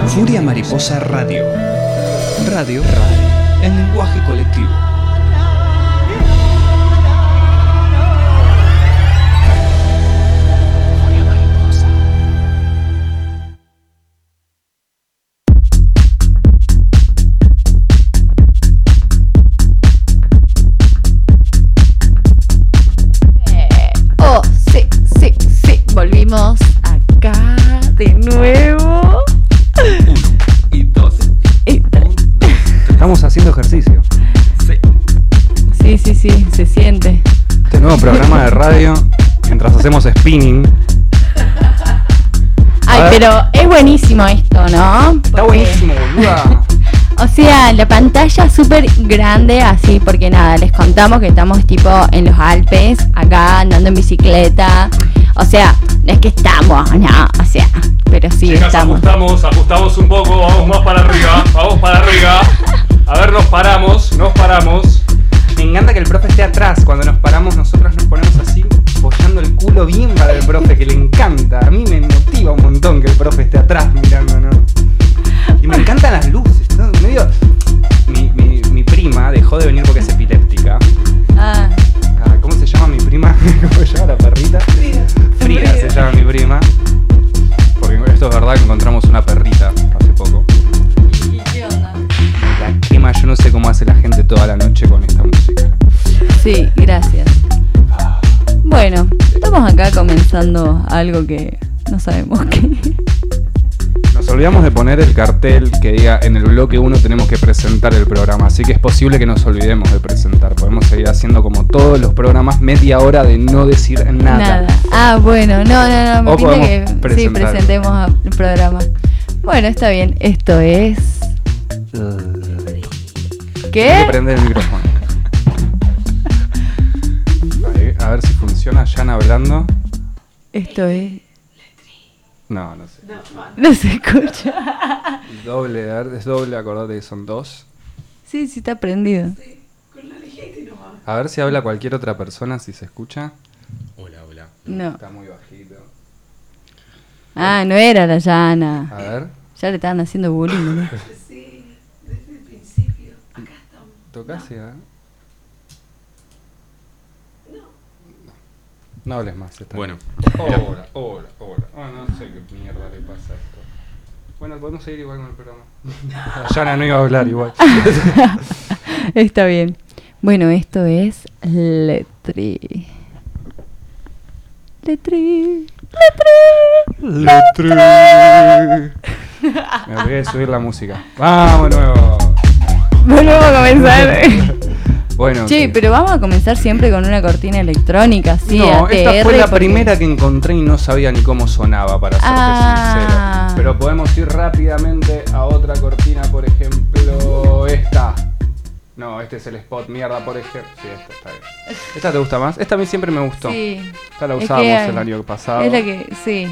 Furia Mariposa Radio. Radio en lenguaje colectivo. Volvimos acá de nuevo. 1 y 2. Estamos haciendo ejercicio. Sí, se siente. Este nuevo programa de radio, mientras hacemos spinning. Ay, pero es buenísimo esto, ¿no? Está buenísimo, boluda. O sea, la pantalla súper grande, así, porque nada, les contamos que estamos tipo en los Alpes, acá andando en bicicleta. O sea, no es que estamos, no, o sea, pero sí. Chicas, estamos. Ajustamos un poco, vamos más para arriba, A ver, nos paramos. Me encanta que el profe esté atrás. Cuando nos paramos, nosotros nos ponemos así, apoyando el culo bien para el profe, que le encanta. A mí me motiva un montón que el profe esté atrás mirando, ¿no? Y me encantan las luces, ¿no? Medio... Mi prima dejó de venir porque es epiléptica. ¿Cómo se llama mi prima? ¿Cómo se llama la perrita? Frida se llama mi prima. Porque esto es verdad que encontramos una perrita hace poco. ¿Y qué onda? La quema, yo no sé cómo hace la gente toda la noche con esta música. Sí, gracias. Bueno, estamos acá comenzando algo que no sabemos qué. Nos olvidamos de poner el cartel que diga en el bloque 1 tenemos que presentar el programa, así que es posible que nos olvidemos de presentar. Podemos seguir haciendo como todos los programas, media hora de no decir nada. Bueno, no, me O pinta que presentar. sí, presentemos el programa. Bueno, está bien, esto es... Hay que ¿Qué? prender el micrófono. Ahí, a ver si funciona Jan hablando. Esto es... No sé. No se escucha. Doble, a ver, es doble, acordate que son dos. Sí, está prendido. A ver si habla cualquier otra persona, si se escucha. Hola. No. Está muy bajito. No era la llana. A ver. Ya le estaban haciendo bullying, ¿no? Sí, desde el principio. Acá estamos. Tocás, ¿eh? No hables más. Está Bueno. Hola. No sé qué mierda le pasa a esto. Bueno, podemos seguir igual con el programa. Yana no iba a hablar igual. Está bien. Bueno, esto es Letri. Me olvidé de subir la música. ¡Vamos de nuevo! Volvemos a comenzar. Bueno, Che, sí. pero vamos a comenzar siempre con una cortina electrónica, ¿sí? No, esta ATR, fue la porque- primera que encontré y no sabía ni cómo sonaba, para serte sincero. Pero podemos ir rápidamente a otra cortina, por ejemplo, esta. No, este es el spot, mierda, por ejemplo. Sí, esta está bien. ¿Esta te gusta más? Esta a mí siempre me gustó. Sí. Esta la Es usábamos que el año pasado. Es la que, sí.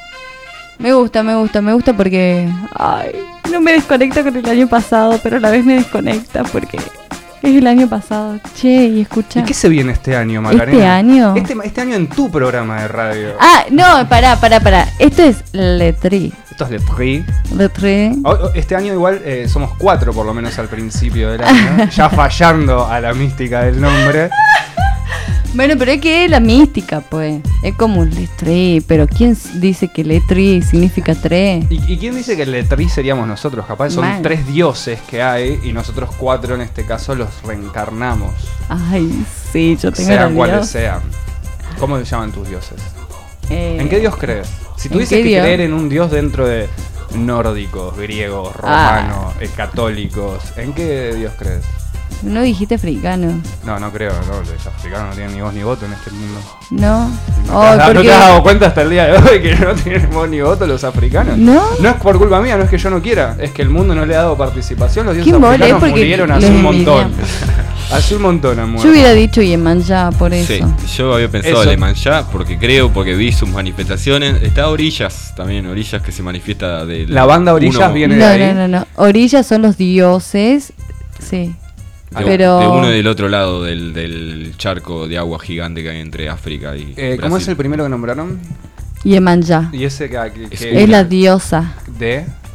Me gusta porque... Ay, no me desconecta con el año pasado, pero a la vez me desconecta porque es el año pasado. Che, y escucha... ¿Y qué se viene este año, Macarena? ¿Este año? Este año en tu programa de radio. No, pará. Esto es Letri. Esto es Letri. Letri. Este año igual somos 4 por lo menos al principio del año. Ya fallando a la mística del nombre. Bueno, pero es que es la mística, pues. Es como un Letri, pero ¿quién dice que Letri significa tres? ¿Y quién dice que el Letri seríamos nosotros? Capaz son Mal. 3 dioses que hay y nosotros 4 en este caso los reencarnamos. Ay, sí, yo tengo Sean la cuales Dios. sean. ¿Cómo se llaman tus dioses? ¿En qué dios crees? Si ¿en tuvieses qué que dios? creer en un dios dentro de nórdicos, griegos, romanos, católicos, ¿en qué dios crees? No dijiste africano, No creo, los africanos no tienen ni voz ni voto en este mundo. ¿no? ¿No te has dado cuenta hasta el día de hoy que no tienen voz ni voto los africanos? ¿No? No es por culpa mía, no es que yo no quiera, es que el mundo no le ha dado participación, los dioses ¿Quién vole? africanos Porque murieron los hace un montón. envidiamos. Hace un montón han muerto. Yo hubiera dicho Yemanjá por eso. Sí, yo había pensado Eso. en Iemanjá porque vi sus manifestaciones. Está Orillas también, Orillas que se manifiesta de La banda Orillas viene de ahí. No. Orillas son los dioses. Sí. Pero... de uno del otro lado del charco de agua gigante que hay entre África y ¿Cómo Brasil. es el primero que nombraron? Yemanjá. Y ese Es Es la diosa. de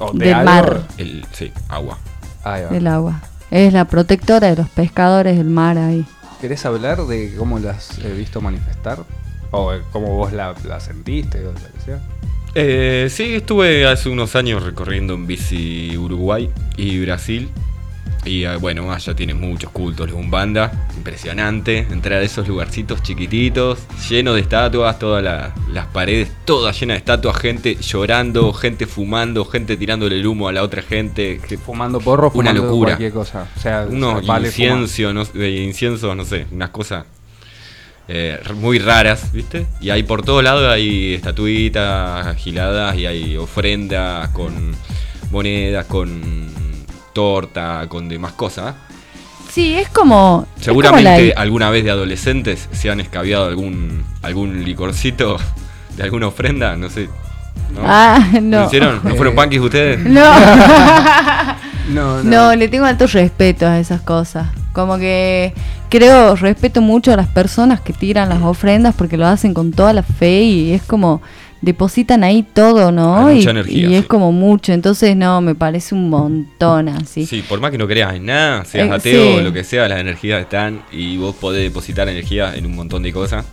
¿O de del algo? mar, Sí, agua. Ahí va. del agua. Es la protectora de los pescadores del mar ahí. ¿Querés hablar de cómo la has visto manifestar? ¿O cómo vos la sentiste o lo que sea? Sí, estuve hace unos años recorriendo en bici Uruguay y Brasil. Y bueno, allá tiene muchos cultos, los Umbanda. Impresionante entrar a esos lugarcitos chiquititos, llenos de estatuas, todas las paredes, todas llenas de estatuas, gente llorando, gente fumando, gente tirándole el humo a la otra gente. Fumando porro, Una fumando locura. cualquier cosa. O sea, Unos vale fumar. inciensos, no sé, unas cosas muy raras, ¿viste? Y hay por todos lados hay estatuitas agiladas y hay ofrendas con monedas, con torta, con demás cosas. Sí, es como... Seguramente es como alguna vez de adolescentes se han escabiado algún licorcito de alguna ofrenda, no sé. ¿No? ¿No? ¿Lo hicieron? ¿No fueron punkis ustedes? No. No. No, le tengo alto respeto a esas cosas. Como que respeto mucho a las personas que tiran las ofrendas porque lo hacen con toda la fe y es como depositan ahí todo, ¿no? Hay mucha y energía, y es sí. como mucho, entonces no, me parece un montón así. Sí, por más que no creas en nada, seas ateo sí. o lo que sea, las energías están y vos podés depositar energía en un montón de cosas.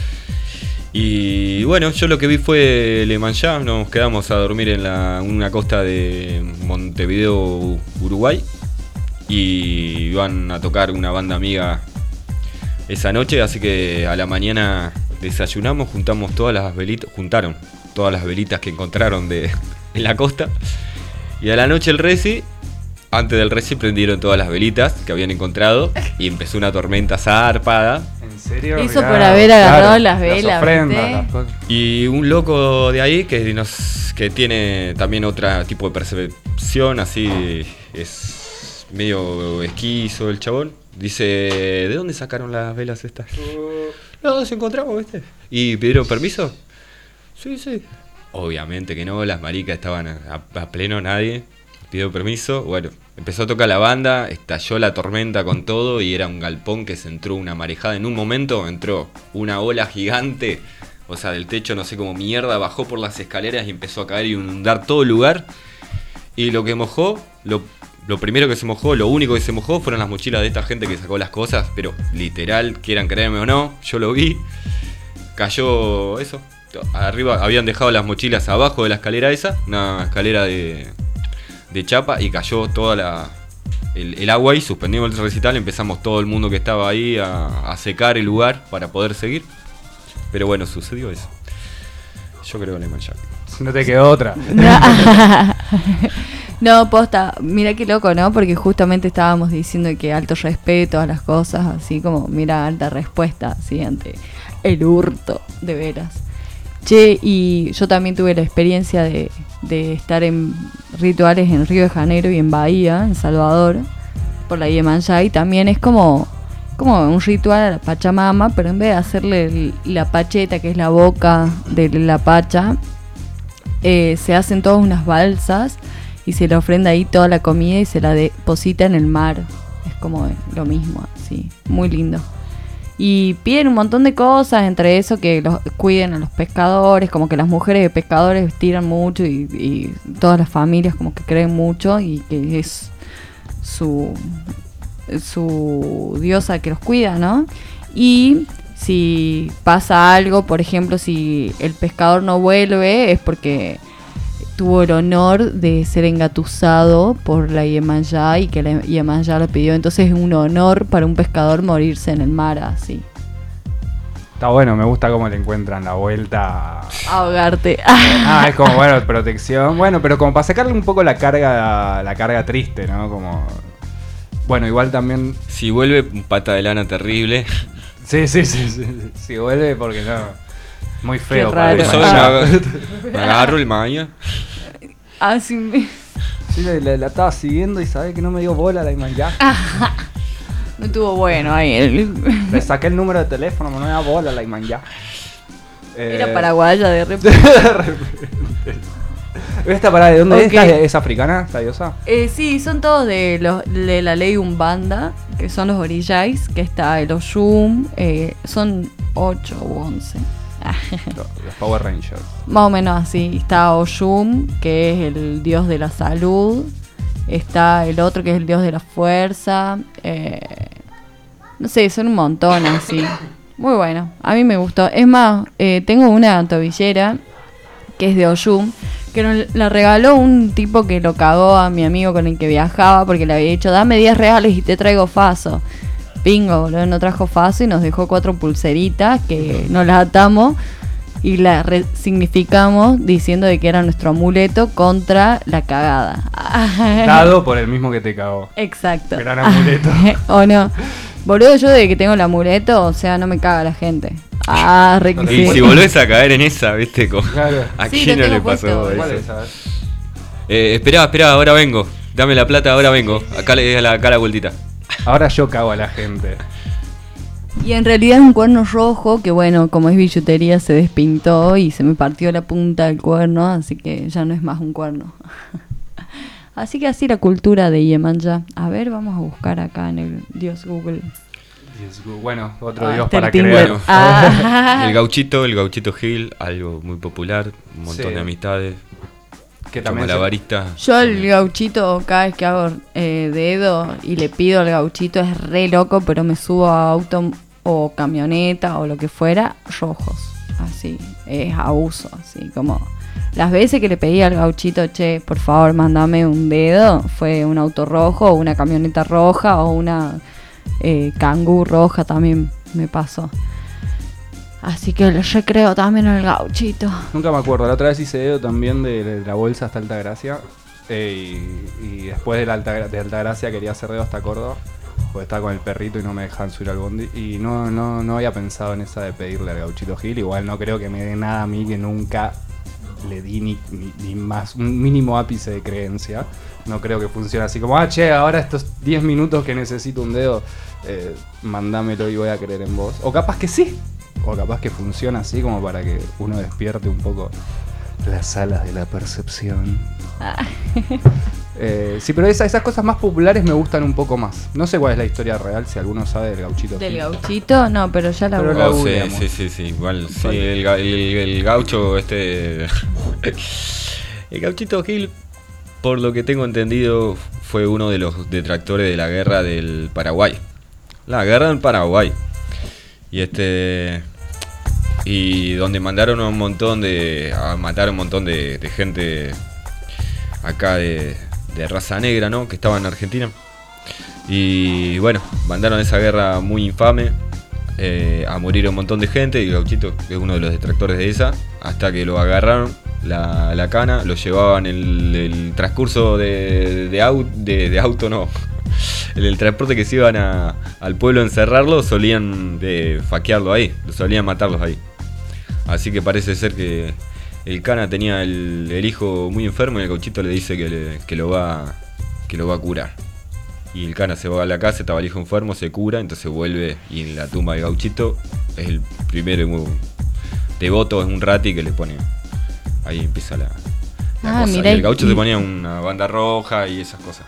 Y bueno, yo lo que vi fue Le Manchá, nos quedamos a dormir en una costa de Montevideo, Uruguay. Y iban a tocar una banda amiga esa noche, así que a la mañana desayunamos, juntaron todas las velitas que encontraron en la costa. Y a la noche el reci, antes del reci prendieron todas las velitas que habían encontrado y empezó una tormenta zarpada. ¿En serio? Eso Mirá, por haber agarrado claro, las velas, ofrendas, ¿viste? las cosas. Y un loco de ahí que tiene también otro tipo de percepción, así es medio esquizo el chabón. Dice, ¿de dónde sacaron las velas estas? No, las encontramos, ¿viste? ¿Y pidieron permiso? Sí. Obviamente que no, las maricas estaban a pleno, nadie pidió permiso. Bueno, empezó a tocar la banda, estalló la tormenta con todo y era un galpón que se entró una marejada. En un momento entró una ola gigante, o sea, del techo no sé cómo mierda, bajó por las escaleras y empezó a caer y inundar todo el lugar. Y lo que mojó, lo primero que se mojó, lo único que se mojó fueron las mochilas de esta gente que sacó las cosas, pero literal, quieran creerme o no, yo lo vi, cayó eso. Arriba habían dejado las mochilas abajo de la escalera esa, una escalera de chapa, y cayó toda el agua ahí, suspendimos el recital, empezamos todo el mundo que estaba ahí a secar el lugar para poder seguir. Pero bueno, sucedió eso. Yo creo que le mancharon. No te quedó otra. No, posta, mira qué loco, ¿no? Porque justamente estábamos diciendo que alto respeto a las cosas, así como, mira, alta respuesta, así, ante el hurto, de veras. Che, y yo también tuve la experiencia de estar en rituales en Río de Janeiro y en Bahía, en Salvador, por la Iemanjá, y también es como un ritual a la Pachamama, pero en vez de hacerle la pacheta, que es la boca de la pacha, se hacen todas unas balsas y se le ofrenda ahí toda la comida y se la deposita en el mar. Es como lo mismo, así, muy lindo. Y piden un montón de cosas, entre eso que los cuiden a los pescadores, como que las mujeres de pescadores tiran mucho y todas las familias como que creen mucho y que es su diosa que los cuida, ¿no? Y si pasa algo, por ejemplo, si el pescador no vuelve, es porque tuvo el honor de ser engatusado por la Iemanjá y que la Iemanjá lo pidió. Entonces es un honor para un pescador morirse en el mar así. Está bueno, me gusta cómo le encuentran la vuelta. Ahogarte. Es como, bueno, protección. Bueno, pero como para sacarle un poco la carga triste, ¿no? Como... Bueno, igual también... Si vuelve, un pata de lana terrible. Sí. Si vuelve, porque no... Muy feo. Qué para raro. el Eso Iemanjá. me agarro el maña. Así me... Sí, la estaba siguiendo y sabés que no me dio bola la Iemanjá. No estuvo bueno ahí. Le saqué el número de teléfono, pero no me da bola la Iemanjá. Era paraguaya de repente. ¿Esta parada de dónde Ok. es? ¿Es africana esta diosa? Sí, son todos de la ley Umbanda, que son los orillais, que está el Oshum, son 8 u 11. Los Power Rangers. Más o menos así. Está Oshun, que es el dios de la salud. Está el otro, que es el dios de la fuerza. No sé, son un montón así. Muy bueno, a mí me gustó. Es más, tengo una tobillera que es de Oshun, que la regaló un tipo que lo cagó a mi amigo con el que viajaba, porque le había dicho, dame 10 reales y te traigo faso. Pingo, boludo, no trajo faso y nos dejó 4 pulseritas que nos las atamos y las resignificamos diciendo de que era nuestro amuleto contra la cagada. Dado por el mismo que te cagó. Exacto. Gran amuleto. ¿O no? Boludo, yo desde que tengo el amuleto, o sea, no me caga la gente. Re que Y sí. si volvés a caer en esa, ¿viste? Claro. ¿A Sí, quién lo no le tengo pasó puesto. ¿Cuál eso? es? A ver. Esperá, ahora vengo. Dame la plata, ahora vengo. Acá le di acá la vueltita. Ahora yo cago a la gente. Y en realidad es un cuerno rojo que, bueno, como es billutería, se despintó y se me partió la punta del cuerno, así que ya no es más un cuerno. Así que así la cultura de Yemanja. A ver, vamos a buscar acá en el Dios Google. Bueno, otro Ah, dios está el para Tinder. creer. Ah. El gauchito Gil, algo muy popular, un montón Sí. de amistades. Que Como también la varista. Yo el gauchito, cada vez que hago dedo y le pido al gauchito, es re loco, pero me subo a auto o camioneta o lo que fuera, rojos. Así, es abuso, así como... Las veces que le pedí al gauchito, che, por favor, mándame un dedo, fue un auto rojo, o una camioneta roja, o una Kangoo roja también me pasó. Así que le recreo también al gauchito. Nunca me acuerdo, la otra vez hice dedo también de la bolsa hasta Altagracia. Y después de Altagracia quería hacer dedo hasta Córdoba. Porque estaba con el perrito y no me dejaban subir al bondi. Y no había pensado en esa de pedirle al gauchito Gil. Igual no creo que me dé nada a mí, que nunca le di ni más un mínimo ápice de creencia. No creo que funcione así como, che, ahora estos 10 minutos que necesito un dedo, mandámelo y voy a creer en vos. O capaz que sí. O capaz que funciona así como para que uno despierte un poco las alas de la percepción. Sí, pero esas cosas más populares me gustan un poco más. No sé cuál es la historia real, si alguno sabe del gauchito. ¿Del Gil. gauchito? No, pero ya la Pero busco. la Oh, googleamos. sí, igual. Sí, el gaucho el gauchito Gil, por lo que tengo entendido, fue uno de los detractores de la guerra del Paraguay. La guerra del Paraguay. Y donde mandaron a matar un montón de gente acá de raza negra, ¿no? Que estaba en Argentina. Y bueno, mandaron esa guerra muy infame, a morir un montón de gente. Y el gauchito es uno de los detractores de esa, hasta que lo agarraron la cana, lo llevaban el transcurso de auto, no. En el transporte que se iban al pueblo a encerrarlo, solían faquearlo ahí, solían matarlos ahí. Así que parece ser que el cana tenía el hijo muy enfermo y el gauchito le dice que lo va a curar. Y el cana se va a la casa, estaba el hijo enfermo, se cura, entonces vuelve y en la tumba del gauchito es el primer devoto, es un rati que le pone. Ahí empieza la cosa. Mirá, Y el gaucho se ponía una banda roja y esas cosas.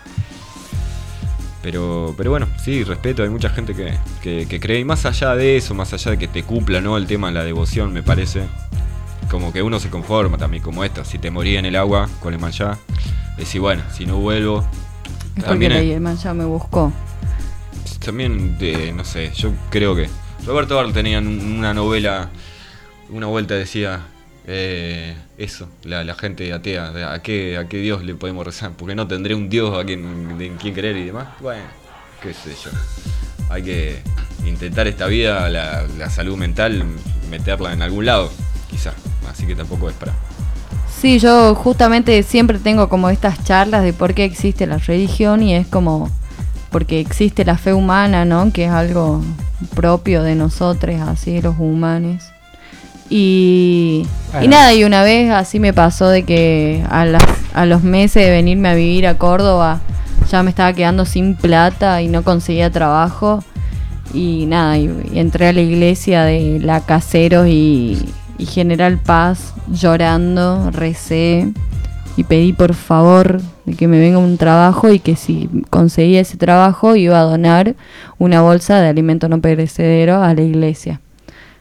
Pero bueno, sí, respeto, hay mucha gente que cree. Y más allá de eso, más allá de que te cumpla, ¿no? El tema de la devoción, me parece. Como que uno se conforma también, como esto. Si te morí en el agua con el manchá, decís, bueno, si no vuelvo. Es porque También, la Yeman ya me buscó. también no sé, yo creo que Roberto Barro tenía una novela, una vuelta decía eso, la gente atea, ¿a qué Dios le podemos rezar? Porque no tendré un Dios a quien creer y demás. Bueno, qué sé yo. Hay que intentar esta vida, la salud mental, meterla en algún lado, quizá. Así que tampoco es para... Sí, yo justamente siempre tengo como estas charlas de por qué existe la religión y es como porque existe la fe humana, ¿no? Que es algo propio de nosotros, así, los humanos. Y nada, y una vez así me pasó de que a los meses de venirme a vivir a Córdoba ya me estaba quedando sin plata y no conseguía trabajo. Y nada, y entré a la iglesia de la Caseros y General Paz llorando, recé y pedí por favor de que me venga un trabajo y que si conseguía ese trabajo iba a donar una bolsa de alimento no perecedero a la iglesia.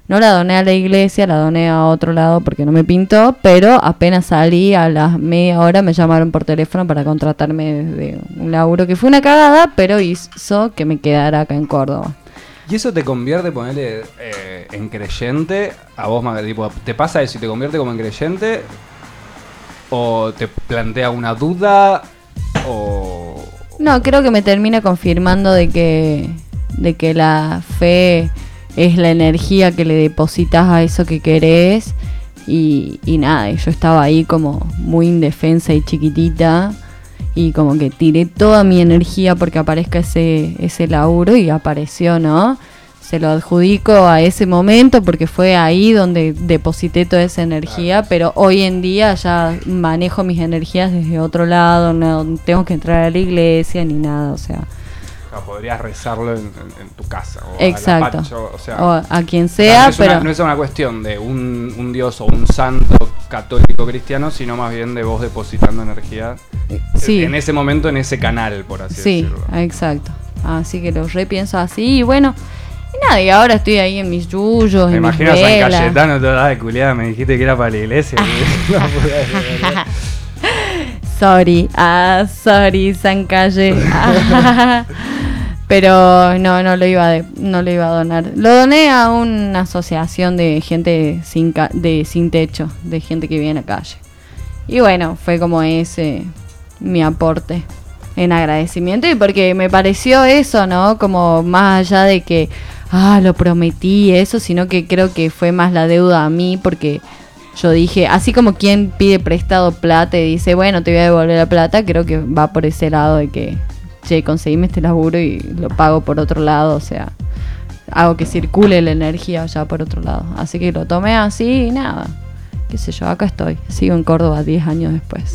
No la doné a la iglesia, la doné a otro lado porque no me pintó, pero apenas salí a las media hora me llamaron por teléfono para contratarme de un laburo que fue una cagada, pero hizo que me quedara acá en Córdoba. ¿Y eso te convierte, ponele, en creyente? ¿A vos, tipo, te pasa eso y te convierte como en creyente? ¿O te plantea una duda? ¿O...? No, creo que me termina confirmando de que la fe es la energía que le depositas a eso que querés y nada, y yo estaba ahí como muy indefensa y chiquitita y como que tiré toda mi energía porque aparezca ese laburo y apareció, ¿no? Se lo adjudico a ese momento porque fue ahí donde deposité toda esa energía, pero hoy en día ya manejo mis energías desde otro lado, no tengo que entrar a la iglesia ni nada, o sea... Podrías rezarlo en tu casa. O exacto. A la Pacho, o sea, o a quien sea, no es una cuestión de un dios o un santo católico cristiano, sino más bien de vos depositando energía sí. En ese momento, en ese canal, por así decirlo. Sí, exacto. Así que lo repienso así y bueno... Y nada, y ahora estoy ahí en mis yuyos, me en mis imagino a San velas. Cayetano toda de culiada, me dijiste que era para la iglesia. Sorry, San Calle. Pero no lo iba a donar. Lo doné a una asociación de gente sin techo, de gente que vive en la calle. Y bueno, fue como ese mi aporte en agradecimiento y porque me pareció eso, ¿no? Como más allá de que lo prometí eso, sino que creo que fue más la deuda a mí porque yo dije, así como quien pide prestado plata y dice, bueno, te voy a devolver la plata, creo que va por ese lado de que, che, conseguime este laburo y lo pago por otro lado, o sea, hago que circule la energía ya por otro lado. Así que lo tomé así y nada, qué sé yo, acá estoy, sigo en Córdoba 10 años después.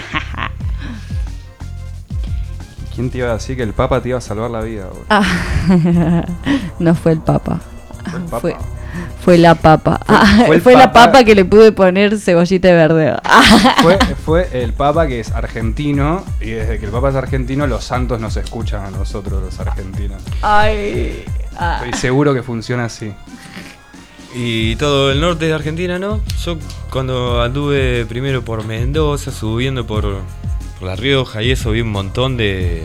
¿Quién te iba a decir que el Papa te iba a salvar la vida? No fue el Papa. ¿Fue el Papa? Fue la papa. Fue la papa que le pude poner cebollita verde. Fue el Papa que es argentino y desde que el Papa es argentino los santos nos escuchan a nosotros los argentinos. Estoy seguro que funciona así. Y todo el norte de Argentina, ¿no? Yo cuando anduve primero por Mendoza, subiendo por La Rioja y eso, vi un montón de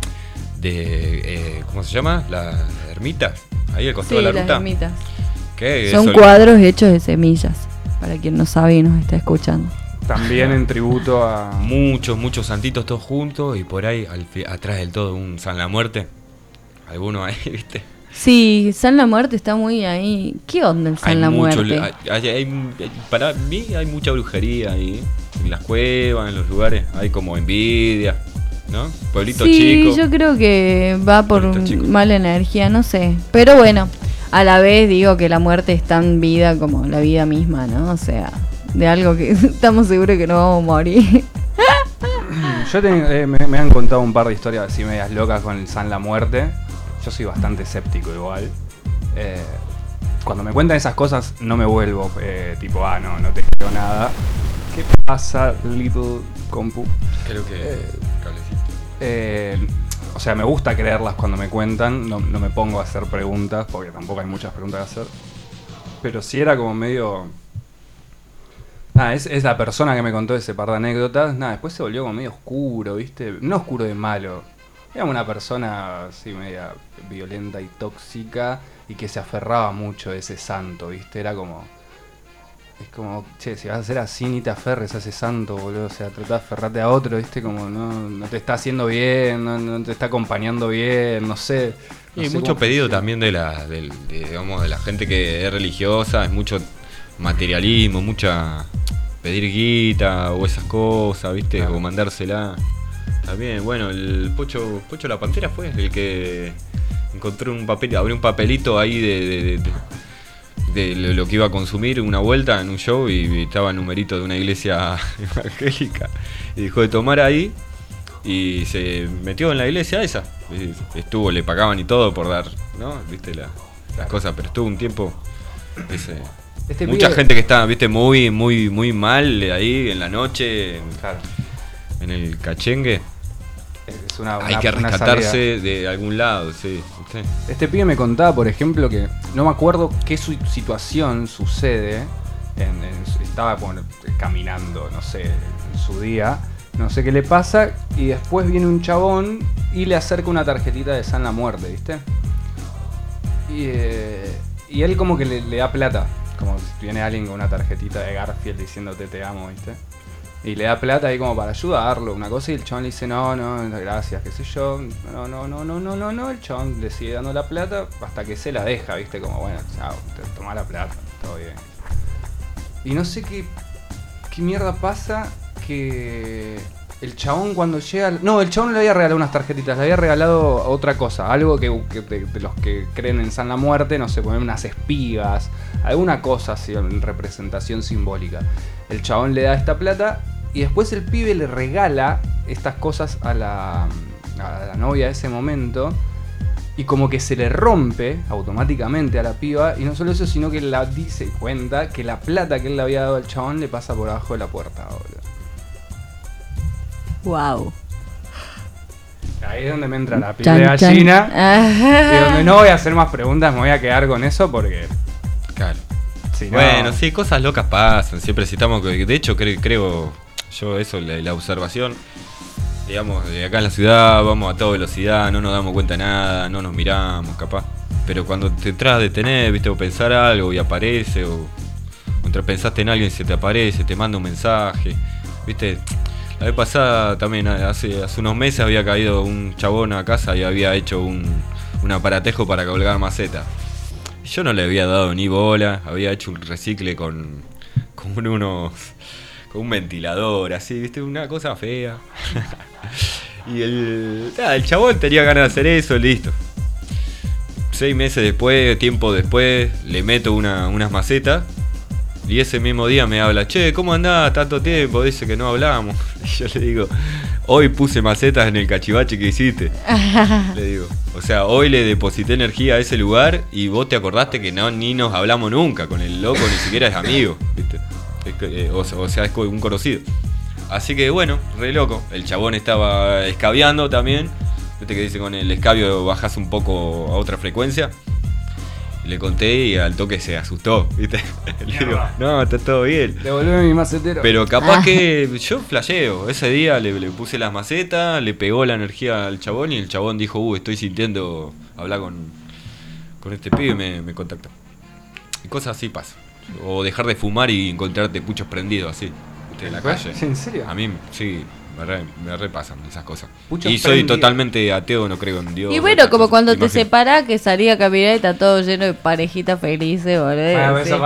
¿cómo se llama? Las ermitas, ahí al costado de la ruta. Las ermitas. ¿Qué? Son cuadros hechos de semillas, para quien no sabe y nos está escuchando. También en tributo a... Muchos santitos todos juntos y por ahí atrás del todo un San La Muerte. Alguno ahí, ¿viste? Sí, San La Muerte está muy ahí. ¿Qué onda el San La Muerte? Para mí hay mucha brujería ahí. En las cuevas, en los lugares. Hay como envidia, ¿no? Pueblito chico. Sí, yo creo que va por chico. mala energía, no sé. Pero bueno, a la vez digo que la muerte es tan vida como la vida misma, ¿no? O sea, de algo que estamos seguros que no vamos a morir. Yo me han contado un par de historias así medias locas con el San La Muerte. Yo soy bastante escéptico igual. Cuando me cuentan esas cosas no me vuelvo tipo, no te creo nada. ¿Qué pasa, Little Compu? Creo que cablecito. O sea, me gusta creerlas cuando me cuentan. No me pongo a hacer preguntas porque tampoco hay muchas preguntas que hacer. Pero sí era como medio... es la persona que me contó ese par de anécdotas. Después se volvió como medio oscuro, ¿viste? No oscuro de malo. Era una persona así media violenta y tóxica y que se aferraba mucho a ese santo, ¿viste? Era como... Es como, che, si vas a ser así ni te aferres a ese santo, boludo. O sea, tratá de aferrarte a otro, ¿viste? Como no te está haciendo bien, no te está acompañando bien, no sé. Y hay mucho pedido también de la gente que es religiosa, es mucho materialismo, mucha pedir guita o esas cosas, ¿viste? Claro. O mandársela. También, bueno, el Pocho la Pantera fue el que encontró un papel, abrió un papelito ahí de lo que iba a consumir una vuelta en un show y estaba el numerito de una iglesia evangélica y dejó de tomar ahí y se metió en la iglesia esa. Estuvo, le pagaban y todo por dar, ¿no? Viste las cosas, pero estuvo un tiempo mucha gente que está, viste, muy mal ahí en la noche, en el cachengue. hay que una rescatarse salida. de algún lado, sí. ¿Viste? Este pibe me contaba, por ejemplo, que no me acuerdo qué situación sucede. Estaba caminando, no sé, en su día. No sé qué le pasa. Y después viene un chabón y le acerca una tarjetita de San la Muerte, ¿viste? Y él como que le da plata. Como si viene alguien con una tarjetita de Garfield diciéndote te amo, ¿viste? Y le da plata ahí como para ayudarlo, una cosa, y el chabón le dice no, gracias, qué sé yo, no, el chabón le sigue dando la plata hasta que se la deja, ¿viste? Como bueno, chao, toma la plata, todo bien. Y no sé qué mierda pasa, que el chabón cuando llega... No, el chabón le había regalado unas tarjetitas, le había regalado otra cosa, algo que de los que creen en San la Muerte, no sé, ponen unas espigas, alguna cosa así en representación simbólica. El chabón le da esta plata y después el pibe le regala estas cosas a la novia de ese momento y como que se le rompe automáticamente a la piba, y no solo eso, sino que la dice cuenta que la plata que él le había dado al chabón le pasa por abajo de la puerta, boludo. Wow. Ahí es donde me entra la piel de gallina y donde no voy a hacer más preguntas, me voy a quedar con eso porque... Claro. Si no... Bueno, sí, cosas locas pasan, siempre citamos, de hecho creo yo eso, la observación, digamos, de acá en la ciudad vamos a toda velocidad, no nos damos cuenta de nada, no nos miramos, capaz, pero cuando te entras a detener, viste, o pensar algo y aparece, o mientras pensaste en alguien y se te aparece, te manda un mensaje, viste. La vez pasada también, hace unos meses había caído un chabón a casa y había hecho un aparatejo para colgar maceta. Yo no le había dado ni bola, había hecho un recicle con un ventilador, así, viste, una cosa fea. Y el chabón tenía ganas de hacer eso, listo. 6 meses después, tiempo después, le meto unas macetas. Y ese mismo día me habla, che, ¿cómo andás? Tanto tiempo, dice que no hablamos. Y yo le digo, hoy puse macetas en el cachivache que hiciste. Le digo, o sea, hoy le deposité energía a ese lugar y vos te acordaste que ni nos hablamos nunca con el loco, ni siquiera es amigo, ¿viste? O sea, es un conocido. Así que bueno, re loco. El chabón estaba escabeando también. Viste que dice, con el escabio bajás un poco a otra frecuencia. Le conté y al toque se asustó, ¿viste? Le digo, no, está todo bien. Devolveme mi macetero. Pero capaz que yo flasheo. Ese día le puse las macetas, le pegó la energía al chabón y el chabón dijo, estoy sintiendo hablar con este pibe y me contactó. Y cosas así pasan. O dejar de fumar y encontrarte puchos prendidos así, ¿viste? En la calle. ¿En serio? A mí, sí. Me repasan esas cosas. Puchos y soy prendidos. Totalmente ateo, no creo en Dios. Y bueno, como cuando te imagino. separás, que salía a caminar y está todo lleno de parejitas felices, boludo. Bueno, sí.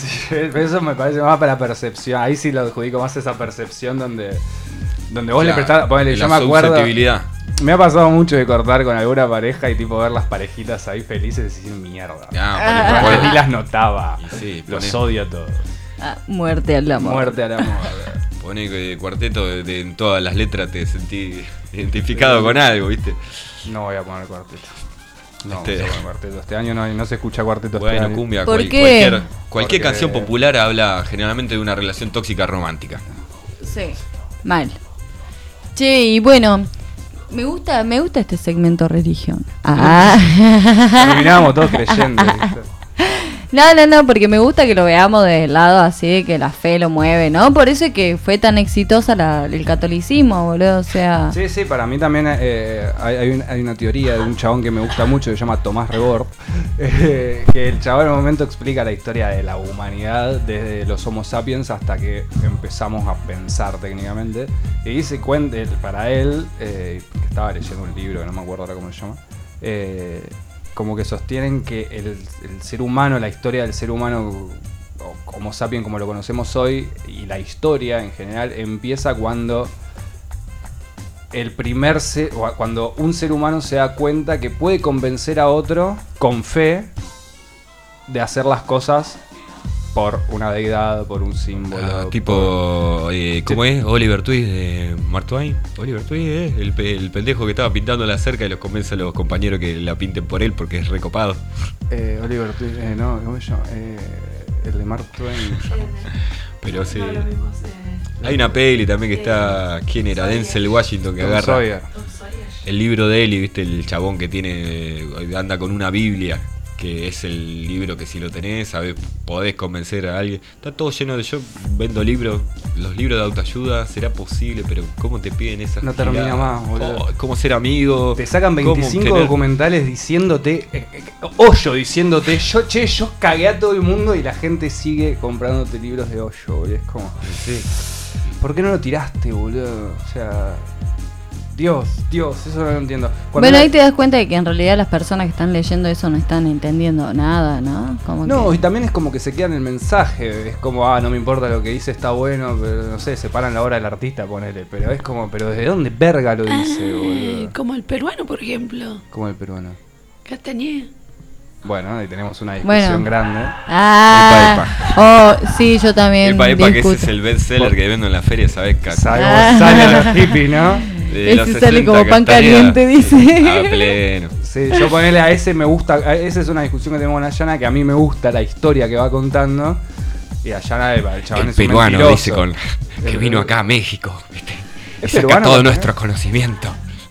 eso me parece más para la percepción. Ahí sí lo adjudico más esa percepción donde vos le prestás. Ponele, yo me acuerdo. Susceptibilidad. Me ha pasado mucho de cortar con alguna pareja y tipo ver las parejitas ahí felices y decir mierda. Porque ni las notaba. Y sí, Los odio a todos. Muerte al amor. Muerte al amor. Pone que cuarteto en todas las letras te sentí identificado con algo, ¿viste? No voy a poner cuarteto. No, Este- voy a poner cuarteto. Este año no se escucha cuarteto. Bueno, este año. cumbia, ¿Por qué? cualquier Porque- canción popular habla generalmente de una relación tóxica romántica. Sí. Mal. Che, y bueno, me gusta este segmento religión. Terminábamos todos creyendo, ¿viste? No, porque me gusta que lo veamos desde el lado así de que la fe lo mueve, ¿no? Por eso es que fue tan exitosa el catolicismo, boludo, o sea... Sí, para mí también hay una teoría de un chabón que me gusta mucho que se llama Tomás Rebord, que el chabón en un momento explica la historia de la humanidad desde los Homo sapiens hasta que empezamos a pensar técnicamente, y dice para él, que estaba leyendo un libro que no me acuerdo ahora cómo se llama, como que sostienen que el ser humano, la historia del ser humano Homo sapiens como lo conocemos hoy, y la historia en general, empieza cuando cuando un ser humano se da cuenta que puede convencer a otro con fe de hacer las cosas por una deidad, por un símbolo. Tipo, ¿cómo es? Oliver Twist de Mark Twain. Oliver Twist, el pendejo que estaba pintando la cerca y los convence a los compañeros que la pinten por él porque es recopado. Oliver Twist, no, ¿cómo se llama? El de Mark Twain. Pero sí. No, lo vimos, Hay una peli también que está. ¿Quién era? Sawyer. Denzel Washington que Tom agarra. Sawyer. Tom Sawyer. el libro de Eli, ¿viste? El chabón que anda con una Biblia, que es el libro que si lo tenés, sabés, podés convencer a alguien. Está todo lleno de... Yo vendo libros, los libros de autoayuda, será posible, pero ¿cómo te piden esas No termina giladas? más, boludo. ¿Cómo ser amigo? Te sacan ¿Cómo 25 querer? documentales diciéndote, Hoyo diciéndote, yo cagué a todo el mundo y la gente sigue comprándote libros de Hoyo, boludo. Es como, Sí. ¿por qué no lo tiraste, boludo? O sea, Dios, eso no lo entiendo. Bueno, ahí te das cuenta de que en realidad las personas que están leyendo eso no están entendiendo nada, ¿no? Como No, que... y también es como que se queda en el mensaje. Es como, no me importa lo que dice, está bueno, pero no sé, separan la obra del artista, ponele. Pero es como, ¿pero desde dónde verga lo dice, boludo? Como el peruano, por ejemplo. Como el peruano. Castañé. Bueno, ahí tenemos una discusión Bueno. grande. Oh, sí, yo también Epa, que ese discuto. es el bestseller que vendo en la feria, ¿sabés? Sabemos, salen los hippies, ¿no? De los Ese sale 60 como pan Castañeda. caliente, dice. A pleno. Sí, yo ponele a ese me gusta, esa es una discusión que tenemos con Ayana, que a mí me gusta la historia que va contando. Y Ayana, el chabón El es un peruano mentiroso. dice que vino acá a México, ¿viste? Y ¿Es saca peruano todo también? nuestro conocimiento.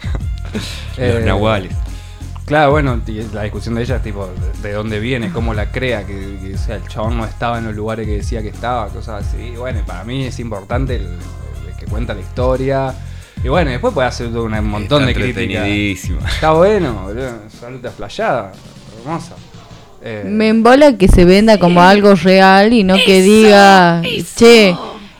Eh, Los nahuales. Claro, bueno, y la discusión de ella es tipo, de dónde viene, cómo la crea, que o sea, el chabón no estaba en los lugares que decía que estaba, cosas así. Y bueno, para mí es importante el que cuenta la historia. Y bueno, después puede hacer un montón de Está críticas. entretenidísimo. Está bueno, boludo, saluda flayada, hermosa. Me embola que se venda como algo real y no que diga, che,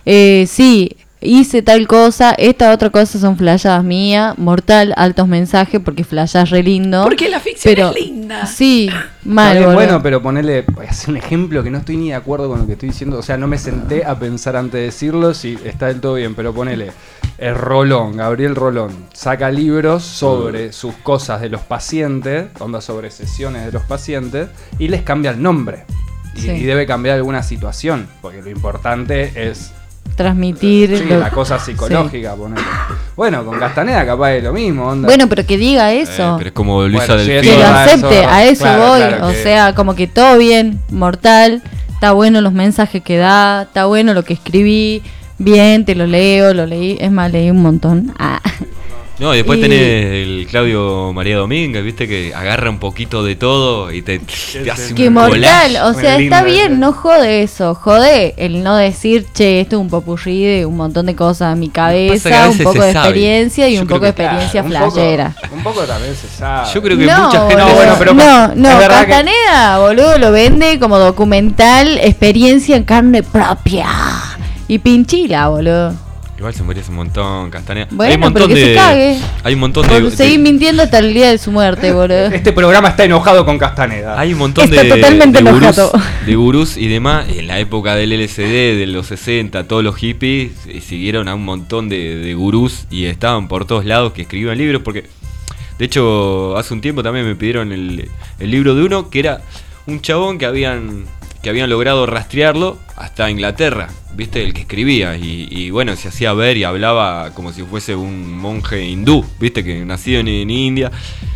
sí, hice tal cosa, esta otra cosa son flashadas mías, mortal, altos mensajes porque flashás re lindo. Porque la ficción pero, es linda. Sí, Está mal, bien, boludo. bueno, pero ponerle, voy a hacer un ejemplo que no estoy ni de acuerdo con lo que estoy diciendo, o sea, no me senté a pensar antes de decirlo, si está del todo bien, pero ponele, el Rolón, Gabriel Rolón, saca libros sobre sus cosas de los pacientes, onda sobre sesiones de los pacientes, y les cambia el nombre. Sí. Y debe cambiar alguna situación, porque lo importante es Transmitir. sí, la cosa psicológica, ponele. Bueno, con Castaneda capaz es lo mismo, onda. Bueno, pero que diga eso. Pero es como Luisa Bueno, sí, del Que eso lo va, acepte, va. a eso Claro, voy. claro, O que- sea, como que todo bien, mortal, está bueno los mensajes que da, está bueno lo que escribí, bien, te lo leo, lo leí, es más, leí un montón. No, y después Y- tenés el Claudio María Domínguez, ¿viste? Que agarra un poquito de todo y te hace Que un mortal, collage. o sea, lindo está ese. bien, no jode eso, jode el no decir, che, esto es un popurrí de un montón de cosas en mi pasa que a cabeza, un veces poco se de sabe. experiencia y Yo un creo poco de que, experiencia un poco- flayera. Un poco también se sabe. Yo creo que No, mucha gente... boludo, bueno, pero no, es verdad que- Castaneda, boludo, lo vende como documental, experiencia en carne propia. Y pinchila, boludo. Igual se murió hace un montón, Castaneda. Bueno, hay un montón pero que se cague. Hay un montón Por de... seguir mintiendo hasta el día de su muerte, boludo. Este programa está enojado con Castaneda. Hay un montón Está totalmente de gurús, enojado. de gurús y demás. En la época del LSD, de los 60, todos los hippies siguieron a un montón de gurús y estaban por todos lados que escribían libros. Porque, de hecho, hace un tiempo también me pidieron el libro de uno que era un chabón que habían logrado rastrearlo hasta Inglaterra, ¿viste? El que escribía. Y bueno, se hacía ver y hablaba como si fuese un monje hindú, ¿viste? Que nacido en India.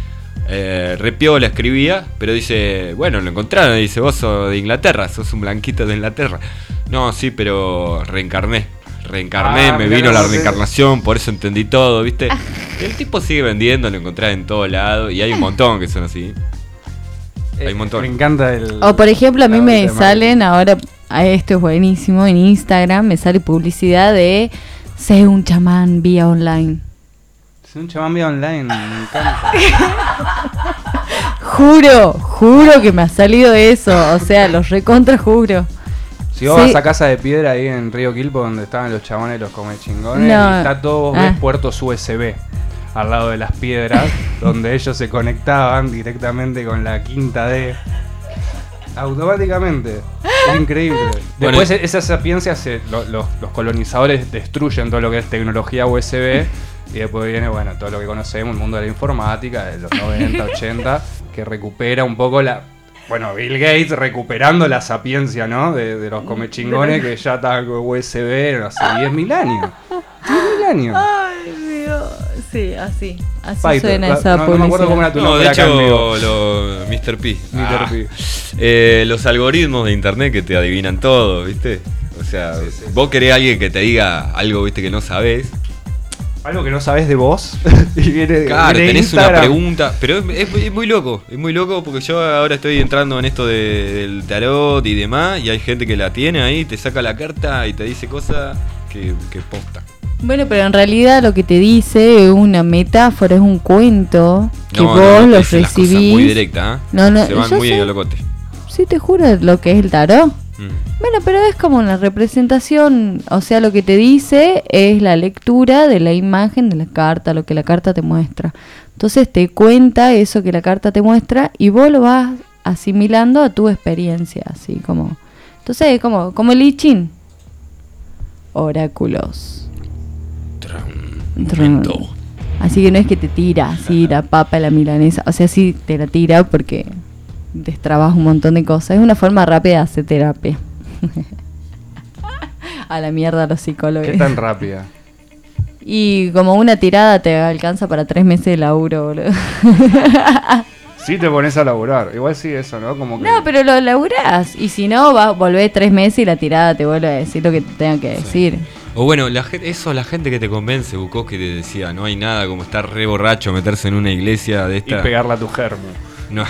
Re piola escribía, pero dice, bueno, lo encontraron, dice, vos sos de Inglaterra, sos un blanquito de Inglaterra. No, sí, pero reencarné, me mirá vino la cómo te- reencarnación, por eso entendí todo, ¿viste? Y el tipo sigue vendiendo, lo encontrás en todos lados, y hay un montón que son así. Hay un montón. Me encanta el... O por ejemplo, a mí la me tema. salen ahora, esto es buenísimo, en Instagram me sale publicidad de sé un chamán vía online. Es un chamán vía online, me encanta. Juro que me ha salido eso, o sea, los recontra juro. Si vos Sí. vas a Casa de Piedra ahí en Río Quilpo, donde estaban los chabones los come chingones, No. y está todo, vos ves Ah. puertos USB al lado de las piedras, donde ellos se conectaban directamente con la quinta D. Automáticamente. Es increíble. Bueno, Después esa sapiencia, los colonizadores destruyen todo lo que es tecnología USB. Y después viene, bueno, todo lo que conocemos, el mundo de la informática, de los 90, 80, que recupera un poco la... Bueno, Bill Gates recuperando la sapiencia, ¿no? De los comechingones que ya estaban con USB hace 10.000 años. 10.000 años. Ay, Dios. Sí, así Paito, suena no, esa no me acuerdo cómo era tu No, nombre de acá en vivo. hecho, Mr. P. Mr. P. Los algoritmos de internet que te adivinan todo, ¿viste? O sea, Sí, sí. vos querés a alguien que te diga algo, ¿viste? Que no sabés. Algo que no sabes de vos. Y viene, Claro, viene tenés Instagram. una pregunta, pero es muy loco, porque yo ahora estoy entrando en esto del tarot y demás, y hay gente que la tiene ahí, te saca la carta y te dice cosas que posta. Bueno, pero en realidad lo que te dice es una metáfora, es un cuento que No, vos no, te lo dicen las cosas recibís. muy directa, ¿eh? No, Se van yo muy sé. a locote. Sí, te juro lo que es el tarot. Bueno, pero es como una representación, o sea, lo que te dice es la lectura de la imagen de la carta, lo que la carta te muestra. Entonces te cuenta eso que la carta te muestra y vos lo vas asimilando a tu experiencia, así como. Entonces es como el I Ching. Oráculos. Momento. Así que no es que te tira así la papa y la milanesa, o sea, sí te la tira porque destrabas un montón de cosas. Es una forma rápida de hacer terapia. A la mierda los psicólogos. ¿Qué tan rápida? Y como una tirada te alcanza para 3 meses de laburo, boludo. Sí te pones a laburar. Igual sí eso, ¿no? Como que... No, pero lo laburás. Y si no, volvés 3 meses y la tirada te vuelve a decir lo que te tenga que decir. O bueno, la gente que te convence, Bukowski te decía, no hay nada como estar re borracho, meterse en una iglesia de Y esta... pegarla a tu germo. No,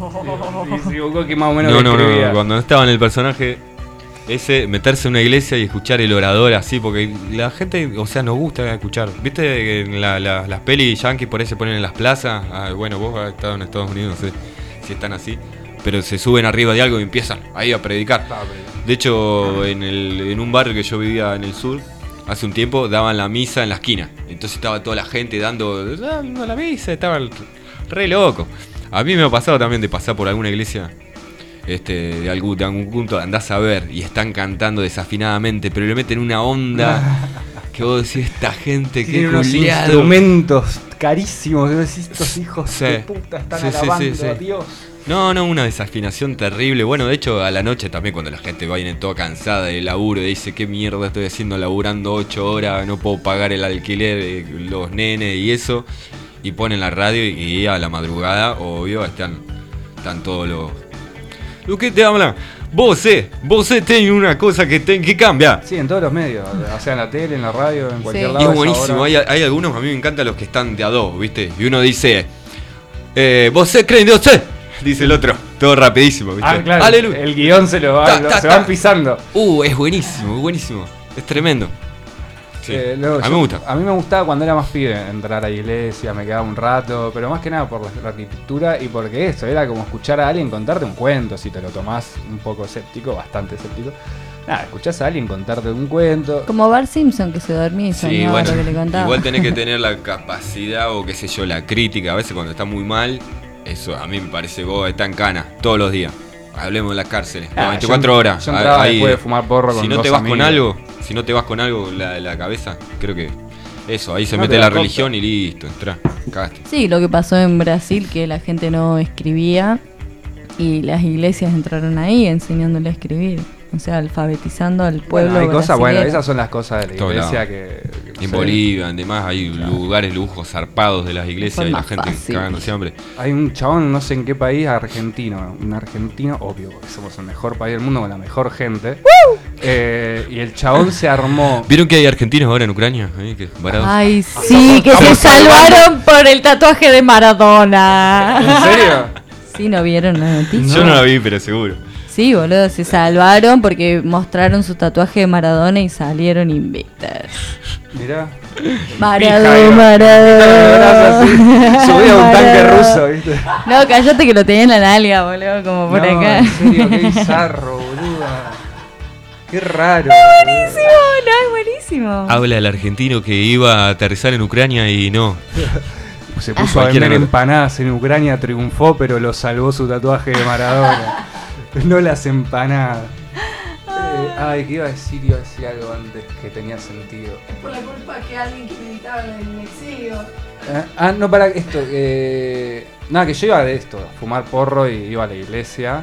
Y sí, Bukowski más o menos no, describía. cuando estaba en el personaje ese, meterse en una iglesia y escuchar el orador así, porque la gente, o sea, nos gusta escuchar. ¿Viste que en las pelis yankees por ahí se ponen en las plazas? Ah, bueno, vos has estado en Estados Unidos, no sé si están así, pero se suben arriba de algo y empiezan ahí a predicar. De hecho, en un barrio que yo vivía en el sur, hace un tiempo daban la misa en la esquina. Entonces estaba toda la gente dando la misa, estaba re loco. A mí me ha pasado también de pasar por alguna iglesia de algún punto, andás a ver, y están cantando desafinadamente, pero le meten una onda que vos decís, esta gente que Tiene unos instrumentos carísimos. Que vos decís, estos hijos de puta están alabando a Dios. No, una desafinación terrible. Bueno, de hecho, a la noche también, cuando la gente va viene toda cansada del laburo y dice, ¿qué mierda estoy haciendo laburando 8 horas? No puedo pagar el alquiler, los nenes y eso. Y ponen la radio y a la madrugada, obvio, están todos los... ¿Lo que te hablan? Vos tenés una cosa que cambia. Sí, en todos los medios. O sea, en la tele, en la radio, en cualquier Sí. lado. Y a es esa buenísimo, hora. hay algunos, a mí me encantan los que están de a dos, ¿viste? Y uno dice, ¿vos creen Dios? Dice el otro, todo rapidísimo, ¿viste? Ah, claro. Aleluya. El guión se se van pisando. Es buenísimo, es tremendo. Sí. No, a mí me gusta. A mí me gustaba cuando era más pibe entrar a la iglesia, me quedaba un rato, pero más que nada por la arquitectura y porque eso, era como escuchar a alguien contarte un cuento, si te lo tomás un poco escéptico, bastante escéptico. Nada, escuchás a alguien contarte un cuento. Como Bart Simpson que se dormía y Sí, soñaba bueno, lo que le contaba. igual tenés que tener la capacidad o qué sé yo, la crítica. A veces cuando está muy mal, eso a mí me parece vos está en cana todos los días. Hablemos de las cárceles, 24 horas. Yo entraba Ahí, después de fumar porro con si no dos te vas amigos. con algo, si no te vas con algo la cabeza, creo que eso, ahí se No mete te la das cuenta. religión y listo, entrá, cagaste. Sí, lo que pasó en Brasil, que la gente no escribía y las iglesias entraron ahí enseñándole a escribir. O sea, alfabetizando al pueblo. Bueno, hay cosas, bueno, brasilero. esas son las cosas de la Todo iglesia lado. que En sí. Bolivia, además, hay lugares lujos zarpados de las iglesias Son y la más gente fáciles. cagándose hambre. Hay un chabón, no sé en qué país, argentino. Un argentino, obvio, porque somos el mejor país del mundo con la mejor gente. Y el chabón se armó. ¿Vieron que hay argentinos ahora en Ucrania? Ahí, que varados. Ay, sí, que se Estamos salvaron por el tatuaje de Maradona. ¿En serio? Sí, ¿no vieron la noticia? Yo no la vi, pero seguro. Sí, boludo, se salvaron porque mostraron su tatuaje de Maradona y salieron invictas. Mirá. Maradona. Subía un tanque Maradona. ruso, ¿viste? No, cállate que lo tenía en la nalga, boludo, como por No, acá. en serio, qué bizarro, boluda. Qué raro. Buenísimo, no, es buenísimo. Habla el argentino que iba a aterrizar en Ucrania y no. Se puso a Cualquiera vender no- empanadas en Ucrania, triunfó, pero lo salvó su tatuaje de Maradona. No las empanadas. Ay, ¿qué iba a decir? Iba a decir algo antes que tenía sentido. Por la culpa que alguien que militaba en el exilio. No, para esto. Nada, que yo iba de esto, a fumar porro y iba a la iglesia.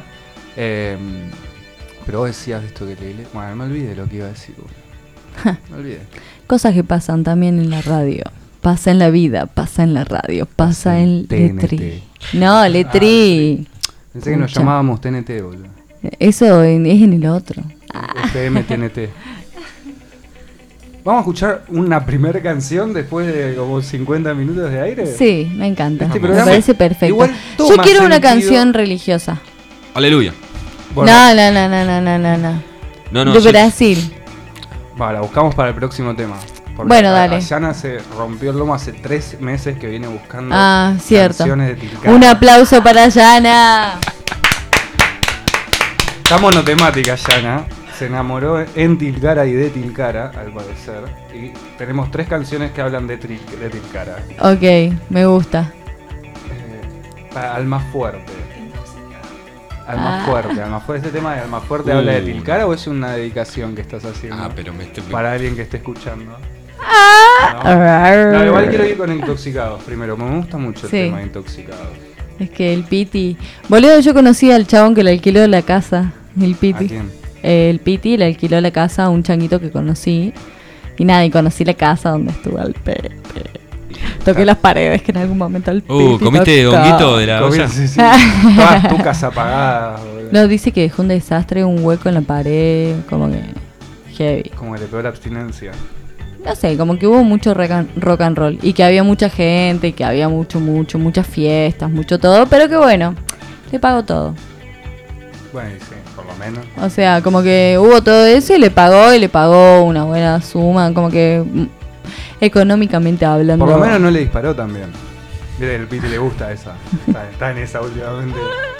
Pero vos decías de esto que la iglesia. Bueno, me olvidé lo que iba a decir, boludo. Me olvidé. Cosas que pasan también en la radio. Pasa en la vida, pasa en la radio, pasa en TNT. Letri. No, Letri. Pensé que nos Pucha. llamábamos TNT, boludo. Eso es en el otro. FM TNT. ¿Vamos a escuchar una primera canción después de como 50 minutos de aire? Sí, me encanta. Este Me programa parece perfecto. igual Yo toma quiero una sentido. canción religiosa. Aleluya. Bueno, No. No, De yo- Brasil. va, la buscamos para el próximo tema. Porque Bueno, dale. Ayana se rompió el lomo hace 3 meses que viene buscando Cierto. canciones de Tilcara. Un aplauso para Yana. Está monotemática Yana. Se enamoró en Tilcara y de Tilcara, al parecer. Y tenemos 3 canciones que hablan de Tilcara. Ok, me gusta. Alma Fuerte. Alma Ah. Fuerte, Alma Fuerte. ¿Este tema de Alma Fuerte habla de Tilcara o es una dedicación que estás haciendo? Ah, pero Para alguien que esté escuchando. Ah. No, igual quiero ir con Intoxicados primero. Me gusta mucho el Sí. tema de Intoxicados. Es que el Piti. Boludo, yo conocí al chabón que le alquiló la casa. El ¿A Piti. quién? El Piti le alquiló la casa a un changuito que conocí. Y nada, y conocí la casa donde estuvo el Pepe. Toqué las paredes que en algún momento el Piti ¿comiste tocó. honguito de la olla? Sí, sí. Todas tucas apagadas. boludo. No, dice que dejó un desastre, un hueco en la pared, como que heavy. Como que le pegó la abstinencia. No sé, como que hubo mucho rock and roll. Y que había mucha gente, y que había muchas fiestas, mucho todo. Pero que bueno, le pagó todo. Bueno, y sí, por lo menos. O sea, como que hubo todo eso y le pagó una buena suma, como que económicamente hablando. Por lo menos no le disparó también. Mire, el Piti le gusta esa. Está en esa últimamente.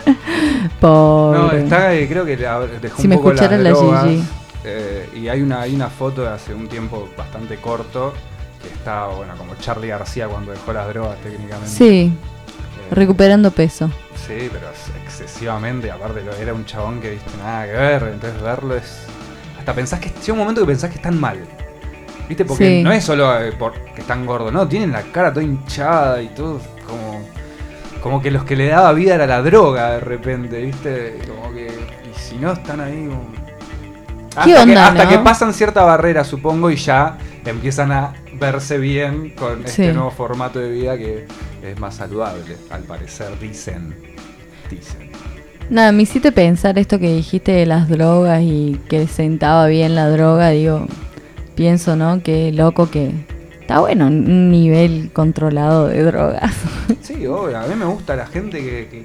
Pobre. No, está, creo que dejó Si un me poco las escuchara la drogas. Gigi. Y hay una foto de hace un tiempo bastante corto que está, bueno, como Charly García cuando dejó las drogas técnicamente. Sí, Eh, recuperando peso. Sí, pero excesivamente. Aparte, era un chabón que viste nada que ver. Entonces, verlo es. Hasta pensás que. Llega un momento que pensás que están mal. ¿Viste? Porque Sí. no es solo porque están gordos, no. Tienen la cara toda hinchada y todo. Como que los que le daba vida era la droga de repente, ¿viste? Como que. Y si no, están ahí. ¿Qué onda, hasta no? que pasan cierta barrera, supongo, y ya empiezan a verse bien con este Sí. nuevo formato de vida que es más saludable, al parecer, dicen. Nada, me hiciste pensar esto que dijiste de las drogas y que sentaba bien la droga, digo, pienso, ¿no? Qué loco que está bueno un nivel controlado de drogas. Sí, obvio, a mí me gusta la gente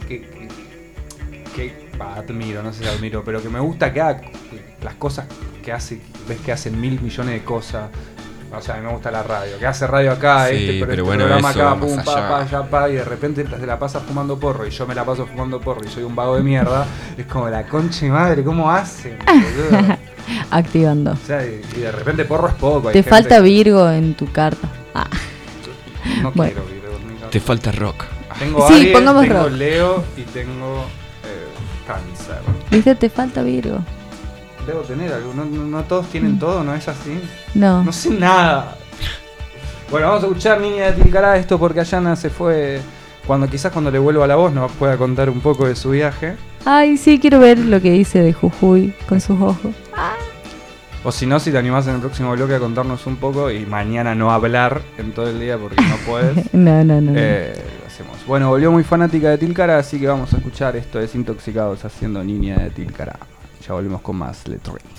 admiro, no sé si admiro, pero que me gusta que haga las cosas que hace, ves que hacen 1.000 millones de cosas. O sea, a mí me gusta la radio, que hace radio acá, Sí, pero este bueno, programa eso acá, va pum, más pa, allá. pa, y de repente se la pasa fumando porro y yo me la paso fumando porro y soy un vago de mierda. Es como la concha de madre, ¿cómo hacen? Boludo? Activando. O sea, y de repente porro es poco. hay Te gente falta que- Virgo en tu carta. Ah, No Bueno. quiero Virgo, nunca. Te falta rock. Tengo Sí, Aries, pongamos tengo rock. Leo y tengo Cáncer. ¿viste? Te falta Virgo. Debo tener algo. No todos tienen todo, ¿no es así? No. No sé nada. Bueno, vamos a escuchar Niña de Tilcara esto porque Ayana se fue. Quizás cuando le vuelva la voz nos pueda contar un poco de su viaje. Ay, sí, quiero ver lo que dice de Jujuy con sus ojos. O si no, si te animás en el próximo bloque a contarnos un poco y mañana no hablar en todo el día porque no puedes. No. Lo hacemos. Bueno, volvió muy fanática de Tilcara, así que vamos a escuchar esto es Intoxicados haciendo Niña de Tilcara. Ya volvemos con más Let's Ring.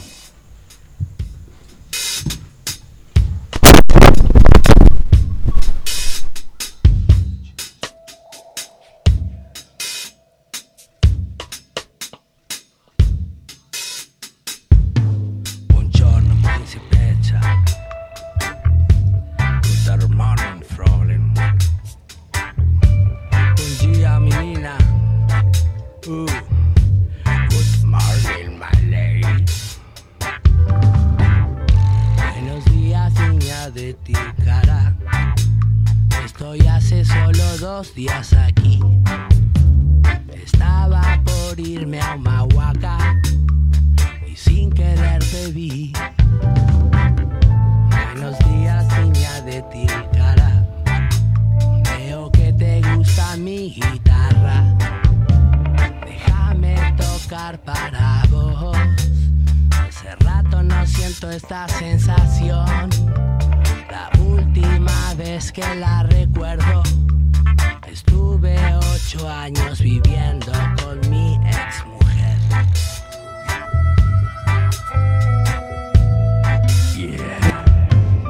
Buongiorno principessa. Good morning, Fräulein. Buen día, menina. Good morning, my lady. Buenos días, niña de Tilcara. Estoy hace solo 2 días aquí. Estaba por irme a Humahuaca y sin querer te vi. Buenos días, niña de Tilcara. Veo que te gusta mi guitarra. Déjame tocar para vos. Hace rato no siento esta sensación. La última vez que la recuerdo, estuve 8 años viviendo con mi ex mujer. Yeah.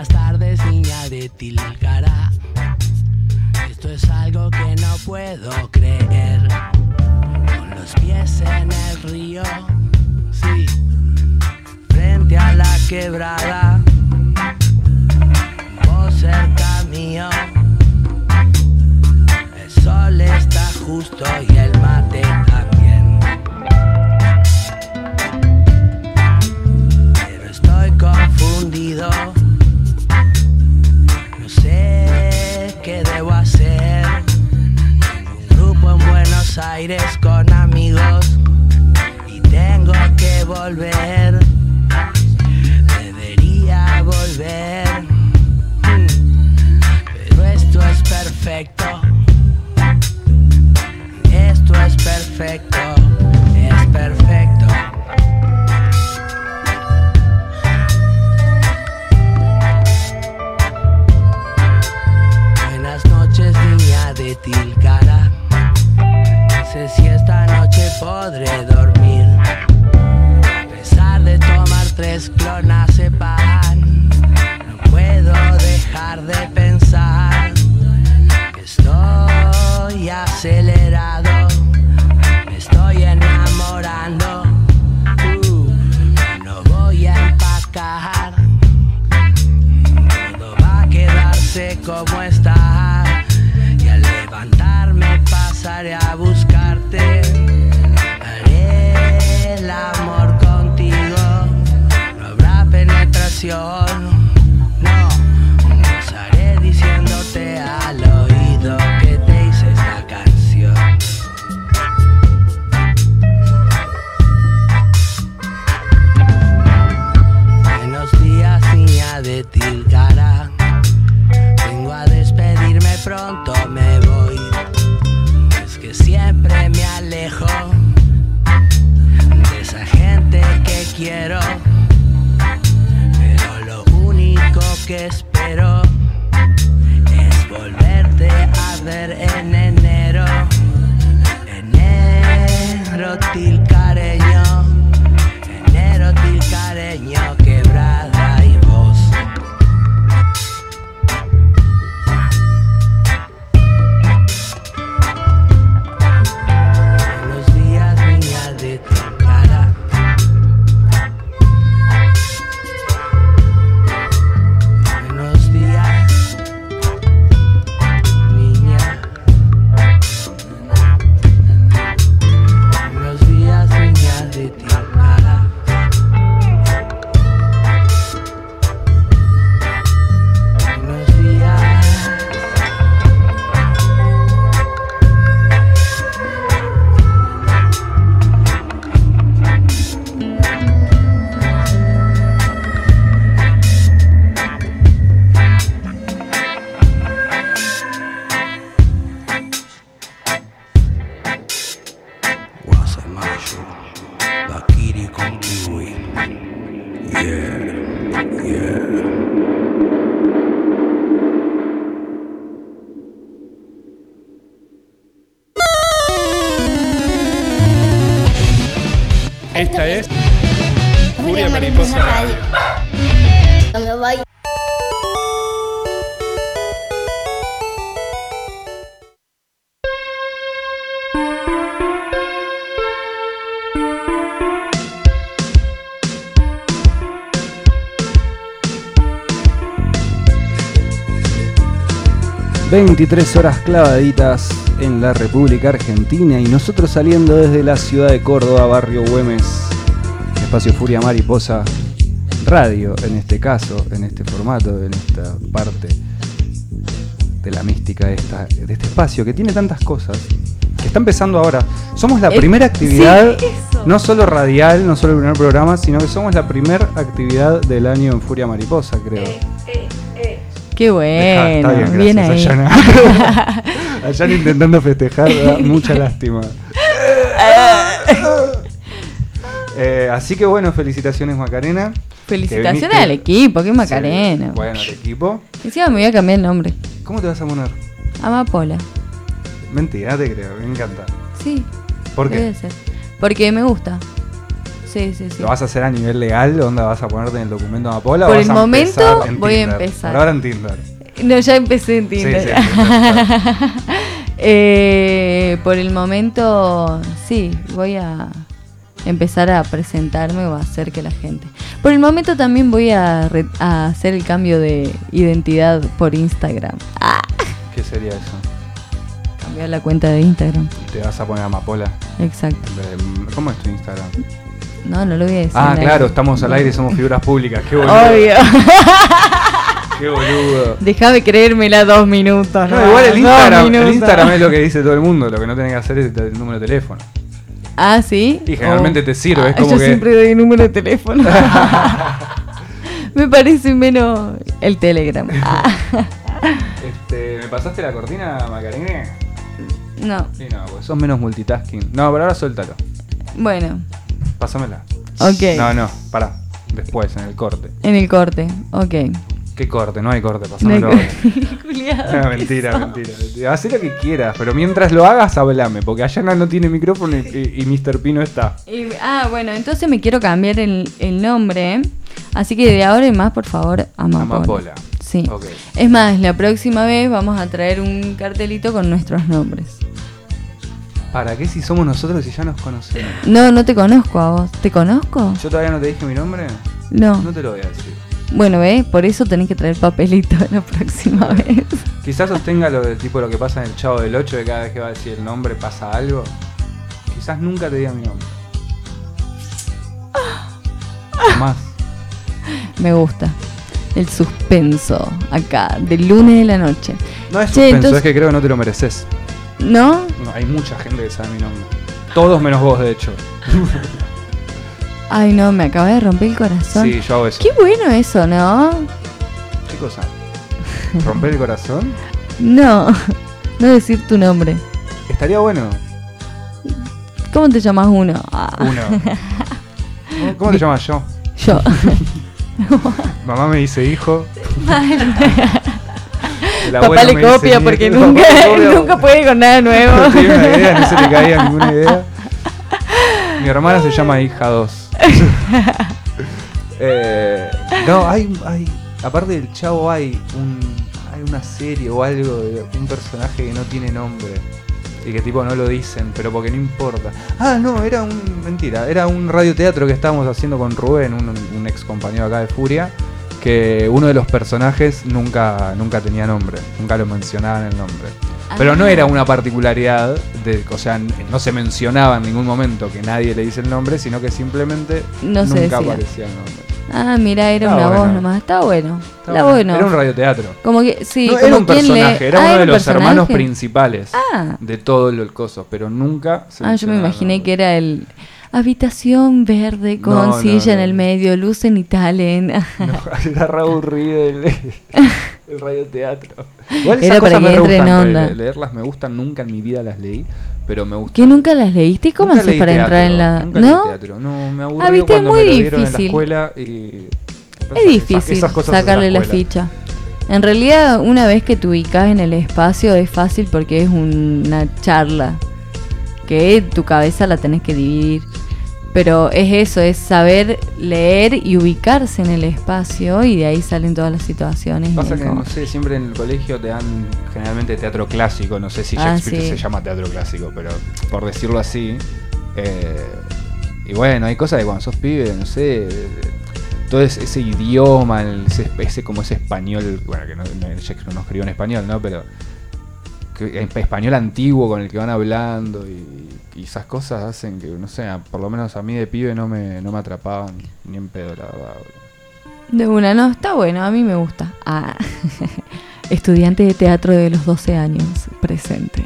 Buenas tardes, niña de Tilcara. Esto es algo que no puedo creer. Con los pies en el río, sí, frente a la quebrada, vos cerca mío. El sol está justo y el mate también. Pero estoy confundido. No sé qué debo hacer. Tengo un grupo en Buenos Aires con amigos y tengo que volver. Debería volver. Pero esto es perfecto. Esto es perfecto. Es perfecto. Buenas noches, niña de Tilcara. No sé si esta noche podré dormir. A pesar de tomar 3 clonazepam, no puedo dejar de pensar que estoy acelerado, me estoy enamorando. No voy a empacar, todo va a quedarse como está. Y al levantarme pasaré a buscarte. Haré el amor contigo, no habrá penetración. No, nos haré diciéndote al oído que te hice esta canción. Buenos días, niña de Tilcara. Vengo a despedirme, pronto me voy. Es que siempre me alejo de esa gente que quiero. Pero lo único que espero es volverte a ver en enero. Enero tilcareño, enero tilcareño, quebrada y voz. Buenos días, niña de Tilcara. Buenos días, niña. Buenos días, niña de Tilcara. Buenos días. Guasamayo, Bakiri con kiwi. Yeah, yeah. Esta es Furia Mariposa Radio. Donde voy. ...23 clavaditas en la República Argentina y nosotros saliendo desde la ciudad de Córdoba, barrio Güemes, espacio Furia Mariposa Radio, en este caso, en este formato, en esta parte de la mística de este espacio que tiene tantas cosas, que está empezando ahora. Somos la primera actividad, sí, no solo radial, no solo el primer programa, sino que somos la primera actividad del año en Furia Mariposa, creo. Qué bueno, Está bien gracias, ahí. Ayana. Ayana intentando festejar, da mucha lástima. Así que bueno, felicitaciones Macarena. Felicitaciones al equipo, qué Macarena. Sí, bueno, al equipo. Encima me voy a cambiar el nombre. ¿Cómo te vas a poner? Amapola. Mentira, te creo, me encanta. Sí. ¿Por qué? Debe ser. Porque me gusta. Sí, sí, sí. ¿Lo vas a hacer a nivel legal? ¿Dónde vas a ponerte en el documento de amapola? Por ¿O el vas a momento empezar en voy a Tinder? empezar. Por ahora en Tinder. No, ya empecé en Tinder. Sí. Por el momento, sí, voy a empezar a presentarme o a hacer que la gente. Por el momento también voy a hacer el cambio de identidad por Instagram. ¿Qué sería eso? Cambiar la cuenta de Instagram. ¿Te vas a poner amapola? Exacto. ¿Cómo es tu Instagram? No lo voy a decir. Ah, claro, estamos al aire y somos figuras públicas. Qué boludo. Obvio. Qué boludo. Déjame creérmela 2 minutos. No, igual el Instagram es lo que dice todo el mundo. Lo que no tenés que hacer es el número de teléfono. Ah, ¿sí? Y generalmente te sirve. Es como yo que... siempre doy el número de teléfono. Me parece menos el Telegram. ¿Me pasaste la cortina, Macarena? No. Sí, no, porque sos menos multitasking. No, pero ahora suéltalo. Bueno. Pásamela. Ok. No, pará. Después, en el corte. En el corte, ok. ¿Qué corte? No hay corte, pásamelo ahora. Juliado, No, mentira. Haz lo que quieras, pero mientras lo hagas, hablame, porque Ayana no tiene micrófono y Mr. P no está. Bueno, entonces me quiero cambiar el nombre. Así que de ahora en más, por favor, Amapola. Sí. Okay. Es más, la próxima vez vamos a traer un cartelito con nuestros nombres. ¿Para qué si somos nosotros y ya nos conocemos? No te conozco a vos. ¿Te conozco? ¿Yo todavía no te dije mi nombre? No. No te lo voy a decir. Bueno, por eso tenés que traer papelito la próxima vez. Quizás sostenga lo que pasa en el Chavo del 8, de cada vez que va a decir el nombre pasa algo. Quizás nunca te diga mi nombre. Más. Me gusta. El suspenso acá, del lunes de la noche. No es suspenso, es que creo que no te lo mereces. ¿No? No, hay mucha gente que sabe mi nombre. Todos menos vos, de hecho. Ay, no, me acaba de romper el corazón. Sí, yo hago eso. Qué bueno eso, ¿no? ¿Qué cosa? ¿Romper el corazón? No decir tu nombre. Estaría bueno. ¿Cómo te llamas uno? Uno. ¿Cómo te llamas yo? Yo. Mamá me dice hijo. Papá le copia porque nunca puede con nada nuevo. No tiene una idea, no se le caía ninguna idea. Mi hermana se llama hija 2. No, hay aparte del Chavo hay una serie o algo de un personaje que no tiene nombre y que tipo no lo dicen, pero porque no importa. Ah, no, mentira, era un radioteatro que estábamos haciendo con Rubén, un ex compañero acá de Furia, que uno de los personajes nunca tenía nombre, nunca lo mencionaban el nombre. Pero no era una particularidad, o sea, no se mencionaba en ningún momento que nadie le dice el nombre, sino que simplemente nunca aparecía el nombre. Ah, mira, era una voz nomás. Está bueno. Bueno. Era un radioteatro. Como que, sí, no, como era un personaje, era uno de los personaje. hermanos principales de todo el coso, pero nunca se yo me imaginé que era el habitación verde con silla en el medio, luz cenitalen. No, era re aburrido el radioteatro. Igual era esas para cosas que me entre en gustan, onda. leerlas me gustan, nunca en mi vida las leí, pero me gustan. ¿Que nunca las leíste? ¿Cómo haces para entrar en la...? Nunca ¿No? leí teatro. No, me aburrió ¿viste? cuando Muy me lo dieron difícil. en la escuela y... Es difícil sacarle la ficha. En realidad, una vez que te ubicas en el espacio es fácil porque es una charla que tu cabeza la tenés que dividir. Pero es eso, es saber leer y ubicarse en el espacio y de ahí salen todas las situaciones. Pasa que, no sé, siempre en el colegio te dan generalmente teatro clásico, no sé si Shakespeare se llama teatro clásico, pero por decirlo así. Y bueno, hay cosas que cuando sos pibe, no sé, todo ese idioma, ese como ese español, bueno, que Shakespeare no escribió en español, ¿no? Pero español antiguo con el que van hablando y esas cosas hacen que, no sé, por lo menos a mí de pibe no me atrapaban ni en pedo, la verdad. De una, no, está bueno, a mí me gusta. Estudiante de teatro de los 12 años, presente.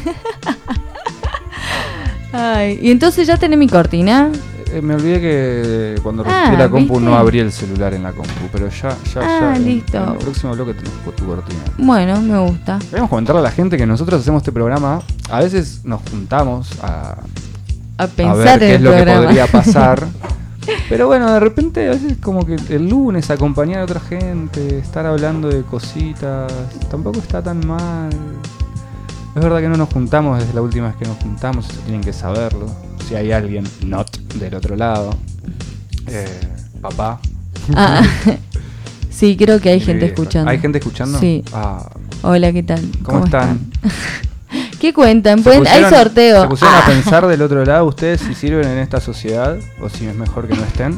Ay, y entonces ya tenés mi cortina. Me olvidé que cuando registré la compu ¿viste? No abrí el celular en la compu, pero ya listo. En el próximo bloque tenés tu cortina. Bueno, me gusta. Queremos comentarle a la gente que nosotros hacemos este programa, a veces nos juntamos a pensar ver qué es lo programa. que podría pasar. Pero bueno, de repente a veces como que el lunes acompañar a otra gente, estar hablando de cositas, tampoco está tan mal. Es verdad que no nos juntamos desde la última vez que nos juntamos, eso tienen que saberlo. Si hay alguien not del otro lado. Papá. Ah, sí, creo que hay gente escuchando. ¿Hay gente escuchando? Sí. Ah, Hola, ¿qué tal? ¿Cómo están? ¿Qué cuentan? ¿Se Hay sorteo. ¿Se pusieron a pensar del otro lado ustedes si sirven en esta sociedad o si es mejor que no estén?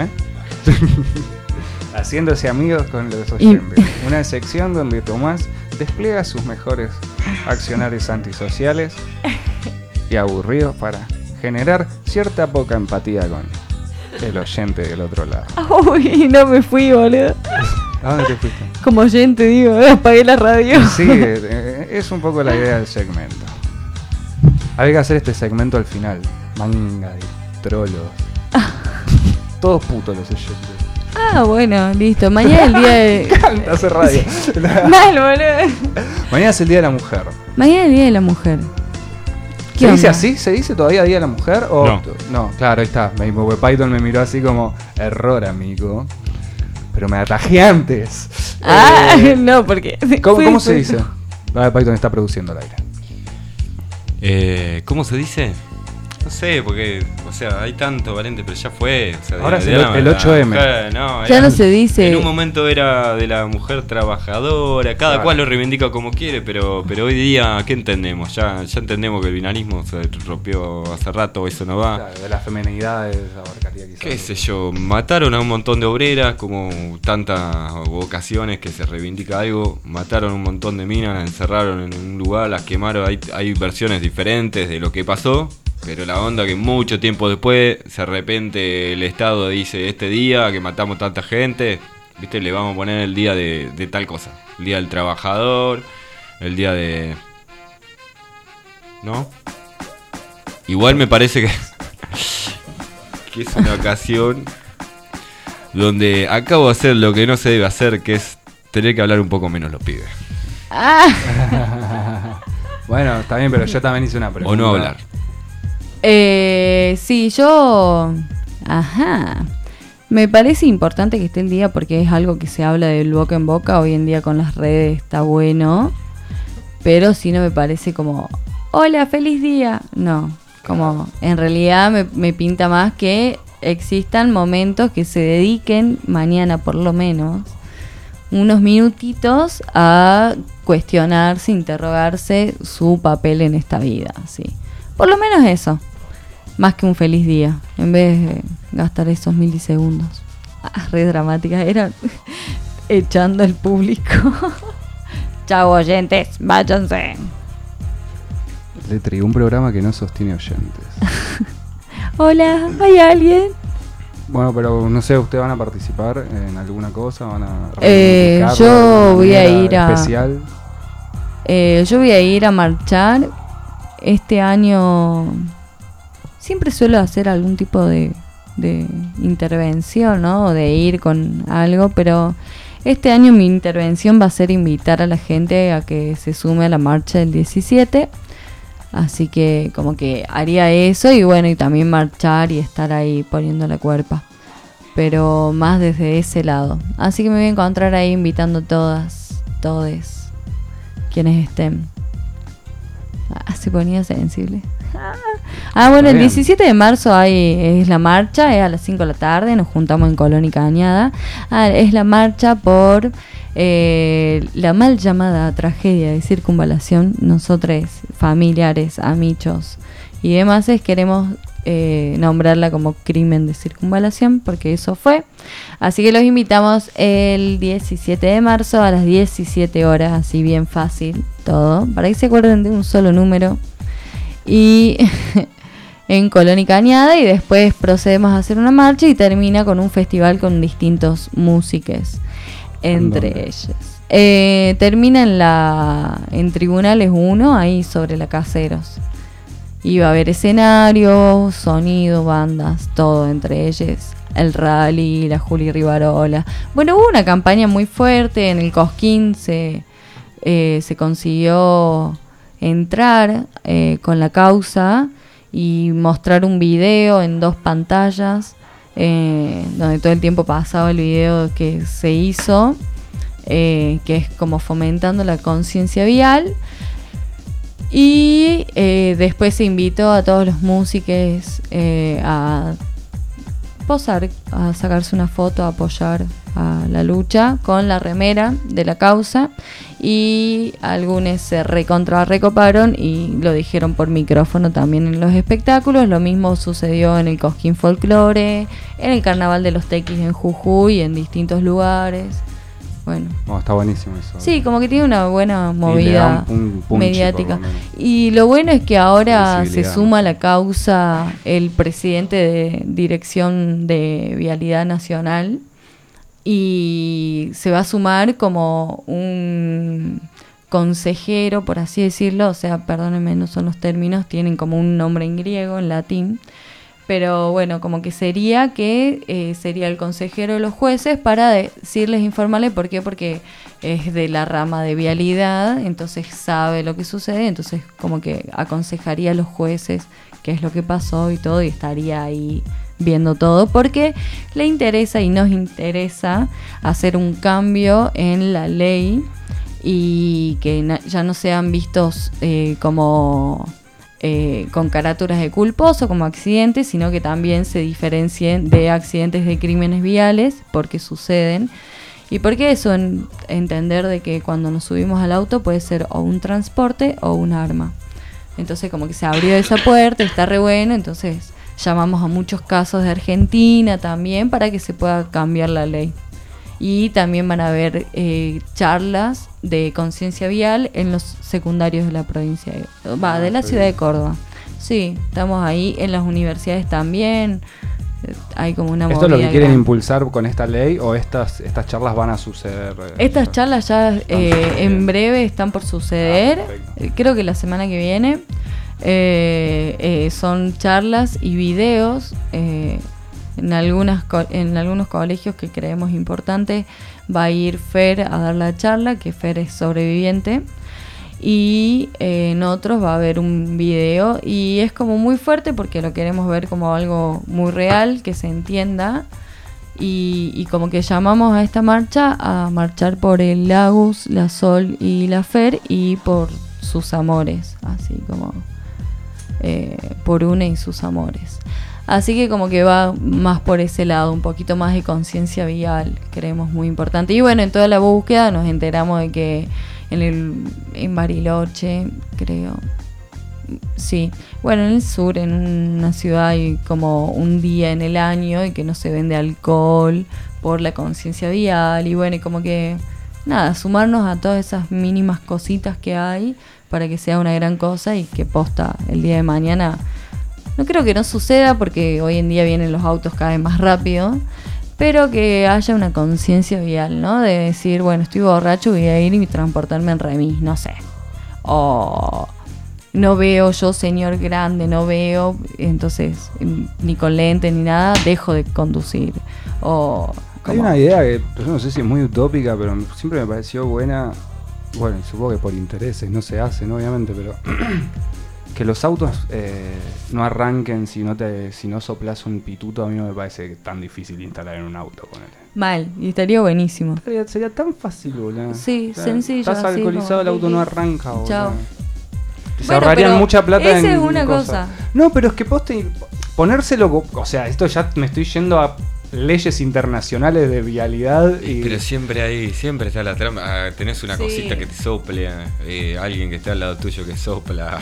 Haciéndose amigos con los oyentes. Una sección donde Tomás despliega sus mejores accionarios antisociales y aburridos para generar cierta poca empatía con el oyente del otro lado. Uy, no me fui, boludo. ¿A dónde te fuiste? Como oyente, digo, apagué la radio. Sí, es un poco la idea del segmento. Había que hacer este segmento al final. Manga de trolos. Todos putos los oyentes. Ah, bueno, listo. Mañana es el día de... Canta, hace radio. Mal, boludo. Mañana es el Día de la Mujer. Mañana es el día de la mujer. ¿Se dice así? ¿Se dice todavía Día de la Mujer? ¿O No, claro, ahí está. Python me miró así como, error, amigo. Pero me atajé antes. No, porque... ¿Cómo se dice? Python está produciendo al aire. ¿Cómo se dice? No sé, porque, o sea, hay tanto, Valente, pero ya fue. O sea, ahora es el 8M. Mujer, ya no se dice. En un momento era de la mujer trabajadora, cada cual lo reivindica como quiere, pero hoy día, ¿qué entendemos? Ya entendemos que el binarismo se rompió hace rato, eso no va. Claro, de las femenidades abarcaría quizás. Qué sé yo, mataron a un montón de obreras, como tantas ocasiones que se reivindica algo, mataron un montón de minas, las encerraron en un lugar, las quemaron, hay versiones diferentes de lo que pasó. Pero la onda que mucho tiempo después, de repente el Estado dice este día que matamos tanta gente, viste, le vamos a poner el día de tal cosa. El día del trabajador, el día de... ¿No? Igual me parece que es una ocasión donde acabo de hacer lo que no se debe hacer, que es tener que hablar un poco menos los pibes. Bueno, está bien, pero yo también hice una pregunta. O no hablar. Sí, yo... Ajá. Me parece importante que esté el día porque es algo que se habla del boca en boca. Hoy en día con las redes está bueno. Pero sí no me parece como... Hola, feliz día. No, como en realidad me pinta más que existan momentos que se dediquen, mañana por lo menos, unos minutitos a cuestionarse, interrogarse su papel en esta vida, sí. Por lo menos eso. Más que un feliz día, en vez de gastar esos milisegundos. Re dramáticas eran. Echando al público. Chao, oyentes, váyanse. Letri, un programa que no sostiene oyentes. Hola, ¿hay alguien? Bueno, pero no sé, ¿ustedes van a participar en alguna cosa? ¿Van a yo voy a ir especial? Yo voy a ir a marchar. Este año siempre suelo hacer algún tipo de intervención, ¿no? O de ir con algo, pero este año mi intervención va a ser invitar a la gente a que se sume a la marcha del 17. Así que como que haría eso y bueno, y también marchar y estar ahí poniendo la cuerpa. Pero más desde ese lado. Así que me voy a encontrar ahí invitando todes, quienes estén. Se ponía sensible. Bueno, el 17 de marzo es la marcha, es a las 5 de la tarde, nos juntamos en Colón y Cañada. Es la marcha por la mal llamada tragedia de circunvalación. Nosotros, familiares, amigos y demás, queremos nombrarla como crimen de circunvalación, porque eso fue. Así que los invitamos el 17 de marzo a las 17 horas, así bien fácil todo, para que se acuerden de un solo número. Y en Colón y Cañada, y después procedemos a hacer una marcha y termina con un festival con distintos músicos, entre ellos. Termina en Tribunales 1, ahí sobre la Caseros. Y va a haber escenarios, sonido, bandas, todo, entre ellos el Rally, la Juli Rivarola. Bueno, hubo una campaña muy fuerte en el Cosquín, se consiguió entrar con la causa y mostrar un video en 2 pantallas, donde todo el tiempo pasaba el video que se hizo, que es como fomentando la conciencia vial. Y después se invitó a todos los músicos a posar, a sacarse una foto, a apoyar a la lucha con la remera de la causa, y algunos se recoparon y lo dijeron por micrófono también en los espectáculos. Lo mismo sucedió en el Cosquín Folklore, en el Carnaval de los Tequis en Jujuy y en distintos lugares. Bueno, está buenísimo eso. Sí, como que tiene una buena movida y le da un punch, mediática. Y lo bueno es que ahora se suma a la causa el presidente de Dirección de Vialidad Nacional, y se va a sumar como un consejero, por así decirlo. O sea, perdónenme, no son los términos, tienen como un nombre en griego, en latín. Pero bueno, como que sería el consejero de los jueces para decirles, informarles. ¿Por qué? Porque es de la rama de vialidad, entonces sabe lo que sucede, entonces como que aconsejaría a los jueces qué es lo que pasó y todo, y estaría ahí viendo todo, porque le interesa y nos interesa hacer un cambio en la ley y que ya no sean vistos como... con carátulas de culposo como accidentes, sino que también se diferencien de accidentes de crímenes viales, porque suceden. Y porque eso, entender de que cuando nos subimos al auto puede ser o un transporte o un arma. Entonces como que se abrió esa puerta, está re bueno. Entonces llamamos a muchos casos de Argentina también para que se pueda cambiar la ley. Y también van a haber charlas de conciencia vial en los secundarios de la provincia, de la ciudad de Córdoba. Sí, estamos ahí, en las universidades también. Hay como una movida. ¿Esto es lo que quieren grande. impulsar con esta ley o estas charlas van a suceder? Estas charlas ya en breve están por suceder. Creo que la semana que viene. Son charlas y videos. En algunos colegios que creemos importantes va a ir Fer a dar la charla, que Fer es sobreviviente, y en otros va a haber un video, y es como muy fuerte porque lo queremos ver como algo muy real, que se entienda, y como que llamamos a esta marcha a marchar por el Agus, la Sol y la Fer, y por sus amores, así como por Une y sus amores. Así que como que va más por ese lado, un poquito más de conciencia vial, creemos muy importante. Y bueno, en toda la búsqueda nos enteramos de que en Bariloche, creo, sí, bueno, en el sur, en una ciudad, hay como un día en el año y que no se vende alcohol por la conciencia vial. Y bueno, y como que, nada, sumarnos a todas esas mínimas cositas que hay para que sea una gran cosa y que posta el día de mañana... No creo que no suceda porque hoy en día vienen los autos cada vez más rápido, pero que haya una conciencia vial, ¿no? De decir, bueno, estoy borracho, voy a ir y transportarme en remis, no sé. O no veo, yo señor grande, no veo, entonces ni con lente ni nada, dejo de conducir. O hay una idea que yo no sé si es muy utópica, pero siempre me pareció buena. Bueno, supongo que por intereses no se hace, ¿no? Obviamente, pero... que los autos no arranquen si no soplas un pituto, a mí no me parece tan difícil instalar en un auto. Ponele. Mal, y estaría buenísimo. Sería tan fácil, boludo. Sí, sencillo. Estás alcoholizado, el auto no arranca, boludo. Chao. Se ahorrarían mucha plata en esa es una cosas. cosa. No, pero es que ponérselo, o sea, esto ya me estoy yendo a leyes internacionales de vialidad Pero siempre está la trampa. Tenés una cosita que te sopla, alguien que está al lado tuyo que sopla.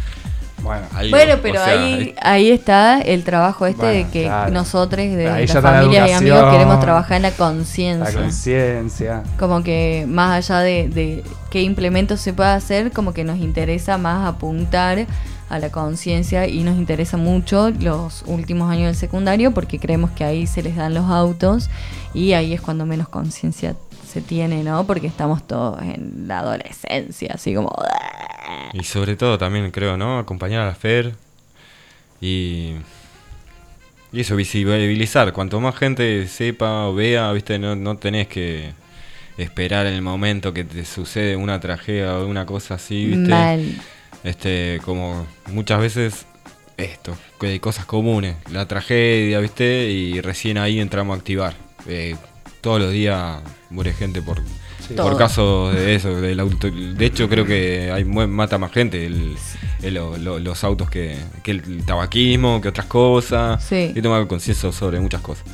Bueno, pero ahí está el trabajo de que nosotros, de las familias y amigos, queremos trabajar en la conciencia. La conciencia. Como que más allá de qué implementos se puede hacer, como que nos interesa más apuntar a la conciencia, y nos interesa mucho los últimos años del secundario porque creemos que ahí se les dan los autos y ahí es cuando menos conciencia se tiene, ¿no? Porque estamos todos en la adolescencia, así como... Y sobre todo también creo, ¿no? Acompañar a la Fer y eso, visibilizar. Cuanto más gente sepa o vea, ¿viste? No tenés que esperar el momento que te sucede una tragedia o una cosa así, ¿viste? Mal. Como muchas veces que hay cosas comunes, la tragedia, ¿viste? Y recién ahí entramos a activar. Todos los días muere gente por Sí. Todo. Por casos de eso, del auto. De hecho, creo que mata más gente los autos que el tabaquismo, que otras cosas. Sí. Y tomar conciencia sobre muchas cosas.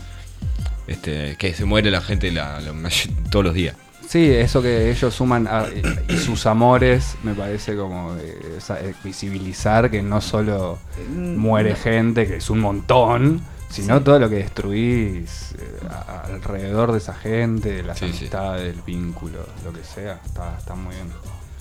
Que se muere la gente todos los días. Sí, eso que ellos suman y sus amores, me parece como visibilizar que no solo muere gente, que es un montón, sino todo lo que destruís alrededor de esa gente, las amistades, el vínculo, lo que sea, está muy bien.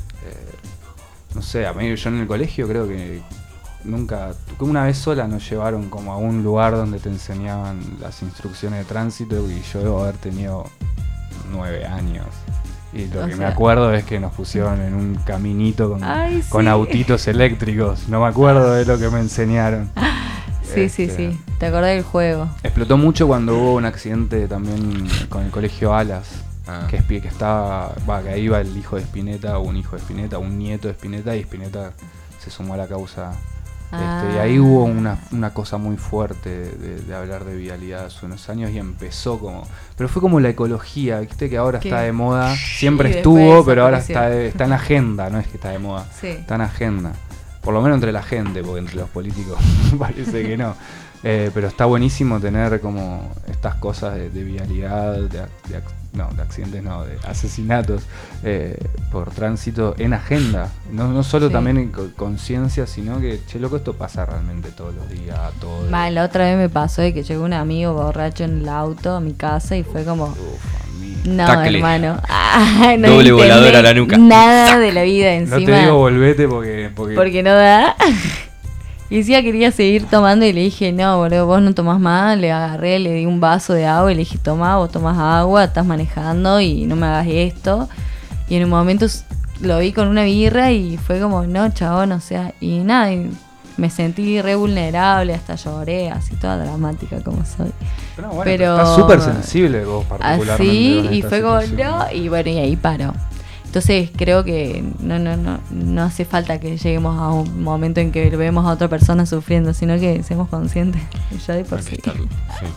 No sé, a mí yo en el colegio creo que nunca, una vez sola nos llevaron como a un lugar donde te enseñaban las instrucciones de tránsito y yo debo haber tenido 9 años. Y lo que me acuerdo es que nos pusieron en un caminito con autitos eléctricos. No me acuerdo de lo que me enseñaron. Sí. ¿Te acordás del juego? Explotó mucho cuando hubo un accidente también con el colegio Alas. Que estaba, que ahí iba el hijo de Spinetta, un hijo de Spinetta, un nieto de Spinetta, y Spinetta se sumó a la causa. Y ahí hubo una cosa muy fuerte de hablar de vialidad hace unos años y empezó como... Pero fue como la ecología, viste que ahora está de moda, siempre estuvo, pero ahora está en agenda, no es que está de moda, está en agenda. Por lo menos entre la gente, porque entre los políticos parece que no. Pero está buenísimo tener como estas cosas de vialidad, de accidentes, de asesinatos por tránsito en agenda. No solo también en conciencia, sino que, che, loco, esto pasa realmente todos los días, todo. La otra vez me pasó de que llegó un amigo borracho en el auto a mi casa y fue como... No, Tacle. hermano. No doble volador a la nuca. Nada de la vida encima. No te digo volvete porque no da. Y decía quería seguir tomando y le dije, no, boludo, vos no tomás más. Le agarré, le di un vaso de agua y le dije, tomá, vos tomás agua, estás manejando y no me hagas esto. Y en un momento lo vi con una birra y fue como, no, chabón, o sea, y nada, y me sentí re vulnerable, hasta lloré, así toda dramática como soy. Pero estás súper sensible vos particularmente. Así, y fue como, no, y bueno, y ahí paró. Entonces creo que no hace falta que lleguemos a un momento en que vemos a otra persona sufriendo, sino que seamos conscientes ya de por sí. Hay que estarlo.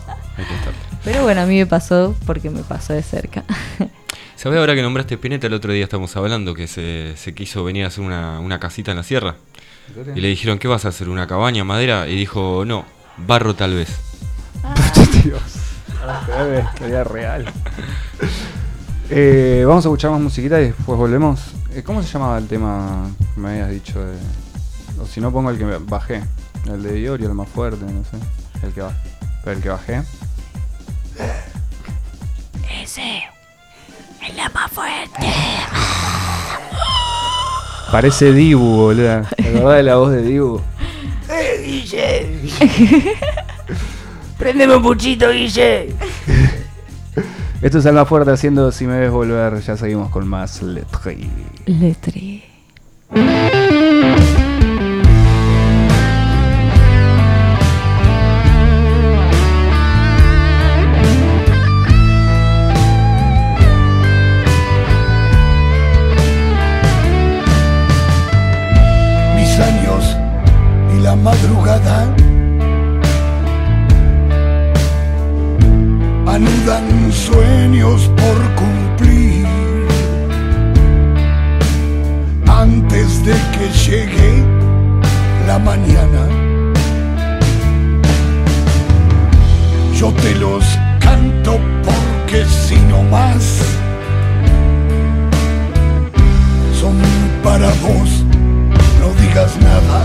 Pero bueno, a mí me pasó porque me pasó de cerca. ¿Sabés ahora que nombraste Spinetta? El otro día estamos hablando que se quiso venir a hacer una casita en la sierra. Y le dijeron, ¿qué vas a hacer? ¿Una cabaña, madera? Y dijo, no, barro tal vez. Dios, historia real. Vamos a escuchar más musiquita y después volvemos. ¿Cómo se llamaba el tema que me habías dicho? O si no, pongo el que bajé. El de Iorio, el más fuerte, no sé. Pero el que bajé. Ese es la más fuerte. Parece Dibu, boludo. ¿Te acordás de la voz de Dibu? Guille! ¡Préndeme un puchito, Guille! Esto es Alma Fuerte haciendo Si Me Ves Volver. Ya seguimos con más Letri. Mis años y la madrugada anudan sueños por cumplir. Antes de que llegue la mañana, yo te los canto porque si no más son para vos, no digas nada.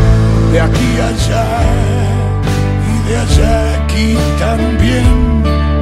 de allá aquí también.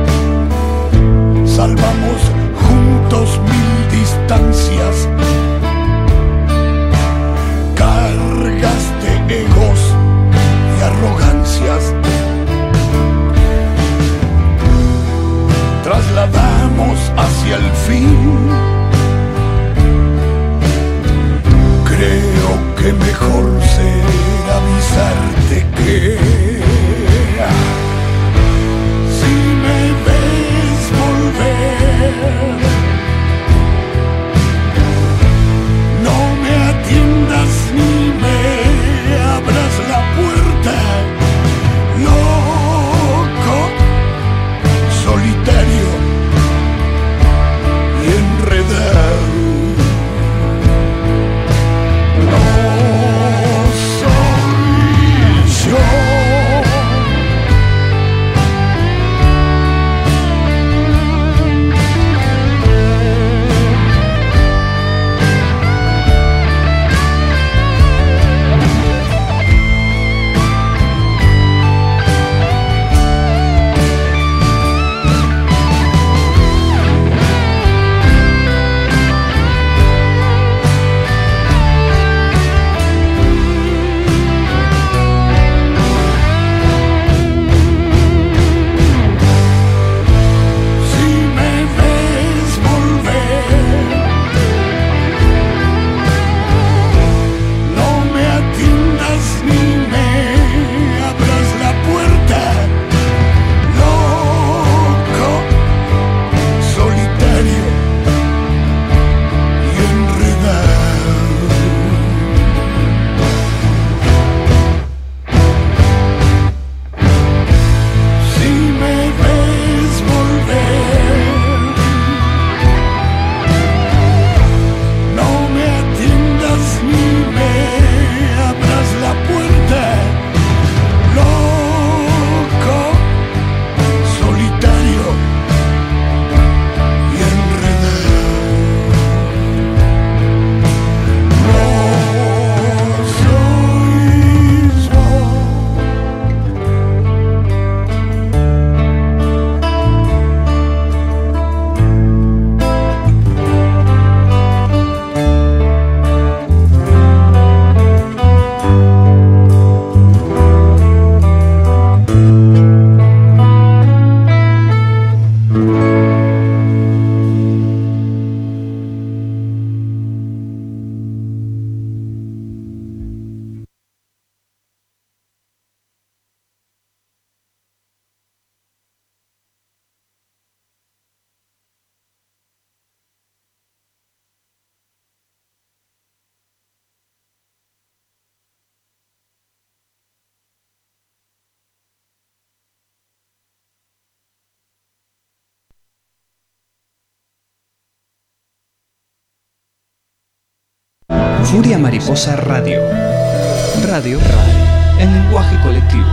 Furia Mariposa Radio. Radio en lenguaje colectivo.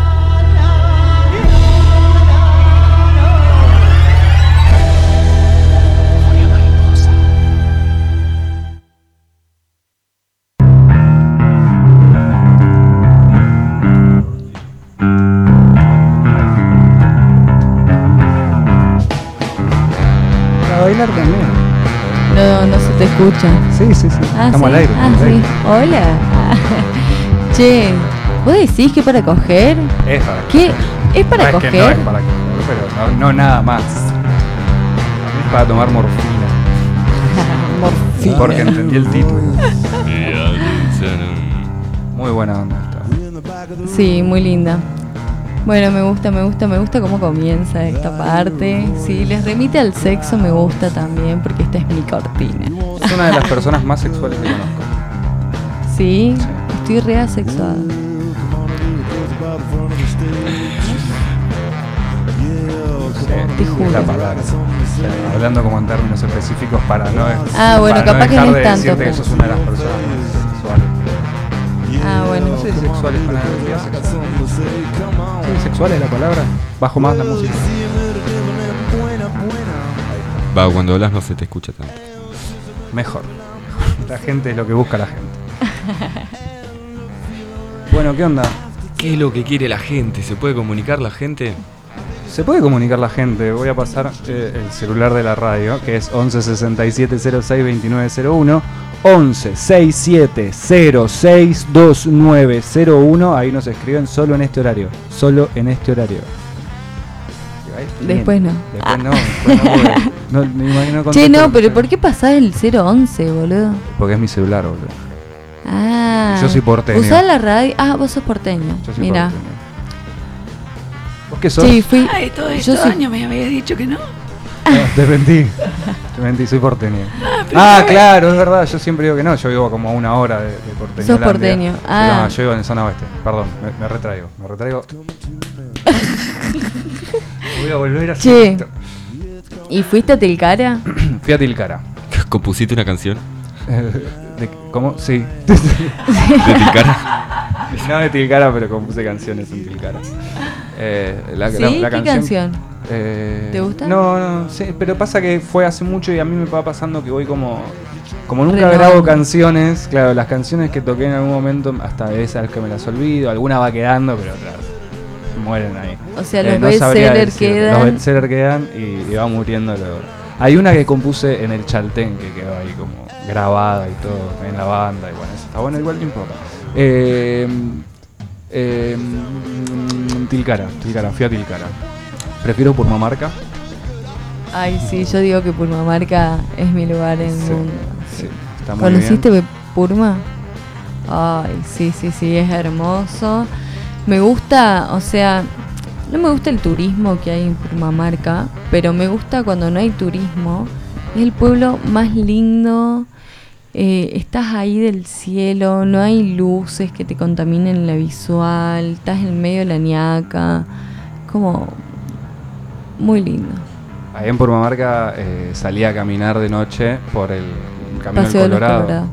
Bailar también. No se te escucha. Sí. Estamos ¿sí? al aire. Sí. Hola. Che, ¿vos decís que para coger? Es para ¿Qué? ¿Es para no coger? Es que no es para coger, pero no nada más. Es para tomar morfina. Morfina. Porque entendí el título. Muy buena onda esta. Sí, muy linda. Bueno, me gusta cómo comienza esta parte. Si les remite al sexo, me gusta también, porque esta es mi cortina. Es una de las personas más sexuales que conozco. Sí, estoy re asexuada. Te juro. La palabra. Hablando como en términos específicos para no bueno, para capaz que dejar no de es tanto, decirte pero- que sos una de las personas más sexuales. Bueno. No sé si sexual es para identidad sexual. Sí, sexual es la palabra. Bajo más la música. Va, cuando hablas no se te escucha tanto. Mejor. La gente es lo que busca la gente. Bueno, ¿qué onda? ¿Qué es lo que quiere la gente? ¿Se puede comunicar la gente? Se puede comunicar la gente. Voy a pasar el celular de la radio, que es 11 67 06 29 01. 11 67 06 29 01. Ahí nos escriben solo en este horario. Solo en este horario. Después no. Después no. No, me imagino Che, contesto no, lo pero que- ¿por qué pasás el 011, boludo? Porque es mi celular, boludo. Ah. Yo soy porteño. ¿Usás la radio? Ah, vos sos porteño. Yo soy Mira. porteño. ¿Vos qué sos? Sí, fui. Ay, todo yo estos soy- años me habías dicho que no. No, te mentí, soy porteño. Claro, es verdad, yo siempre digo que no, yo vivo como a una hora de porteño. Sos porteño, No, yo vivo en zona oeste, perdón, me retraigo. Voy a volver a Che. ¿Y fuiste a Tilcara? Fui a Tilcara. ¿Compusiste una canción? ¿Cómo? Sí. ¿De Tilcara? No de Tilcara, pero compuse canciones en Tilcara. ¿Sí? ¿Qué canción? ¿Te gusta? No, sí, pero pasa que fue hace mucho y a mí me va pasando que voy como nunca Renovando. grabo canciones, claro, las canciones que toqué en algún momento, hasta esas que me las olvido, algunas va quedando, pero otras mueren ahí. O sea, los no sabría bestsellers decir. quedan. Los bestsellers quedan y va muriendo. Hay una que compuse en el Chaltén que quedó ahí como grabada y todo, en la banda, y bueno, eso está bueno, igual no importa. Tilcara, fui a Tilcara. Prefiero Purmamarca. Ay, sí, yo digo que Purmamarca es mi lugar en el mundo. Sí, está muy bien. ¿Conociste Purma? Ay, sí, es hermoso. Me gusta, o sea, no me gusta el turismo que hay en Purmamarca, pero me gusta cuando no hay turismo. Es el pueblo más lindo. Estás ahí del cielo, no hay luces que te contaminen la visual, estás en medio de la ñaca, como muy lindo. Ahí en Purmamarca salí a caminar de noche por el camino Paseo de del los Colorado. Colorados.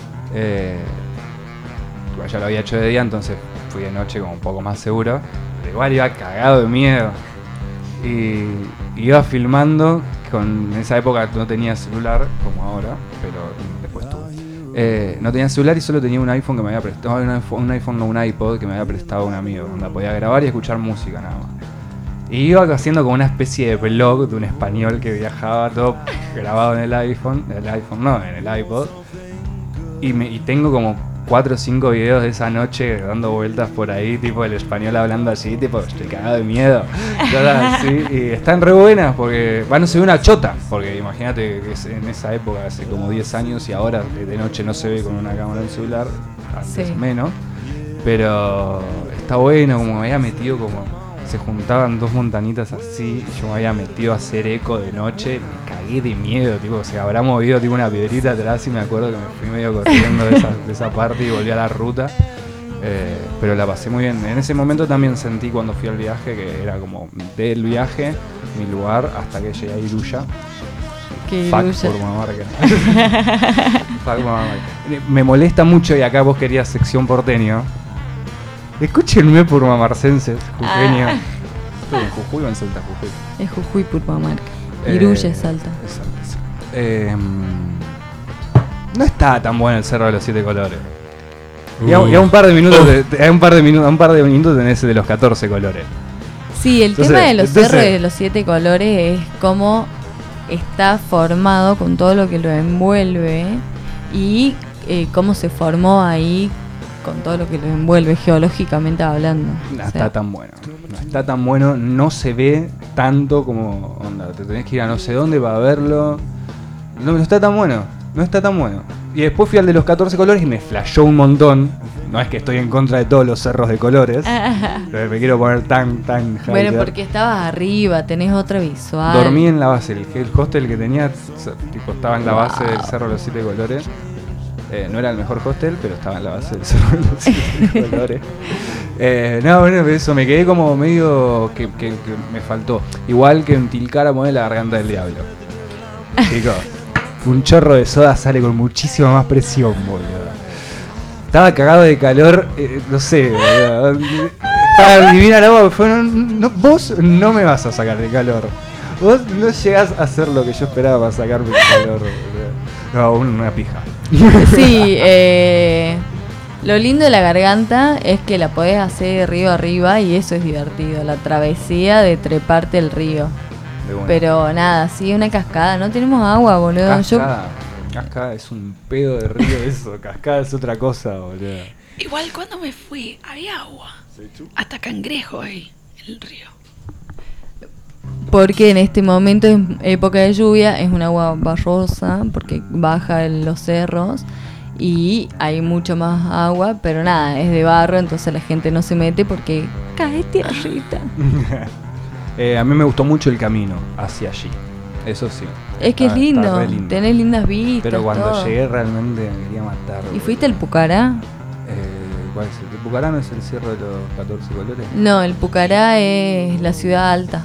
Ya lo había hecho de día, entonces fui de noche como un poco más seguro. Pero igual iba cagado de miedo. Y iba filmando. En esa época no tenía celular, como ahora, pero después tuve. No tenía celular y solo tenía un iPhone que me había prestado. Un iPhone, no, un iPod que me había prestado un amigo, donde podía grabar y escuchar música nada más. Y iba haciendo como una especie de blog de un español que viajaba, todo grabado en el iPhone. En el iPod. Y tengo como 4 o 5 videos de esa noche dando vueltas por ahí, tipo el español hablando así, tipo estoy cagado de miedo. Así, y están re buenas porque no se ve una chota, porque imagínate que en esa época, hace como 10 años y ahora de noche no se ve con una cámara en celular, antes Sí. menos, pero está bueno, como me había metido se juntaban dos montanitas así y yo me había metido a hacer eco de noche, me cagué de miedo, tipo, se habrá movido tipo una piedrita atrás y me acuerdo que me fui medio corriendo de esa parte y volví a la ruta, pero la pasé muy bien. En ese momento también sentí cuando fui al viaje que era como del viaje, mi lugar, hasta que llegué a Iruya, Que Fuck Iruya. Purmamarca. Fuck Purmamarca. Me molesta mucho, y acá vos querías sección porteño. Escúchenme, purmamarcenses, jujeño. Estoy en Jujuy o en Salta, Jujuy. Es Jujuy Purmamarca. Iruya es Salta. No está tan bueno el Cerro de los 7 Colores. Y a un par de minutos, a un par de minutos tenés el de los 14 colores. Sí, el Entonces- tema de los entonces- cerros de los 7 colores es cómo está formado con todo lo que lo envuelve y cómo se formó ahí con todo lo que lo envuelve geológicamente hablando. No O sea, está tan bueno. No está tan bueno, no se ve tanto como onda. Te tenés que ir a no sé dónde para verlo. No está tan bueno. No está tan bueno. Y después fui al de los 14 colores y me flashó un montón. No es que estoy en contra de todos los cerros de colores. Pero me quiero poner tan bueno, hyper. porque estabas arriba, tenés otra visual. Dormí en la base. El hostel que tenía tipo, estaba en la base del Cerro de los 7 Colores. No era el mejor hostel, pero estaba en la base del Cerro de los 7 Colores. No, bueno, eso me quedé como medio que me faltó. Igual que en Tilcara poner la garganta del diablo. Chicos, un chorro de soda sale con muchísima más presión, boludo. Estaba cagado de calor, no sé, boludo. Estaba divina el agua, vos no me vas a sacar de calor. Vos no llegás a hacer lo que yo esperaba para sacarme de calor, boludo. No, una pija. Sí, lo lindo de la garganta es que la podés hacer de río arriba y eso es divertido, la travesía de treparte el río. Pero nada, sí, una cascada, no tenemos agua, boludo. Cascada es un pedo de río eso, cascada es otra cosa, boludo. Igual cuando me fui había agua. Hasta cangrejo ahí en el río. Porque en este momento, en época de lluvia, es un agua barrosa, porque baja en los cerros y hay mucho más agua, pero nada, es de barro, entonces la gente no se mete porque cae tierrita. A mí me gustó mucho el camino hacia allí, eso sí. Es que es Está lindo, re lindo. tenés lindas vistas. Pero cuando todo. llegué realmente me quería matar. ¿Y fuiste al Pucará? ¿Cuál es el Pucará? ¿No es el Cerro de los 14 Colores? No, el Pucará es la ciudad alta.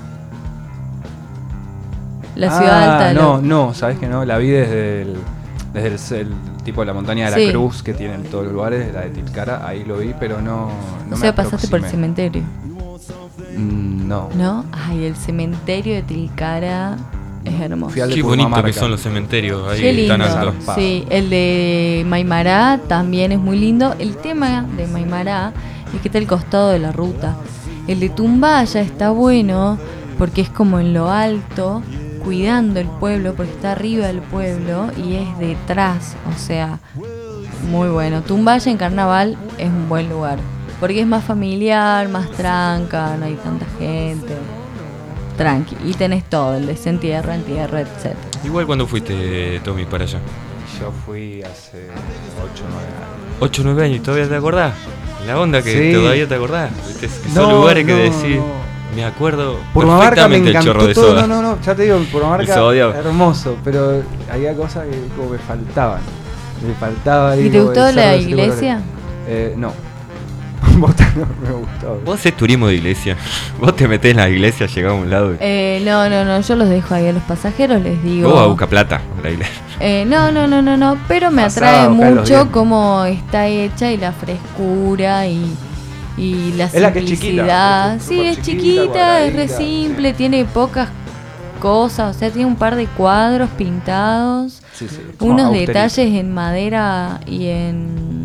La ciudad alta. No, sabes que no, la vi desde el tipo de la montaña de Sí. la Cruz que tienen todos los lugares, la de Tilcara, ahí lo vi, pero no O me sea, pasaste por el aproximé. cementerio. No. ¿No? Ay, el cementerio de Tilcara es hermoso. Fui al de Qué bonito Purmamarca. que son los cementerios ahí Qué lindo. tan altos. Sí, el de Maimará también es muy lindo. El tema de Maimará es que está al costado de la ruta. El de Tumbaya está bueno porque es como en lo alto, cuidando el pueblo, porque está arriba del pueblo y es detrás. O sea, muy bueno. Tumbaya en carnaval es un buen lugar porque es más familiar, más tranca, no hay tanta gente. Tranqui, y tenés todo, el desentierro, entierro, etc. Igual cuando fuiste, Tommy, para allá. Yo fui hace 8 o 9 años. 8 o 9 años, ¿todavía te acordás? La onda que Sí. todavía te acordás. ¿Viste? Son No, lugares que no, decís, no. me acuerdo Purmamarca me perfectamente el encantó chorro de todo, soda. no, ya te digo, el Purmamarca El sodio. hermoso, pero había cosas que como me faltaban. Me faltaba ahí ¿Y te como gustó el la Cerro de los 7 iglesia? Colores. No. Bota no me gustó. Vos haces turismo de iglesia. Vos te metés en la iglesia, llegás a un lado y... No, yo los dejo ahí a los pasajeros, les digo. Vos vas a buscar plata, la iglesia. No, pero me Pasaba atrae a buscar los mucho dientes. cómo está hecha y la frescura y la Es la que es chiquita, simplicidad. es Sí, súper es chiquita, chiquita, es re cuadradita, simple, tiene pocas cosas, o sea, tiene un par de cuadros pintados, Sí, como unos austerito. detalles en madera y en...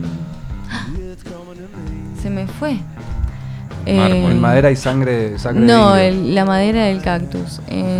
Se me fue. En madera y sangre No, de indio. la madera del cactus.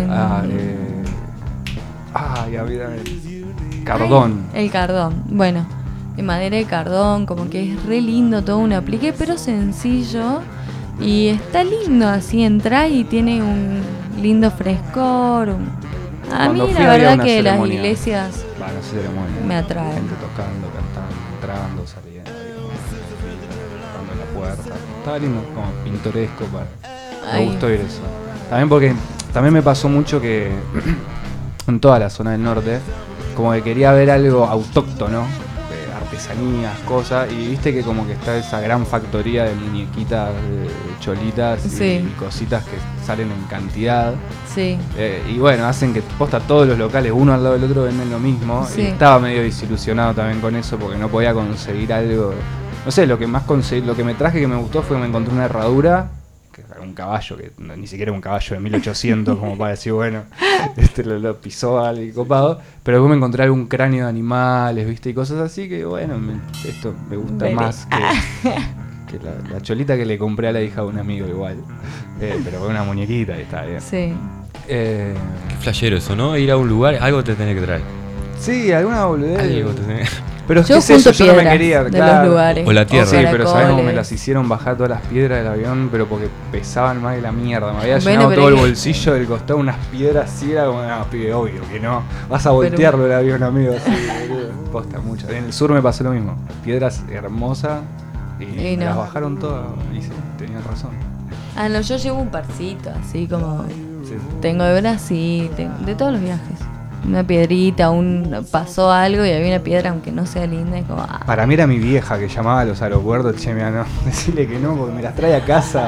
Ya olvídame. Cardón. El cardón. Bueno, de madera de cardón, como que es re lindo todo un aplique, pero sencillo. Y está lindo, así entras y tiene un lindo frescor. A Cuando mí fui la había verdad una que las ceremonia. iglesias Va, no sé, ceremonia. me atraen. Gente tocando, cantando, entrando, saliendo, ahí como tocando en la puerta. Estaba lindo, como pintoresco. Me Ay. gustó ir eso. También porque también me pasó mucho que en toda la zona del norte, como que quería ver algo autóctono, artesanías, cosas, y viste que como que está esa gran factoría de muñequitas, de cholitas Sí. y cositas que salen en cantidad. Sí. Y bueno, hacen que posta todos los locales, uno al lado del otro, venden lo mismo. Sí. Y estaba medio desilusionado también con eso porque no podía conseguir algo. No sé, lo que más conseguí, lo que me traje que me gustó fue que me encontré una herradura, que era un caballo, que ni siquiera un caballo de 1800, como para decir, bueno, lo pisó alguien copado. Pero después me encontré algún cráneo de animales, viste, y cosas así que, bueno, esto me gusta más que la cholita que le compré a la hija de un amigo igual. Pero con una muñequita y está bien. Sí. Qué flashero eso, ¿no? Ir a un lugar, algo te tenés que traer. Sí, alguna boludez. Algo te tenés que... Pero Yo qué sé junto yo no me piedras quería, de claro. los lugares. O la tierra. Sí, pero ¿sabes cómo me caracoles. las hicieron bajar todas las piedras del avión? Pero porque pesaban más que la mierda. Me había Bueno, llenado pero todo el que- bolsillo del costado unas piedras así, era como, no, pibe, obvio que no. Vas a voltearlo el avión, amigo, así, boludo. Posta mucho. En el sur me pasó lo mismo. Piedras hermosas y Y me las no. bajaron todas. Y sí, tenían razón. Ah, no, yo llevo un parcito, así como... Sí. Tengo de Brasil, de todos los viajes. Una piedrita, pasó algo y había una piedra, aunque no sea linda, es como... ah. Para mí era mi vieja que llamaba a los aeropuertos, che, mira, no, decirle que no, porque me las trae a casa.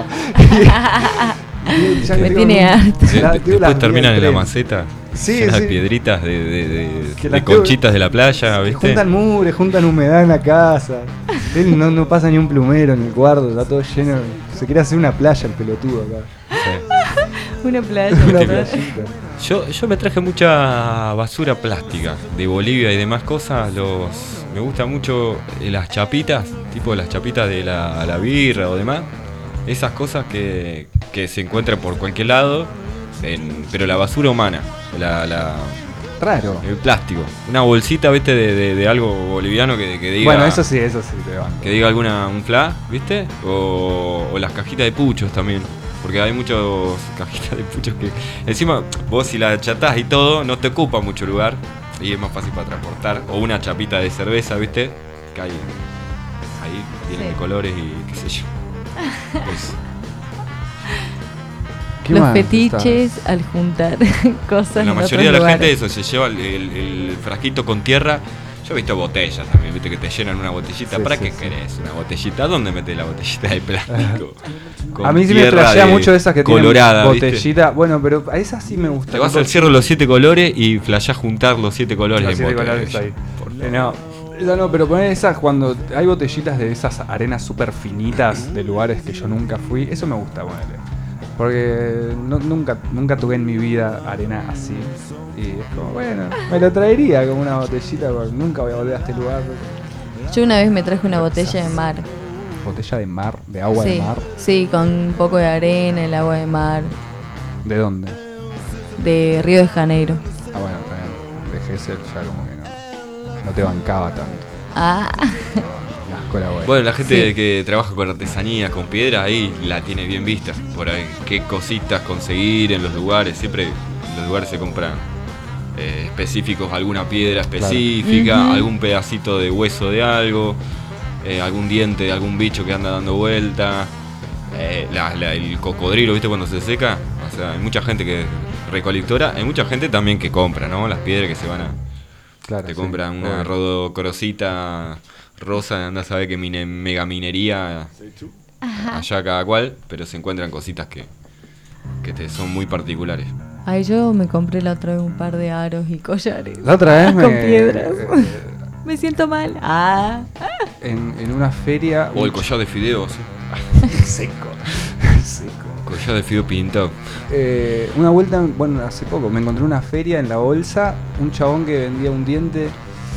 Y ya Me le tiene digo, harta. Después terminan en la maceta. Sí, llenas sí. de piedritas, de Que las conchitas de la playa, Que ¿viste? juntan mugre, juntan humedad en la casa. Él no pasa ni un plumero en el cuarto, está todo lleno. Se quiere hacer una playa el pelotudo acá. Sí. Una playa. Una ¿verdad? playita. Yo me traje mucha basura plástica de Bolivia y demás cosas. Me gustan mucho las chapitas, tipo las chapitas de la birra o demás. Esas cosas que se encuentran por cualquier lado, pero la basura humana, Raro. el plástico. Una bolsita, ¿viste? De algo boliviano que diga... Bueno, eso sí te van. Que diga un fla, ¿viste? O las cajitas de puchos también. Porque hay muchas cajitas de puchos que... Encima, vos si la achatás y todo, no te ocupa mucho lugar. Y es más fácil para transportar. O una chapita de cerveza, ¿viste? Que ahí vienen Sí. de colores y qué sé yo. Pues, ¿Qué Los más fetiches al juntar cosas la en mayoría de otros la gente lugares. eso, se lleva el frasquito con tierra. Yo he visto botellas también, ¿viste? Que te llenan una botellita. Sí, ¿Para sí, qué sí. querés una botellita? ¿Dónde metes la botellita de plástico? Con A mí sí me tierra flashea mucho esas que colorada, tienen ¿viste? botellita. Bueno, pero a esas sí me gusta. Te vas al Cerro de los 7 colores y flashás juntar los 7 colores Los en 7 botella. colores ahí. Por No, esa no, pero poner esas cuando hay botellitas de esas arenas súper finitas de lugares que yo nunca fui, eso me gusta ponerle. Porque nunca tuve en mi vida arena así. Y es como, bueno, me lo traería como una botellita, porque nunca voy a volver a este lugar. Yo una vez me traje una botella de mar. Botella de mar, de agua Sí, de mar. sí, con un poco de arena, el agua de mar, ¿De dónde? de Río de Janeiro. Ah, bueno, también. De Gesell ya como que no te bancaba tanto. Ah, Asco la Bueno, la gente Sí. que trabaja con artesanía, con piedra, ahí la tiene bien vista. Por ahí, qué cositas conseguir en los lugares. Siempre en los lugares se compran específicos, alguna piedra específica, Ujú. algún pedacito de hueso de algo, algún diente de algún bicho que anda dando vuelta, el cocodrilo, ¿viste? Cuando se seca. O sea, hay mucha gente que es recolectora, hay mucha gente también que compra, ¿no? Las piedras que se van a... Claro, Te sí, compran una obvio. rodocorosita rosa, andás a ver que mega minería allá cada cual, pero se encuentran cositas que son muy particulares. ay, yo me compré la otra vez un par de aros y collares. La otra vez Con piedras. Me siento mal. Ah, en una feria. O el collar de fideo, ¿sí? seco. Seco. Collar de fideo pintado. Una vuelta, bueno, hace poco, me encontré una feria en la bolsa, un chabón que vendía un diente.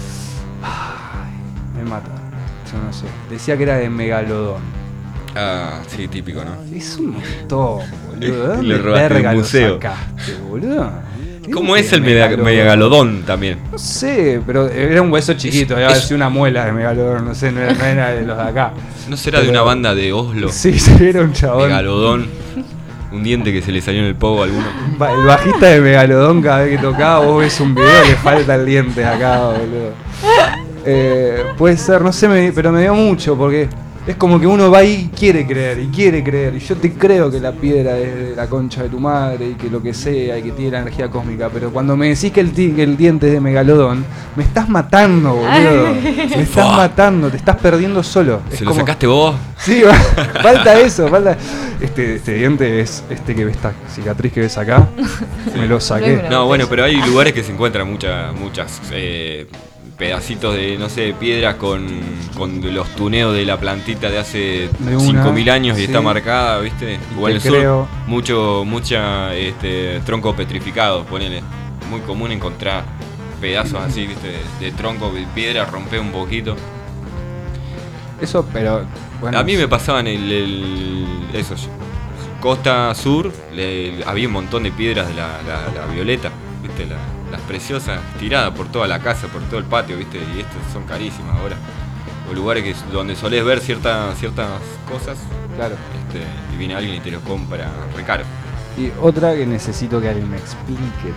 Ay, me mata. Yo no sé. Decía que era de megalodón. Ah, sí, típico, ¿no? Es un montón, boludo. ¿De Le dónde robaste verga el lo museo. sacaste, boludo? ¿Cómo ¿Qué es el megalodón también? No sé, pero era un hueso chiquito, iba a decir una muela de megalodón, no sé, no era de los de acá. ¿No será de una banda de Oslo? Sí, era un chabón. Megalodón. Un diente que se le salió en el pogo a alguno. El bajista de Megalodón, cada vez que tocaba, vos ves un video, le falta el diente acá, boludo. Puede ser, no sé, pero me dio mucho porque Es como que uno va ahí y quiere creer. Y yo te creo que la piedra es de la concha de tu madre y que lo que sea y que tiene la energía cósmica. Pero cuando me decís que el diente es de Megalodón, me estás matando, boludo. Me estás matando, te estás perdiendo solo. ¿Se lo sacaste vos? Sí, falta eso, falta. Este diente es este que ves, esta cicatriz que ves acá. Me lo saqué. No, bueno, pero hay lugares que se encuentran muchas pedacitos de, no sé, piedra con los tuneos de la plantita de hace 5.000 años y está marcada, ¿viste? Igual en el sur, mucha tronco petrificado, ponele. Muy común encontrar pedazos así, ¿viste? De tronco de piedra, romper un poquito. Eso, pero bueno. A mí me pasaba en eso, costa sur, había un montón de piedras de la violeta, ¿viste? Las preciosas tiradas por toda la casa, por todo el patio, ¿viste? Y estas son carísimas ahora. O lugares donde solés ver ciertas cosas. Claro. Y viene alguien y te lo compra re caro. Y otra que necesito que alguien me explique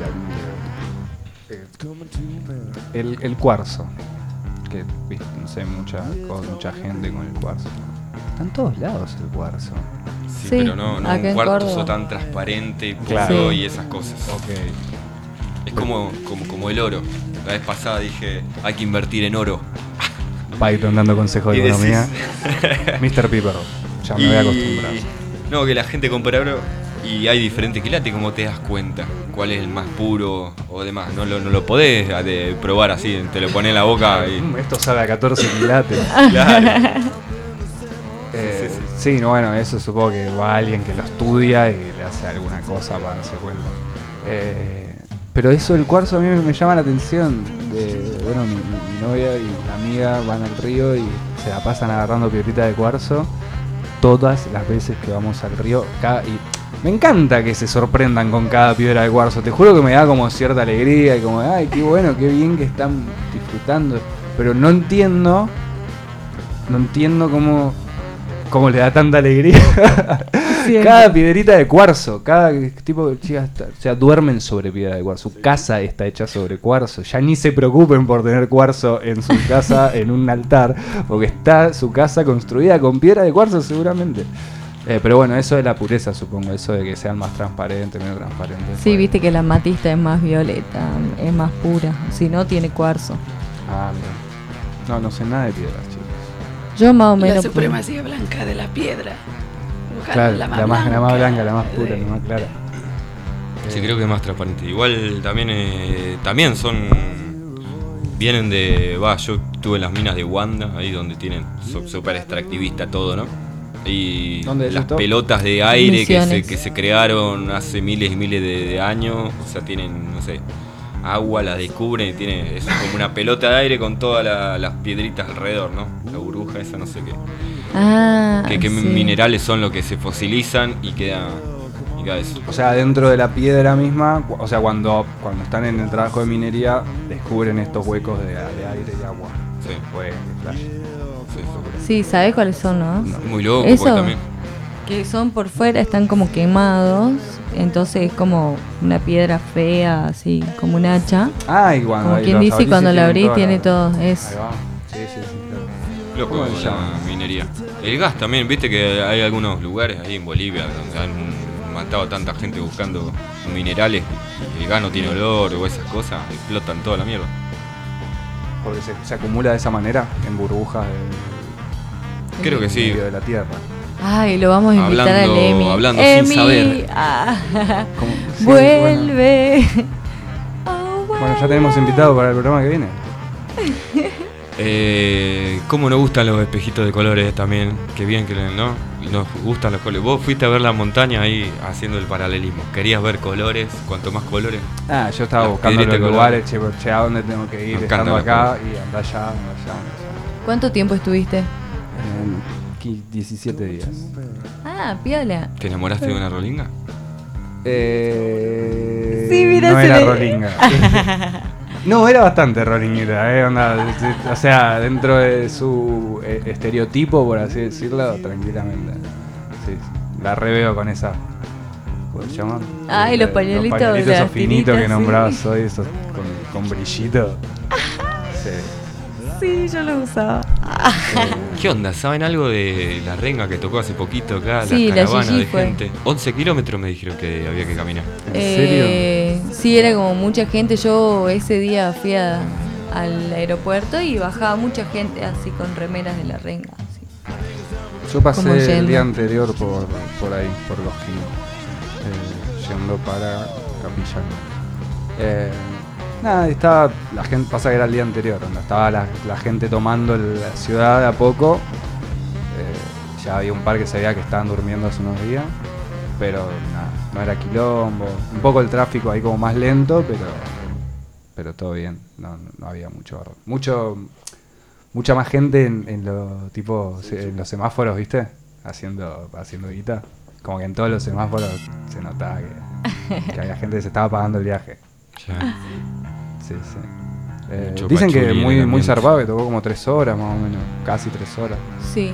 también. El cuarzo. Que, ¿viste? No sé, mucha gente con el cuarzo. Está en todos lados el cuarzo. Sí, pero no un cuarzo tan transparente y puro y esas cosas. Okay. Es como el oro. La vez pasada dije, hay que invertir en oro. Python dando consejos de economía. Mr. Piper, ya me voy a acostumbrar. No, que la gente compra oro y hay diferentes quilates, como te das cuenta cuál es el más puro o demás. No lo podés probar así, te lo pones en la boca y... Esto sabe a 14 quilates. Claro. Sí, no, bueno, eso supongo que va alguien que lo estudia y le hace alguna cosa para darse cuenta. Pero eso del cuarzo a mí me llama la atención. Bueno, mi novia y una amiga van al río y se la pasan agarrando piedritas de cuarzo todas las veces que vamos al río. Y me encanta que se sorprendan con cada piedra de cuarzo. Te juro que me da como cierta alegría y como, ay, qué bueno, qué bien que están disfrutando. Pero no entiendo cómo le da tanta alegría. Cada piedrita de cuarzo, cada tipo de chicas, o sea, duermen sobre piedra de cuarzo. Su casa está hecha sobre cuarzo. Ya ni se preocupen por tener cuarzo en su casa, en un altar, porque está su casa construida con piedra de cuarzo seguramente. Pero bueno, eso es la pureza, supongo, eso de que sean más transparentes, menos transparentes. Sí, bueno. Viste que la amatista es más violeta, es más pura, si no tiene cuarzo. Ah, mira. No sé nada de piedras, chicos. Yo más o menos. La supremacía blanca de la piedra. Claro, la más blanca, la más pura, la más clara. Sí, creo que es más transparente. Igual también vienen de... yo estuve en las minas de Wanda, ahí donde tienen súper extractivista todo, ¿no? Y las pelotas de aire que se crearon hace miles y miles de años, o sea, tienen, no sé, agua, la descubren y tiene es como una pelota de aire con todas las piedritas alrededor, ¿no? La burbuja esa, no sé qué. ¿Qué minerales son los que se fosilizan y queda eso? O sea, dentro de la piedra misma, o sea, cuando están en el trabajo de minería, descubren estos huecos de aire y agua. Sí. Pues, flash. Sí, ¿sabés cuáles son, no? Muy loco, eso, también. Que son por fuera, están como quemados, entonces es como una piedra fea, así, como un hacha. Y cuando como quien dice, cuando la abrís tiene todo eso. Ahí va. Sí, claro. Loco la minería. El gas también, viste que hay algunos lugares ahí en Bolivia donde han matado a tanta gente buscando minerales y el gas no tiene olor o esas cosas, explotan toda la mierda. Porque se acumula de esa manera, en burbujas creo que sí. De la tierra. Ay, lo vamos a invitar a Emi. Hablando Emi, sin saber. Sí, vuelve. Bueno, ya tenemos invitado para el programa que viene. ¿Cómo nos gustan los espejitos de colores también? Qué bien que nos gustan los colores. Vos fuiste a ver la montaña ahí haciendo el paralelismo. Querías ver colores, cuanto más colores. Yo estaba buscando los lugares, che, ¿a dónde tengo que ir? Estando acá y andá allá. ¿Cuánto tiempo estuviste? 17 días. Piola. ¿Te enamoraste de una rolinga? Sí, mira, no era rolinga. No, era bastante rolinguera, o sea, dentro de su estereotipo, por así decirlo, tranquilamente. Sí, la reveo con esa. ¿Cómo se llaman? Los pañuelitos esos finitos que nombrabas hoy, esos con brillito. Sí, yo lo usaba. ¿Qué onda? ¿Saben algo de la renga que tocó hace poquito acá? Sí, la la caravana Gigi de fue. gente. 11 kilómetros me dijeron que había que caminar. ¿En serio? Sí, era como mucha gente. Yo ese día fui al aeropuerto y bajaba mucha gente así con remeras de la renga. Así. Yo pasé Como el yendo. día anterior por ahí, por los Gil, yendo para Capilla. Nada, estaba la gente, pasa que era el día anterior, donde estaba la gente tomando la ciudad de a poco. Ya había un par que se veía que estaban durmiendo hace unos días, pero nada, no era quilombo. Un poco el tráfico ahí como más lento, pero todo bien, no había mucha más gente en los semáforos, ¿viste? Haciendo guita. Como que en todos los semáforos se notaba que había gente que se estaba pagando el viaje. Ya. Sí. Mucho Dicen que pachuli en el muy ambiente. zarpado, que tocó como 3 horas más o menos, casi 3 horas. Sí.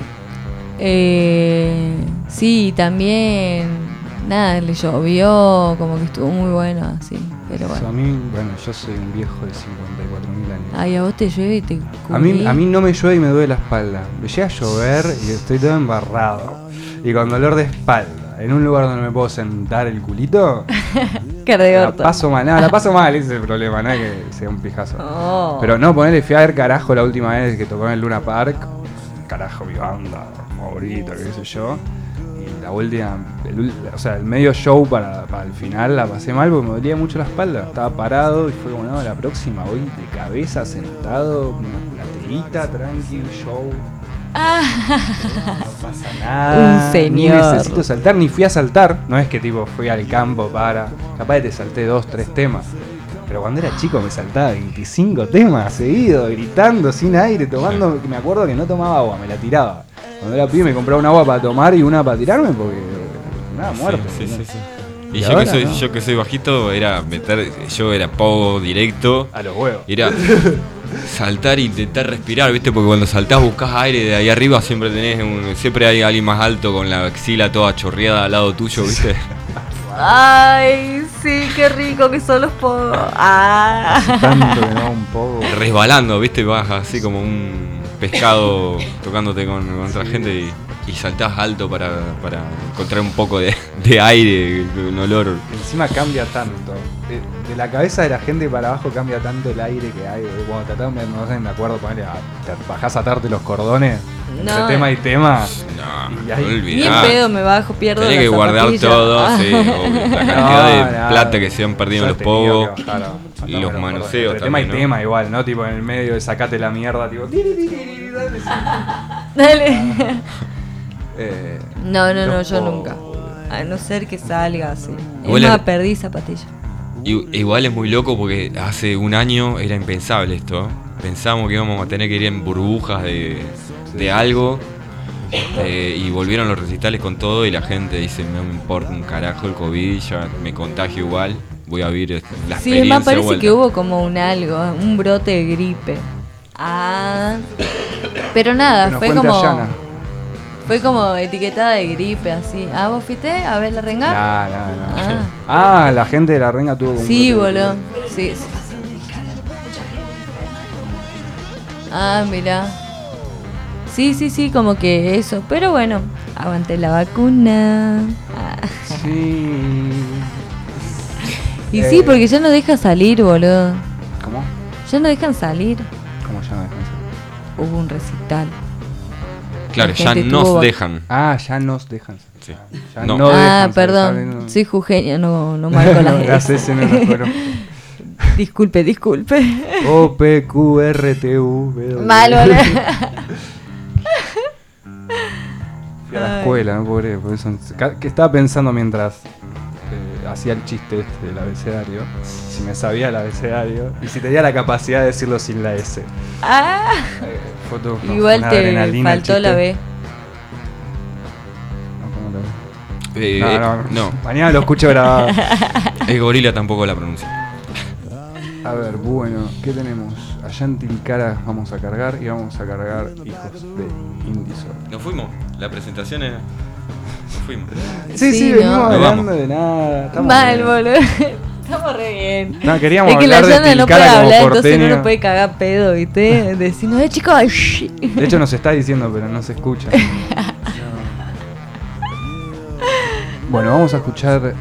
Sí, también. Nada, le llovió, como que estuvo muy bueno, así. Pero Eso a bueno. mí, yo soy un viejo de 54.000 años. Ay, a vos te llueve y te A mí no me llueve y me duele la espalda. Me llega a llover y estoy todo embarrado. Y con dolor de espalda, en un lugar donde me puedo sentar el culito, Cara de la orto. paso mal. Nada, la paso mal, ese es el problema, no es que sea un pijazo. Oh. Pero no, ponele, fui a ver Carajo la última vez que tocó en el Luna Park. Carajo, mi banda favorita, qué sé yo. Y la última, el medio show para el final la pasé mal porque me dolía mucho la espalda. Estaba parado y fue como, no, la próxima voy de cabeza, sentado, con una plateíta, tranqui, show. No pasa nada. Un señor. Ni necesito saltar, ni fui a saltar. No es que tipo fui al campo para. Capaz que te salté 2, 3 temas. Pero cuando era chico me saltaba 25 temas seguidos, gritando, sin aire, tomando. Me acuerdo que no tomaba agua, me la tiraba. Cuando era pibe me compraba un agua para tomar y una para tirarme porque. Nada, muerto. Sí. Y Y yo ahora que soy no. yo que soy bajito, yo era pogo directo. A los huevos. Era saltar e intentar respirar, ¿viste? Porque cuando saltás buscás aire de ahí arriba, siempre hay alguien más alto con la axila toda chorreada al lado tuyo, ¿viste? Ay, sí, qué rico que son los pogos. Tanto que no, un poco. Resbalando, ¿viste? Vas así como un pescado tocándote con otra gente y saltás alto para encontrar un poco de aire, un olor. Encima cambia tanto. De la cabeza de la gente para abajo cambia tanto el aire que hay. Cuando tratás, no sé, me acuerdo, ponele, te bajás a atarte los cordones entre No. tema y tema. No, Y ahí- Ni en olvidá. pedo me bajo, pierdo Tenés la que guardar zapatilla. todo, sí, obvio. La cantidad de No, plata que se han perdido en yo los he tenido pogos. que bajar a Y atarme los los manoseos cordones. Entre tema y también, ¿no? tema igual, ¿no? Tipo en el medio de sacate la mierda, tipo. Dale. Dale. No, Los yo pogos. nunca. A no ser que salga así. Igual Es más, es- perdí zapatilla. Igual es muy loco porque hace un año era impensable esto. Pensábamos que íbamos a tener que ir en burbujas de algo. Y volvieron los recitales con todo y la gente dice, no me importa un carajo el COVID, ya me contagio igual, voy a vivir la Sí, experiencia. me parece vuelta. que hubo como un brote de gripe. Pero nada, Que nos fue cuente como. Ayana. Fue como etiquetada de gripe, así. ¿Vos fuiste a ver la renga? No. La gente de la renga tuvo como un Sí, brote de boludo. Sí. Mirá. Sí, como que eso. Pero bueno, aguanté la vacuna. Sí. Y sí, porque ya no deja salir, boludo. ¿Cómo? Ya no dejan salir. ¿Cómo ya no dejan? Hubo un recital. Claro, La ya gente nos tuvo- dejan. Ya nos dejan. Sí. Ya No. no dejan salir, Perdón. ¿saben? Soy jujeña, no marco las Las S no las fueron. Disculpe. O, P, Q, R, T, U, V, W. Mal, boludo. Fui a la escuela, no puedo creer, por eso- que estaba pensando mientras hacía el chiste este del abecedario, si me sabía el abecedario y si tenía la capacidad de decirlo sin la S. Fue todo Igual una te adrenalina el faltó la chiste. B. No, ¿cómo la B? No. Mañana lo escucho grabado. El gorila tampoco la pronuncia. A ver, bueno, ¿qué tenemos? Allá en Tilcara vamos a cargar y vamos a cargar Hijos de Indisol. ¿Nos fuimos? La presentación es... Nos fuimos. Sí, Sí, venimos no. hablando de nada. estamos Mal, bien. boludo. Estamos re bien. No, queríamos es que la hablar de Yana no puede Tilcara como hablar, entonces no porteño. nos puede cagar pedo, ¿viste? Decirnos, chicos, shh. De hecho nos está diciendo, pero no se escucha. Bueno, vamos a escuchar...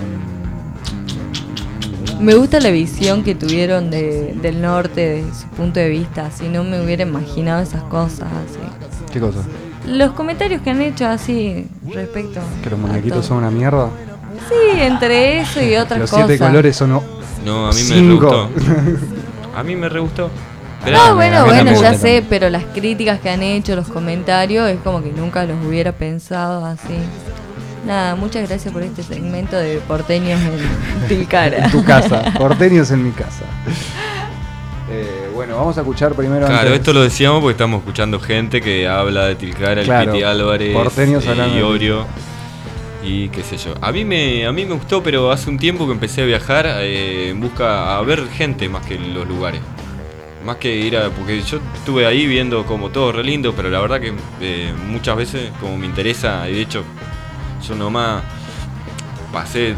Me gusta la visión que tuvieron del norte, de su punto de vista. Si no me hubiera imaginado esas cosas así. ¿Qué cosa? Los comentarios que han hecho así respecto ¿Que los a muñequitos todo. son una mierda? Sí, entre eso y otras Los cosas. 7 colores son... No, a mí me re 5. gustó. A mí me re gustó. Pero No, a mí bueno, no me ya gusta sé, tanto. pero las críticas que han hecho, los comentarios, es como que nunca los hubiera pensado así. Nada, muchas gracias por este segmento de porteños en Tilcara. En tu casa, porteños en mi casa. Bueno, vamos a escuchar primero... Claro, antes- esto lo decíamos porque estamos escuchando gente que habla de Tilcara, el Claro, Piti Álvarez, porteños hablando de- Iorio y qué sé yo. A mí me gustó, pero hace un tiempo que empecé a viajar en busca a ver gente más que los lugares. Más que ir a... Porque yo estuve ahí viendo como todo re lindo, pero la verdad que muchas veces como me interesa, y de hecho yo nomás pasé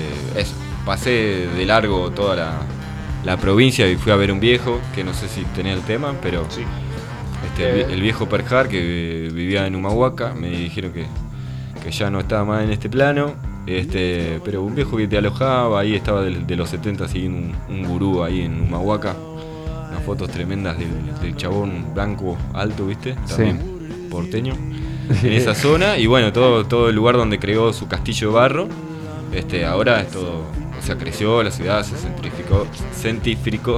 de largo toda la provincia y fui a ver un viejo, que no sé si tenía el tema, pero Sí. el viejo Perjar que vivía en Humahuaca, me dijeron que ya no estaba más en este plano, pero un viejo que te alojaba, ahí estaba de los 70 siguiendo un gurú ahí en Humahuaca, unas fotos tremendas del chabón blanco alto, ¿viste? También porteño, en esa zona, y bueno, todo el lugar donde creó su castillo de barro, ahora es todo, o sea, creció la ciudad, se centrificó, ¿Centrificó?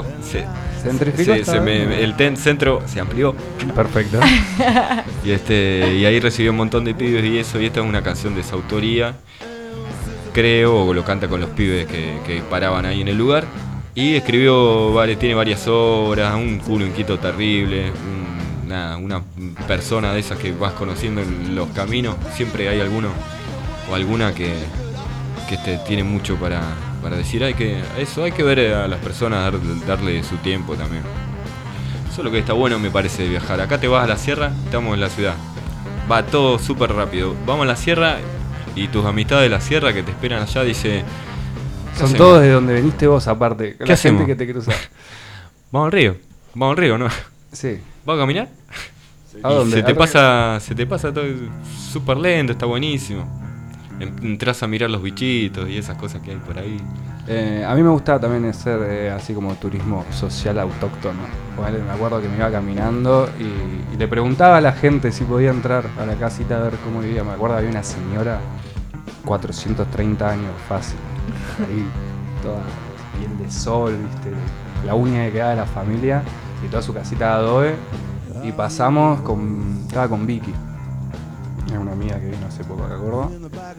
el centro se amplió. Perfecto. Y y ahí recibió un montón de pibes y eso, y esta es una canción de esa autoría, creo, o lo canta con los pibes que paraban ahí en el lugar. Y escribió, tiene varias obras, un culo inquieto terrible, una persona de esas que vas conociendo en los caminos, siempre hay alguno o alguna que tiene mucho para decir. Hay que ver a las personas, darle su tiempo también. Eso es lo que está bueno, me parece, de viajar. Acá te vas a la sierra, estamos en la ciudad. Va todo súper rápido. Vamos a la sierra y tus amistades de la sierra que te esperan allá dice... ¿qué Son hacemos? todos de donde viniste vos, aparte. ¿Qué la hacemos? gente que te cruza. Vamos al río, ¿no? Sí. ¿Vas a caminar? ¿A Y dónde? se te ¿A pasa todo súper lento, está buenísimo. Entrás a mirar los bichitos y esas cosas que hay por ahí. A mí me gusta también hacer así como turismo social autóctono. Ponele, me acuerdo que me iba caminando y le preguntaba a la gente si podía entrar a la casita a ver cómo vivía. Me acuerdo había una señora, 430 años fácil, ahí toda piel de sol, ¿viste? La uña que quedaba de la familia y toda su casita de adobe. Y pasamos estaba con Vicky. Es una amiga que vino hace poco acá a Córdoba.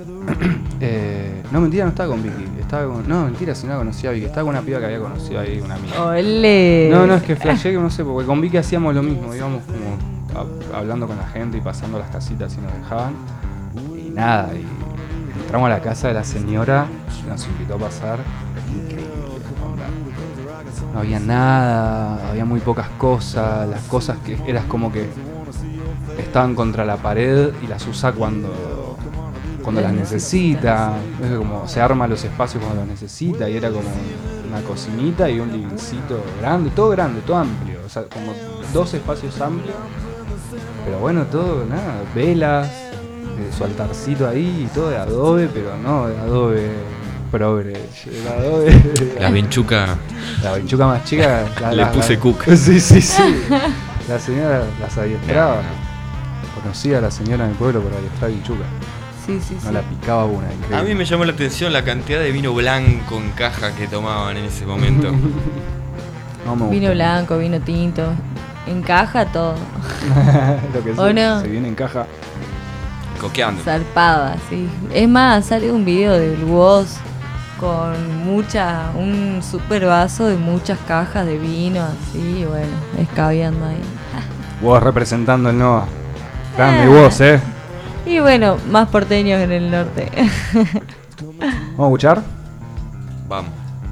No, mentira, no estaba con Vicky. No, mentira, si no la conocía a Vicky. Estaba con una piba que había conocido ahí, una amiga. ¡Ole! No, es que flashé que no sé, porque con Vicky hacíamos lo mismo. Íbamos como hablando con la gente y pasando las casitas y nos dejaban. Y nada, y entramos a la casa de la señora, nos invitó a pasar. Increíble, onda. No había nada, había muy pocas cosas. Las cosas que eras como que estaban contra la pared y las usa cuando las necesita. Es como se arma los espacios cuando los necesita, y era como una cocinita y un livingcito grande, todo amplio, o sea, como 2 espacios amplios, pero bueno, todo, nada, velas, su altarcito ahí, y todo de adobe, pero no de adobe progre, de adobe. La vinchuca. La vinchuca más chica. Le puse cook. Sí. La señora las adiestraba. Conocía a la señora en el pueblo por adiestrar vinchuca. Sí. No la picaba una, increíble. A mí me llamó la atención la cantidad de vino blanco en caja que tomaban en ese momento. No me gusta. Vino blanco, vino tinto. En caja todo. Lo que ¿O no? se viene en caja. Coqueando. Zarpada, sí. Es más, sale un video del Woz con un super vaso de muchas cajas de vino, así, bueno, escabeando ahí. Vos representando el NOA. Grande vos, Y bueno, más porteños en el norte. ¿Vamos a escuchar? Vamos.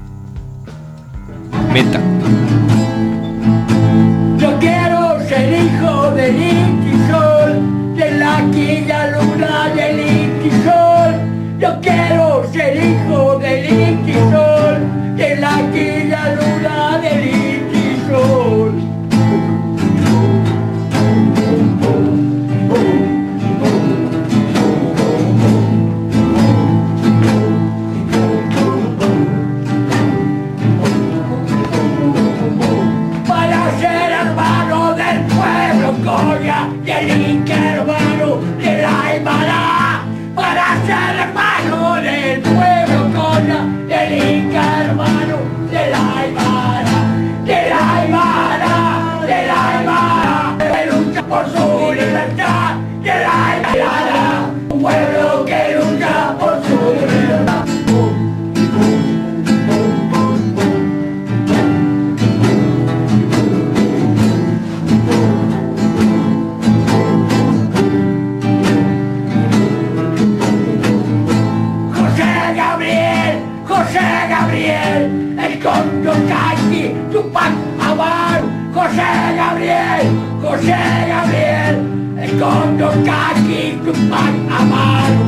Meta. Yo quiero ser hijo del Inti Sol, de la quilla luna del Inti Sol. Yo quiero ser hijo del Inti Sol, José Gabriel, escondo caqui, Tupac Amaru.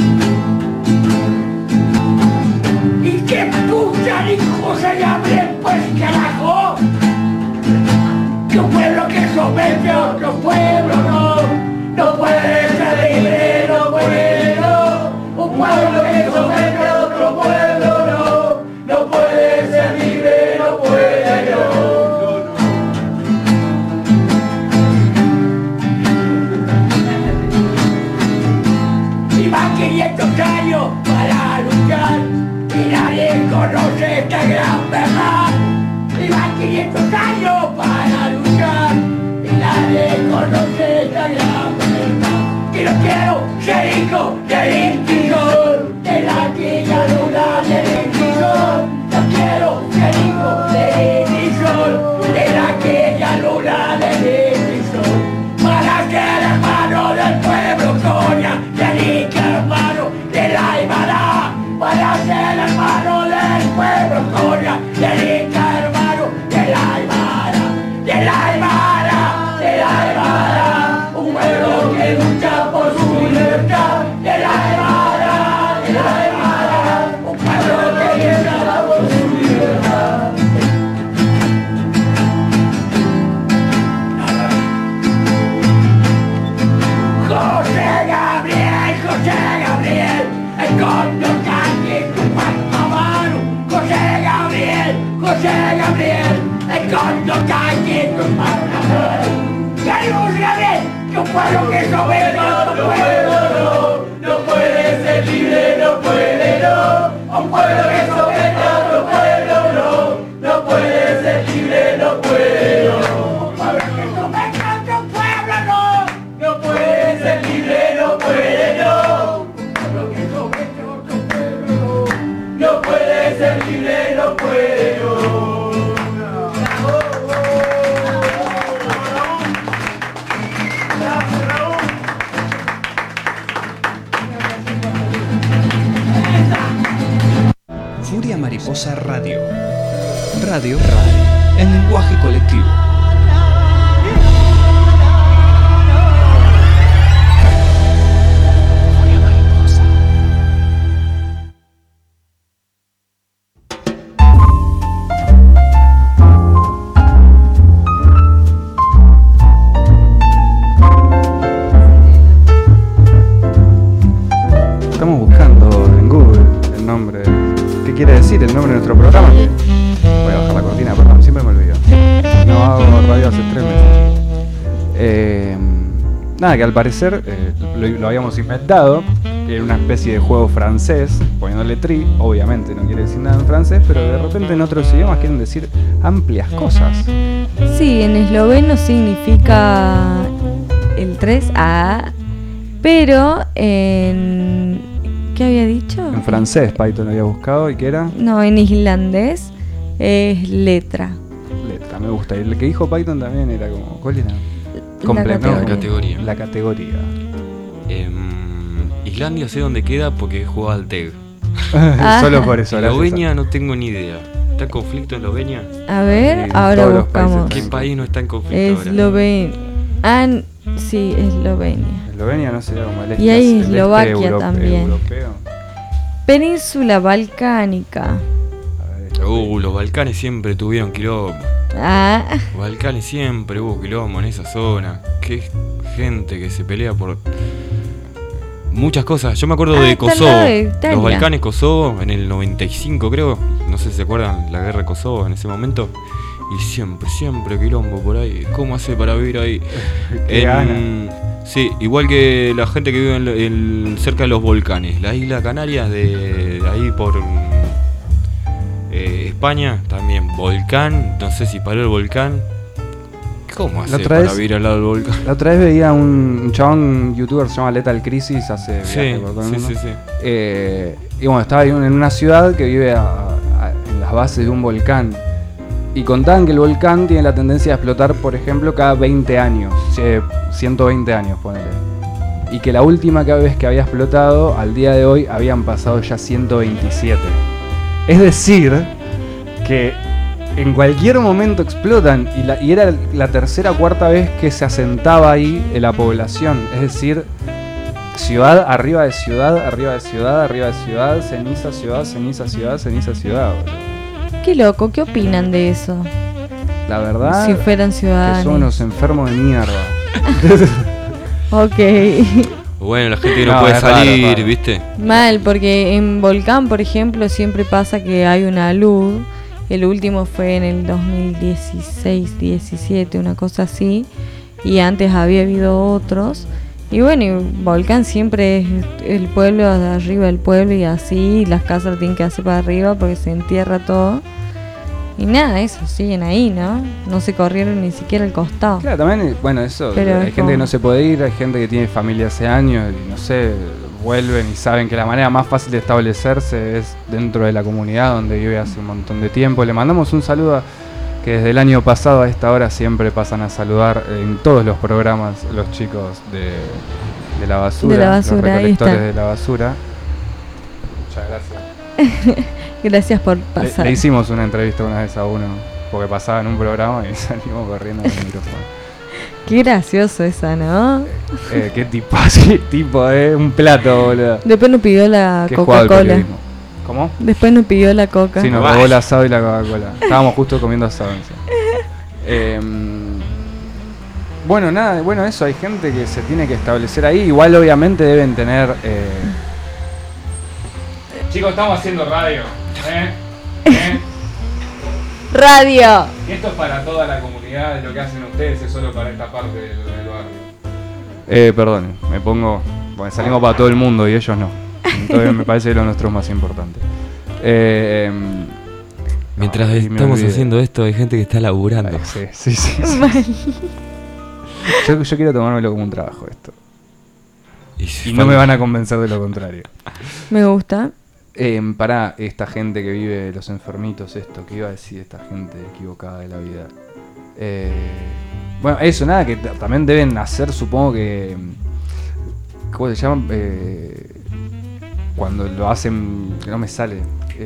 ¿Y qué puta dijo José Gabriel? Pues carajo, que un pueblo que somete a otro pueblo no puede ser libre, no puede, no. Un pueblo que somete a otro pueblo no puede ser libre, no puede, no. Y van 500 años para luchar y nadie conoce esta gran verdad. Y van 500 años para luchar y nadie conoce esta gran verdad. Que no quiero ser hijo del Inquisor, de la quilla luna del Inquisor. No quiero ser hijo del Inquisor, de la quilla luna del Inquisor. Para ser hermano del pueblo, coña, del hermano de la Aymara. Para ser hermano del pueblo, coña, del hermano de la Aymara. De la Aymara, de la Aymara. Un pueblo que lucha por su libertad. De la Aymara, de la Aymara. Un pueblo que lucha por su libertad. José Gabriel, el condo calle, Tupac Amaru. José Gabriel, el condo calle, Tupac Amaru. José Gabriel, que un pueblo que somete a otro pueblo no puede ser libre, no puede, no. Un pueblo que somete a otro pueblo no puede ser libre, no puede, no. Un pueblo que somete a otro pueblo no puede ser libre, no puede, no. Un pueblo que somete a otro pueblo no puede ser libre, no puede, no. Furia Mariposa Radio. Radio en lenguaje colectivo. Estamos buscando en Google el nombre. ¿Qué quiere decir el nombre de nuestro programa? Voy a bajar la cortina, perdón, siempre me olvido. No hago radio hace 3 meses. Nada, que al parecer lo habíamos inventado, que era una especie de juego francés, poniéndole tri, obviamente no quiere decir nada en francés, pero de repente en otros idiomas quieren decir amplias cosas. Sí, en esloveno significa el 3A, pero en... ¿Qué había dicho? En francés Python había buscado, ¿y qué era? No, en islandés es letra. Letra, me gusta. Y el que dijo Python también era como... ¿Cuál era? La categoría. La categoría. Islandia sé dónde queda porque jugaba al TEG. Solo por eso. Eslovenia no tengo ni idea. ¿Está en conflicto Eslovenia? A ver, Sí, ahora todos los buscamos. ¿Qué país no está en conflicto ahora? Eslovenia. Sí, Eslovenia. Eslovenia no sería como el este. Y hay el este Eslovaquia también. Europeo. Península Balcánica. Los Balcanes siempre tuvieron quilombo. Los Balcanes siempre hubo quilombo en esa zona. Qué gente que se pelea por muchas cosas. Yo me acuerdo de Kosovo. Los Balcanes, Kosovo, en el 95 creo. No sé si se acuerdan la guerra de Kosovo en ese momento. Y siempre quilombo por ahí. ¿Cómo hace para vivir ahí? Sí, igual que la gente que vive cerca de los volcanes. La isla Canarias de ahí por España, también volcán. No sé si paró el volcán. ¿Cómo hace para vivir al lado del volcán? La otra vez veía un chabón, un youtuber, se llama Lethal Crisis, hace viaje por todo el mundo. Sí. Y bueno, estaba en una ciudad que vive en las bases de un volcán. Y contaban que el volcán tiene la tendencia a explotar, por ejemplo, cada 20 años. 120 años, ponele. Y que la última vez que había explotado, al día de hoy, habían pasado ya 127. Es decir, que en cualquier momento explotan. Y era la tercera o cuarta vez que se asentaba ahí en la población. Es decir, ciudad arriba de ciudad, arriba de ciudad, arriba de ciudad, ceniza, ciudad, ceniza, ciudad, ceniza, ciudad. Qué loco, ¿qué opinan de eso? La verdad, si fueran ciudadanos, que son unos enfermos de mierda. Ok. Bueno, la gente que no puede salir, raro. ¿Viste? Mal, porque en Volcán, por ejemplo, siempre pasa que hay una luz. El último fue en el 2016, 17, una cosa así. Y antes había habido otros. Y bueno, y Volcán siempre es el pueblo de arriba del pueblo y así. Las casas lo tienen que hacer para arriba porque se entierra todo. Y nada, eso, siguen ahí, ¿no? No se corrieron ni siquiera al costado. Claro, también, bueno, eso, pero hay gente que no se puede ir, hay gente que tiene familia hace años y no sé, vuelven y saben que la manera más fácil de establecerse es dentro de la comunidad donde vive hace un montón de tiempo. Le mandamos un saludo que desde el año pasado a esta hora siempre pasan a saludar en todos los programas los chicos de la basura, de la basura, los recolectores de la basura. Muchas gracias. Gracias por pasar. Le hicimos una entrevista una vez a uno, porque pasaba en un programa y salimos corriendo con el micrófono. Qué gracioso esa, ¿no? Qué tipo, así, tipo, un plato, boludo. Después nos pidió la Coca-Cola. ¿Cómo? Después nos pidió la Coca. Sí, nos robó el asado y la Coca-Cola. Estábamos justo comiendo asado. Bueno, nada, bueno, eso, hay gente que se tiene que establecer ahí. Igual obviamente deben tener... Chicos, estamos haciendo radio. Radio. Y esto es para toda la comunidad, lo que hacen ustedes es solo para esta parte del barrio. Perdón, me pongo... Bueno, salimos para todo el mundo y ellos no. Entonces me parece que lo nuestro es más importante. Mientras estamos haciendo esto hay gente que está laburando. Sí. Yo quiero tomármelo como un trabajo esto. Y no me van a convencer de lo contrario. Me gusta. Para esta gente que vive, los enfermitos, esto, ¿qué iba a decir esta gente equivocada de la vida? Bueno, eso, nada, que también deben hacer, supongo que... ¿Cómo se llama? Cuando lo hacen, que no me sale.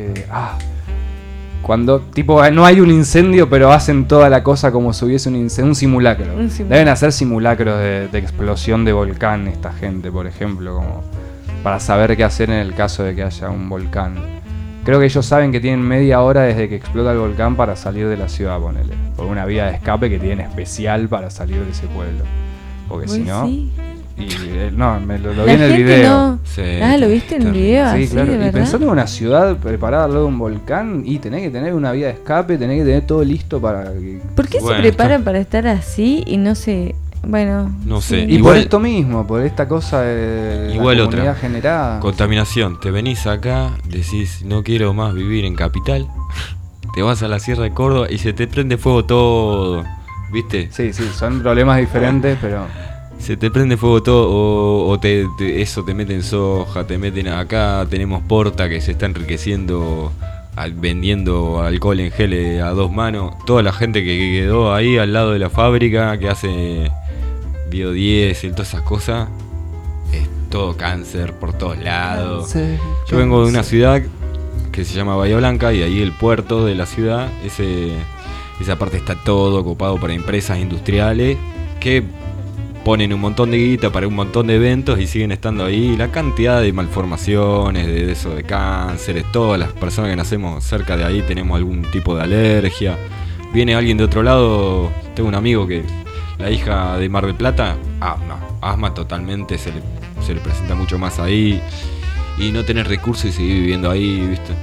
Cuando, tipo, no hay un incendio, pero hacen toda la cosa como si hubiese un incendio, un simulacro. Deben hacer simulacros de explosión de volcán esta gente, por ejemplo, como... para saber qué hacer en el caso de que haya un volcán. Creo que ellos saben que tienen media hora desde que explota el volcán para salir de la ciudad, ponele. Por una vía de escape que tienen especial para salir de ese pueblo. Porque si no... Sí. No, me lo vi en el video. No. Sí, ¿lo viste en el video? Sí, así, claro. Y pensando en una ciudad preparada al lado de un volcán y tenés que tener una vía de escape, tenés que tener todo listo para... ¿Por qué se preparan para estar así y no se... Bueno, no sé. Y igual, por esto mismo, por esta cosa de igual la comunidad otra generada. Contaminación. Te venís acá, decís no quiero más vivir en capital. Te vas a la Sierra de Córdoba y se te prende fuego todo. ¿Viste? Sí, son problemas diferentes, pero... Se te prende fuego todo o te meten soja, te meten acá, tenemos Porta que se está enriqueciendo vendiendo alcohol en gel a 2 manos. Toda la gente que quedó ahí al lado de la fábrica que hace biodiesel, todas esas cosas, es todo cáncer por todos lados. Yo vengo de una ciudad que se llama Bahía Blanca y ahí el puerto de la ciudad, esa parte está todo ocupado por empresas industriales que ponen un montón de guita para un montón de eventos y siguen estando ahí. La cantidad de malformaciones, de eso, de cánceres, todas las personas que nacemos cerca de ahí tenemos algún tipo de alergia. Viene alguien de otro lado, tengo un amigo que la hija de Mar del Plata, asma totalmente, se le presenta mucho más ahí. Y no tener recursos y seguir viviendo ahí, ¿viste?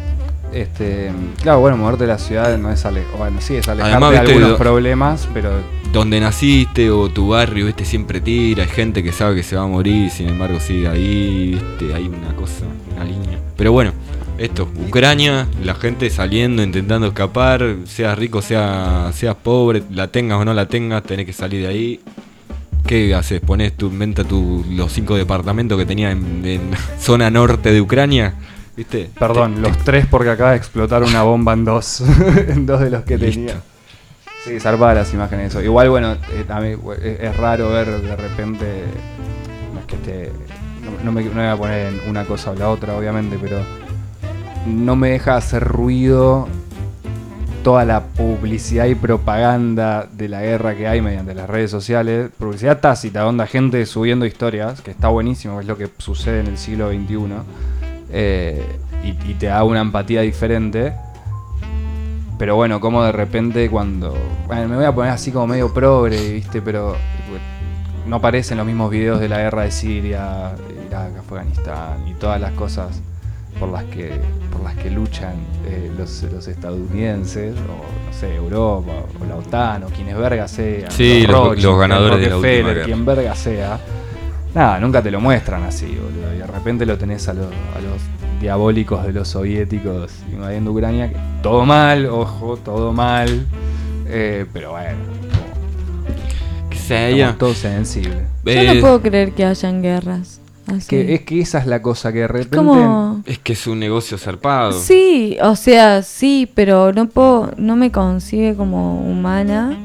Claro, bueno, moverte de la ciudad no es bueno, sí, es alejarte además, de algunos problemas, pero... Donde naciste o tu barrio, ¿viste? Siempre tira, hay gente que sabe que se va a morir, sin embargo sigue ahí, ¿viste? Hay una cosa, una línea. Pero bueno, esto, Ucrania, la gente saliendo, intentando escapar, seas rico, seas pobre, la tengas o no la tengas, tenés que salir de ahí. ¿Qué haces? ¿Ponés inventa los 5 departamentos que tenía en zona norte de Ucrania? ¿Viste? Perdón, los 3 porque acaba de explotar una bomba en 2 en 2 de los que listo. Tenía. Sí, zarpadas las imágenes de eso. Igual, bueno, a mí es raro ver de repente... No es que no me voy a poner en una cosa o la otra, obviamente, pero no me deja hacer ruido toda la publicidad y propaganda de la guerra que hay mediante las redes sociales, publicidad tácita, onda gente subiendo historias, que está buenísimo, es lo que sucede en el siglo XXI, y te da una empatía diferente. Pero bueno, como de repente cuando... Bueno, me voy a poner así como medio progre, ¿viste? Pero no aparecen los mismos videos de la guerra de Siria, Irak, Afganistán y todas las cosas por las que luchan los estadounidenses, o no sé, Europa, o la OTAN, o quienes verga sean. Sí, los ganadores de la última guerra. Quien verga sea. Nada, nunca te lo muestran así, boludo. Y de repente lo tenés a los diabólicos de los soviéticos invadiendo Ucrania. Todo mal, ojo, todo mal. Pero bueno, que sea todo sensible. Yo no puedo creer que hayan guerras. Es que esa es la cosa que de repente... Es que es un negocio zarpado. Sí, o sea, sí, pero no me concibe como humana.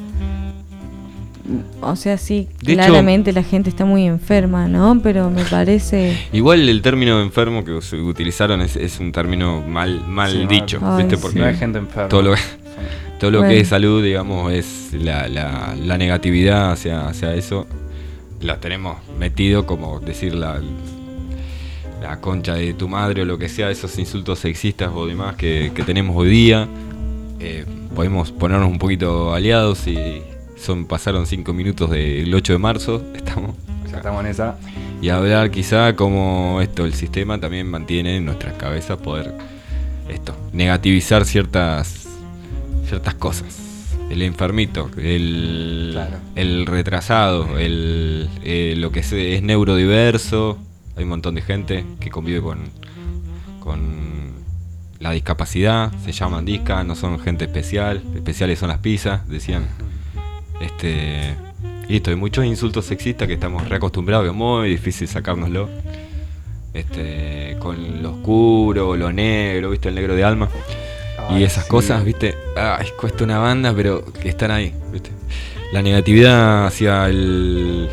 O sea, sí, de claramente hecho, la gente está muy enferma, ¿no? Pero me parece... Igual el término enfermo que utilizaron es un término mal dicho, ¿viste? Porque no hay gente enferma. Todo lo que es salud, digamos, es la negatividad hacia eso. La tenemos metido, como decir la concha de tu madre o lo que sea, esos insultos sexistas o demás que tenemos hoy día. Podemos ponernos un poquito aliados y pasaron 5 minutos del 8 de marzo, estamos en esa. Y hablar quizá como el sistema también mantiene en nuestras cabezas poder negativizar ciertas cosas. El enfermito, el retrasado, lo que es neurodiverso. Hay un montón de gente que convive con la discapacidad, se llaman disca, no son gente especial, especiales son las pizzas, decían. Y hay muchos insultos sexistas que estamos reacostumbrados, que es muy difícil sacárnoslo. Con lo oscuro, lo negro, ¿viste? El negro de alma. Y esas cosas, ¿viste? Cuesta una banda, pero que están ahí, ¿viste? La negatividad hacia el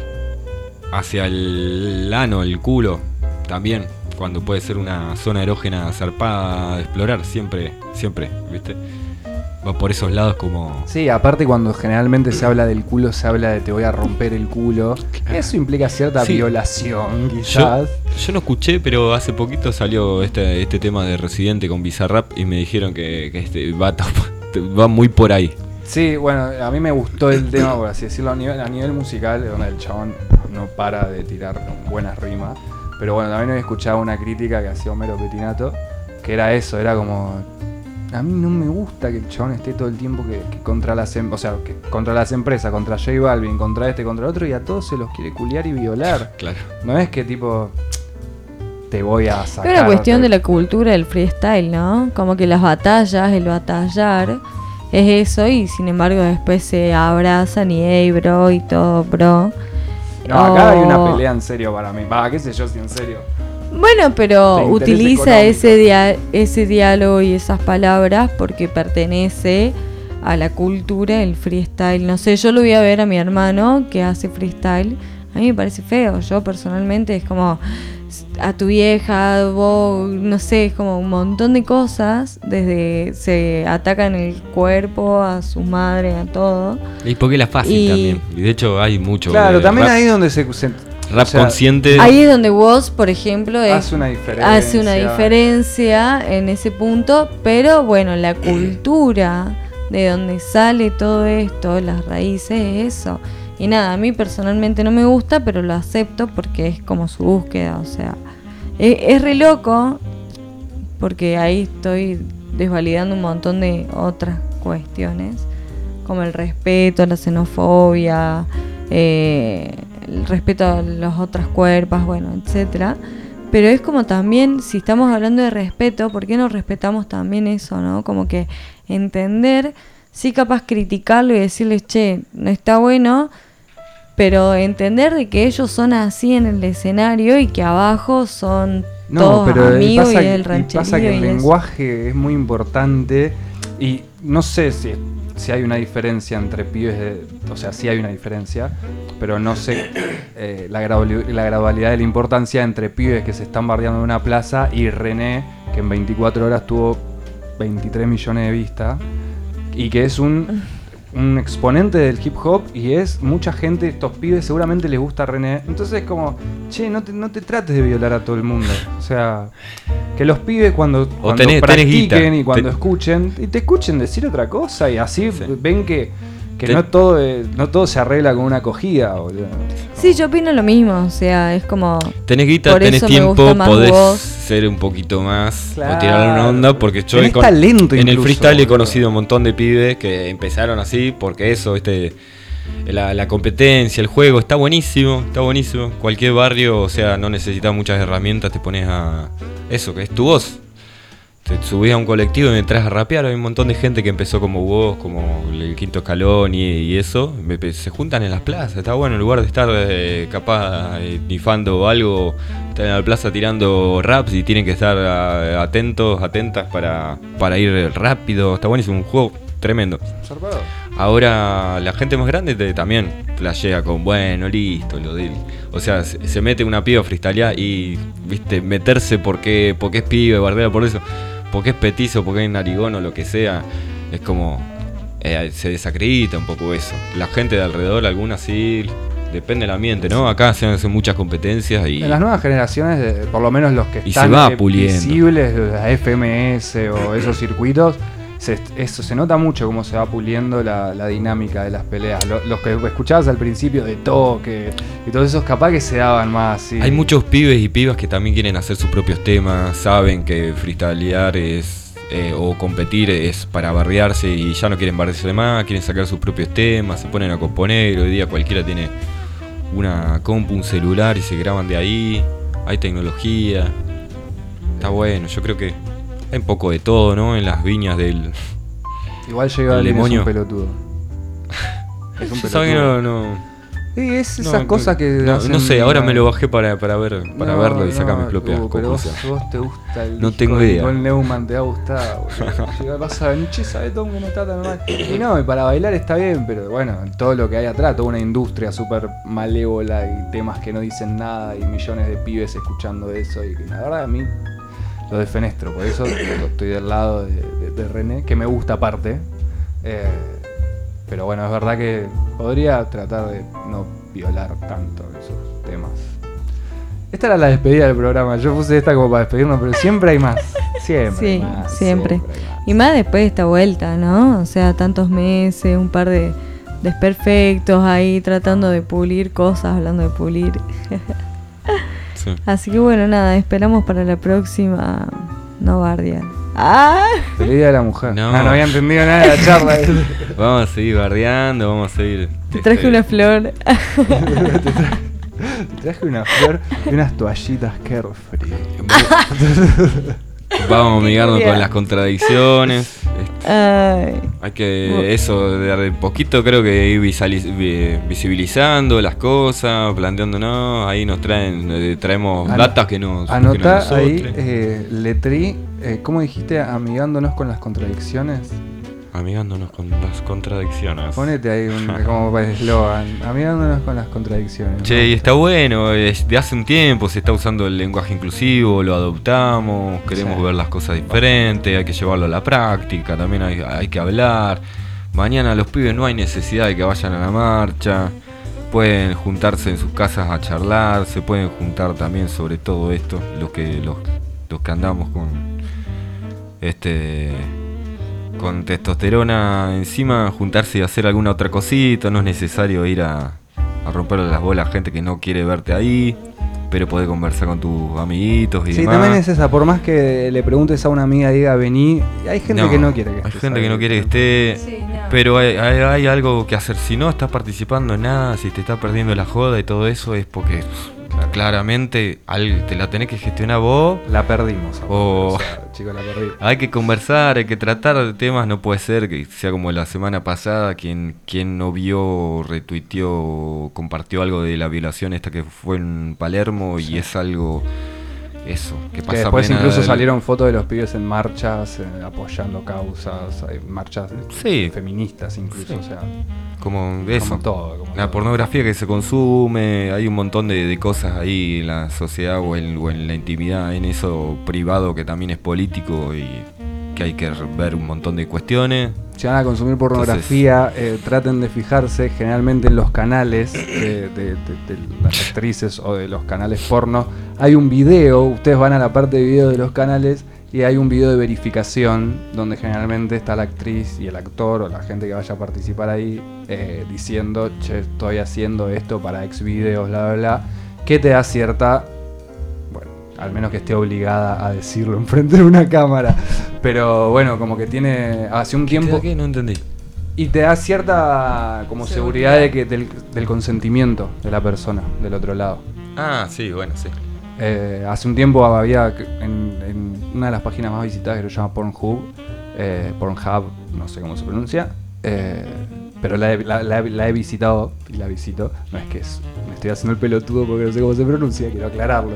ano, el culo, también, cuando puede ser una zona erógena zarpada de explorar, siempre, ¿viste? Va por esos lados como... Sí, aparte cuando generalmente se habla del culo, se habla de te voy a romper el culo. Eso implica cierta violación, quizás. Yo no escuché, pero hace poquito salió este tema de Residente con Bizarrap y me dijeron que va muy por ahí. Sí, bueno, a mí me gustó el tema, por así decirlo, a nivel musical, donde el chabón no para de tirar buenas rimas. Pero bueno, también había escuchado una crítica que hacía Homero Pettinato, que era eso, era como... A mí no me gusta que el chabón esté todo el tiempo que contra las que contra las empresas, contra J Balvin, contra contra el otro, y a todos se los quiere culiar y violar. Claro. No es que tipo te voy a sacar. Es una cuestión de la cultura del freestyle, ¿no? Como que las batallas, el batallar es eso, y sin embargo después se abrazan y hey bro y todo bro. No, acá hay una pelea en serio para mí. Qué sé yo si en serio. Bueno, pero utiliza ese diálogo y esas palabras porque pertenece a la cultura del freestyle. No sé, yo lo voy a ver a mi hermano que hace freestyle. A mí me parece feo. Yo personalmente es como a tu vieja, vos, no sé, es como un montón de cosas. Desde se atacan el cuerpo, a su madre, a todo. Y porque la fácil también. Y de hecho hay mucho. Claro, también ahí donde se rap consciente. Ahí es donde vos, por ejemplo, hace una diferencia en ese punto, pero bueno, la cultura de donde sale todo esto, las raíces, es eso. Y nada, a mí personalmente no me gusta, pero lo acepto porque es como su búsqueda, o sea, es re loco, porque ahí estoy desvalidando un montón de otras cuestiones, como el respeto, la xenofobia, el respeto a los otros cuerpos, bueno, etcétera. Pero es como también, si estamos hablando de respeto, ¿por qué no respetamos también eso, no? Como que entender, sí, capaz criticarlo y decirles, che, no está bueno, pero entender de que ellos son así en el escenario y que abajo son todos amigos y el rancherío. Pasa que el lenguaje es muy importante y no sé si hay una diferencia entre pibes, o sea, sí hay una diferencia, pero no sé la gradualidad de la importancia entre pibes que se están bardeando en una plaza y René, que en 24 horas tuvo 23 millones de vistas, y que es un exponente del hip hop y es mucha gente, estos pibes seguramente les gusta René, entonces es como, che, no te trates de violar a todo el mundo, o sea, que los pibes cuando practiquen y cuando escuchen, y te escuchen decir otra cosa y así ven que no todo se arregla con una acogida, boludo. Sí, yo opino lo mismo, o sea, es como... Tenés guita, tenés tiempo, podés ser un poquito más o tirar una onda, porque yo en el freestyle he conocido un montón de pibes que empezaron así, porque eso, la competencia, el juego, está buenísimo. Cualquier barrio, o sea, no necesitas muchas herramientas, te pones a... Eso, que es tu voz. Te subís a un colectivo y entras a rapear. Hay un montón de gente que empezó como vos, como el Quinto Escalón y eso. Se juntan en las plazas. Está bueno, en lugar de estar capaz nifando algo, están en la plaza tirando raps y tienen que estar atentas para ir rápido. Está buenísimo, un juego tremendo. Ahora la gente más grande también flashea con, bueno, listo, lo de... O sea, se mete una piba a freestylear y, viste, meterse porque es pibe, bardea por eso, porque es petizo, porque es narigón o lo que sea, es como... se desacredita un poco eso. La gente de alrededor, algunas sí, depende del ambiente, ¿no? Acá se hacen muchas competencias y... En las nuevas generaciones, por lo menos los que y están se va puliendo. Visibles, la FMS o esos circuitos... se nota mucho cómo se va puliendo la dinámica de las peleas. Los que escuchabas al principio de toque y todos esos capaz que se daban más. Sí. Hay muchos pibes y pibas que también quieren hacer sus propios temas, saben que freestylear es o competir es para barriarse y ya no quieren barriarse de más, quieren sacar sus propios temas, se ponen a componer. Hoy día cualquiera tiene una compu, un celular y se graban de ahí. Hay tecnología. Está bueno, yo creo que hay un poco de todo, ¿no? En las viñas del... Igual llega el demonio. Es un pelotudo. Es un pelotudo. ¿Sabes que no? Sí, es esas cosas que... No sé, ahora me lo bajé para verlo y sacar mis propias conclusiones. Pero vos te gusta el no tengo idea. Con Neumann te va a gustar. Vas a venir, che, ¿sabes todo que no está tan mal? Y no, y para bailar está bien, pero bueno, todo lo que hay atrás, toda una industria súper malévola y temas que no dicen nada y millones de pibes escuchando eso y que la verdad a mí... Lo defenestro, por eso estoy del lado de René, que me gusta aparte. Pero bueno, es verdad que podría tratar de no violar tanto esos temas. Esta era la despedida del programa. Yo puse esta como para despedirnos, pero siempre hay más. Siempre. Sí, siempre. Y más después de esta vuelta, ¿no? O sea, tantos meses, un par de desperfectos ahí tratando de pulir cosas, hablando de pulir. Sí. Así que bueno, nada, esperamos para la próxima no bardear. ¡Ah! Feliz Día de la Mujer. No había entendido nada de la charla. Vamos a seguir bardeando, vamos a seguir... Te traje una flor. Te traje una flor y unas toallitas Carefree. Vamos a amigarnos con las contradicciones. Ay. Hay que eso, de poquito creo que ir visibilizando las cosas, planteándonos. Ahí nos traemos datas que nos... Anotá que ahí, Letrí, ¿cómo dijiste? Amigándonos con las contradicciones. Amigándonos con las contradicciones. Ponete ahí como para el eslogan. Amigándonos con las contradicciones. Che, y está bueno, de hace un tiempo se está usando el lenguaje inclusivo, lo adoptamos, queremos ver las cosas diferentes, hay que llevarlo a la práctica, también hay que hablar. Mañana los pibes no hay necesidad de que vayan a la marcha, pueden juntarse en sus casas a charlar, se pueden juntar también sobre todo esto, los que andamos con testosterona encima, juntarse y hacer alguna otra cosita. No es necesario ir a romperle las bolas a gente que no quiere verte ahí, pero podés conversar con tus amiguitos y demás. Sí, también es esa, por más que le preguntes a una amiga, diga vení, hay gente que no quiere que esté. Hay gente que no quiere que esté, sí, pero hay algo que hacer. Si no estás participando en nada, si te estás perdiendo la joda y todo eso, es porque... Claramente te la tenés que gestionar vos. La perdimos. O sea, chicos, la perdí. Hay que conversar, hay que tratar de temas. No puede ser que sea como la semana pasada, quien no vio, retuiteó, compartió algo de la violación esta que fue en Palermo. Sí. Y es algo... Eso, que pasa. Que después incluso salieron fotos de los pibes en marchas, apoyando causas, hay marchas feministas incluso, sí. O sea, como eso, como todo, la pornografía que se consume, hay un montón de cosas ahí en la sociedad o en la intimidad, en eso privado que también es político y que hay que ver un montón de cuestiones. Si van a consumir pornografía, traten de fijarse generalmente en los canales de las actrices o de los canales porno. Hay un video, ustedes van a la parte de video de los canales y hay un video de verificación donde generalmente está la actriz y el actor o la gente que vaya a participar ahí diciendo, che, estoy haciendo esto para Xvideos, bla, bla, bla, que te da cierta... al menos que esté obligada a decirlo enfrente de una cámara. Pero bueno, como que tiene... Hace un tiempo... ¿Qué? No entendí. Y te da cierta como seguridad de que del consentimiento de la persona del otro lado. Ah, sí, bueno, sí. Hace un tiempo había en una de las páginas más visitadas que se llama Pornhub, no sé cómo se pronuncia, pero la he visitado y la visito. No es que me estoy haciendo el pelotudo porque no sé cómo se pronuncia, quiero aclararlo.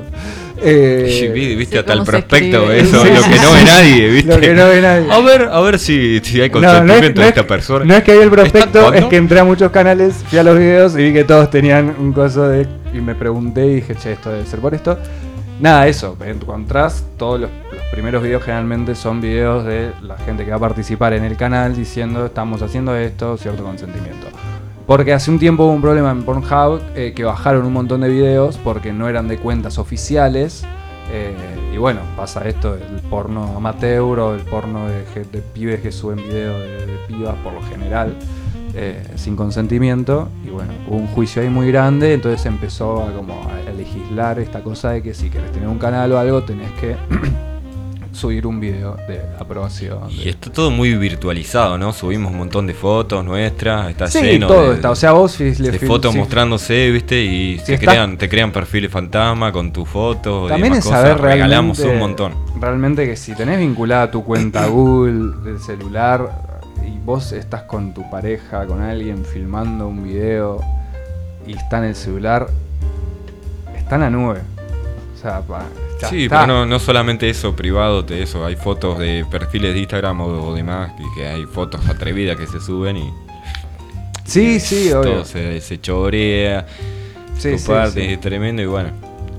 Viste hasta el prospecto, eso, lo que no ve nadie, ¿viste? Lo que no ve nadie. A ver si hay consentimiento de esta persona. No es que había el prospecto, es que entré a muchos canales, fui a los videos y vi que todos tenían un coso de... Y me pregunté y dije, che, esto debe ser por esto. Nada, eso, encontrás todos los primeros videos generalmente son videos de la gente que va a participar en el canal diciendo estamos haciendo esto, cierto consentimiento. Porque hace un tiempo hubo un problema en Pornhub que bajaron un montón de videos porque no eran de cuentas oficiales. Y bueno, pasa esto, el porno amateur o el porno de pibes que suben videos de pibas por lo general sin consentimiento. Y bueno, hubo un juicio ahí muy grande, entonces empezó a legislar esta cosa de que si querés tener un canal o algo tenés que subir un video de aprobación. Y está todo muy virtualizado, ¿no? Subimos un montón de fotos nuestras, está sí, lleno todo de, está. O sea, vos de fotos mostrándose, ¿viste? Y si te crean perfiles fantasma con tu foto. También y es demás saber cosas. Regalamos un montón. Realmente que si tenés vinculada tu cuenta Google del celular y vos estás con tu pareja, con alguien filmando un video y está en el celular, está en la nube. O sea, sí, está. Pero no solamente eso, privado, eso. Hay fotos de perfiles de Instagram o demás, que hay fotos atrevidas que se suben y... Sí, sí, todo obvio. Se chorea, sí, parte, sí. es tremendo y bueno.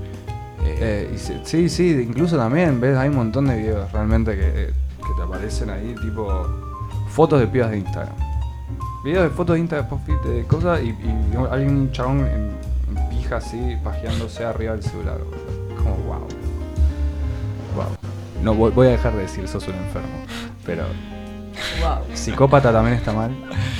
Sí, incluso también, ves, hay un montón de videos realmente que te aparecen ahí, tipo fotos de pibas de Instagram. Videos de fotos de Instagram, de cosas, y hay un chabón en pija así, pajeándose arriba del celular. Como wow. No, voy a dejar de decir sos un enfermo, pero wow. Psicópata también está mal.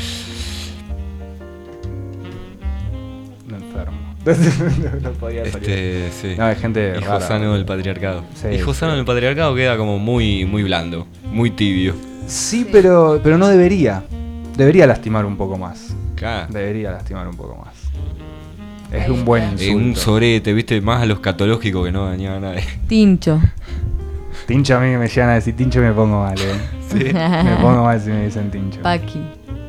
Un enfermo. No podía salir. Sí. No, hay gente hijo rara. Sano del patriarcado. Sí, hijo sano del patriarcado queda como muy blando, muy tibio. Sí, pero no debería. Debería lastimar un poco más. Claro. Debería lastimar un poco más. Es un buen insulto. Un sorete, viste, más a los catológicos que no dañaba a nadie. Tincho. Tincho, a mí me llegan a decir tincho y me pongo mal, Sí. Me pongo mal si me dicen tincho. Paqui.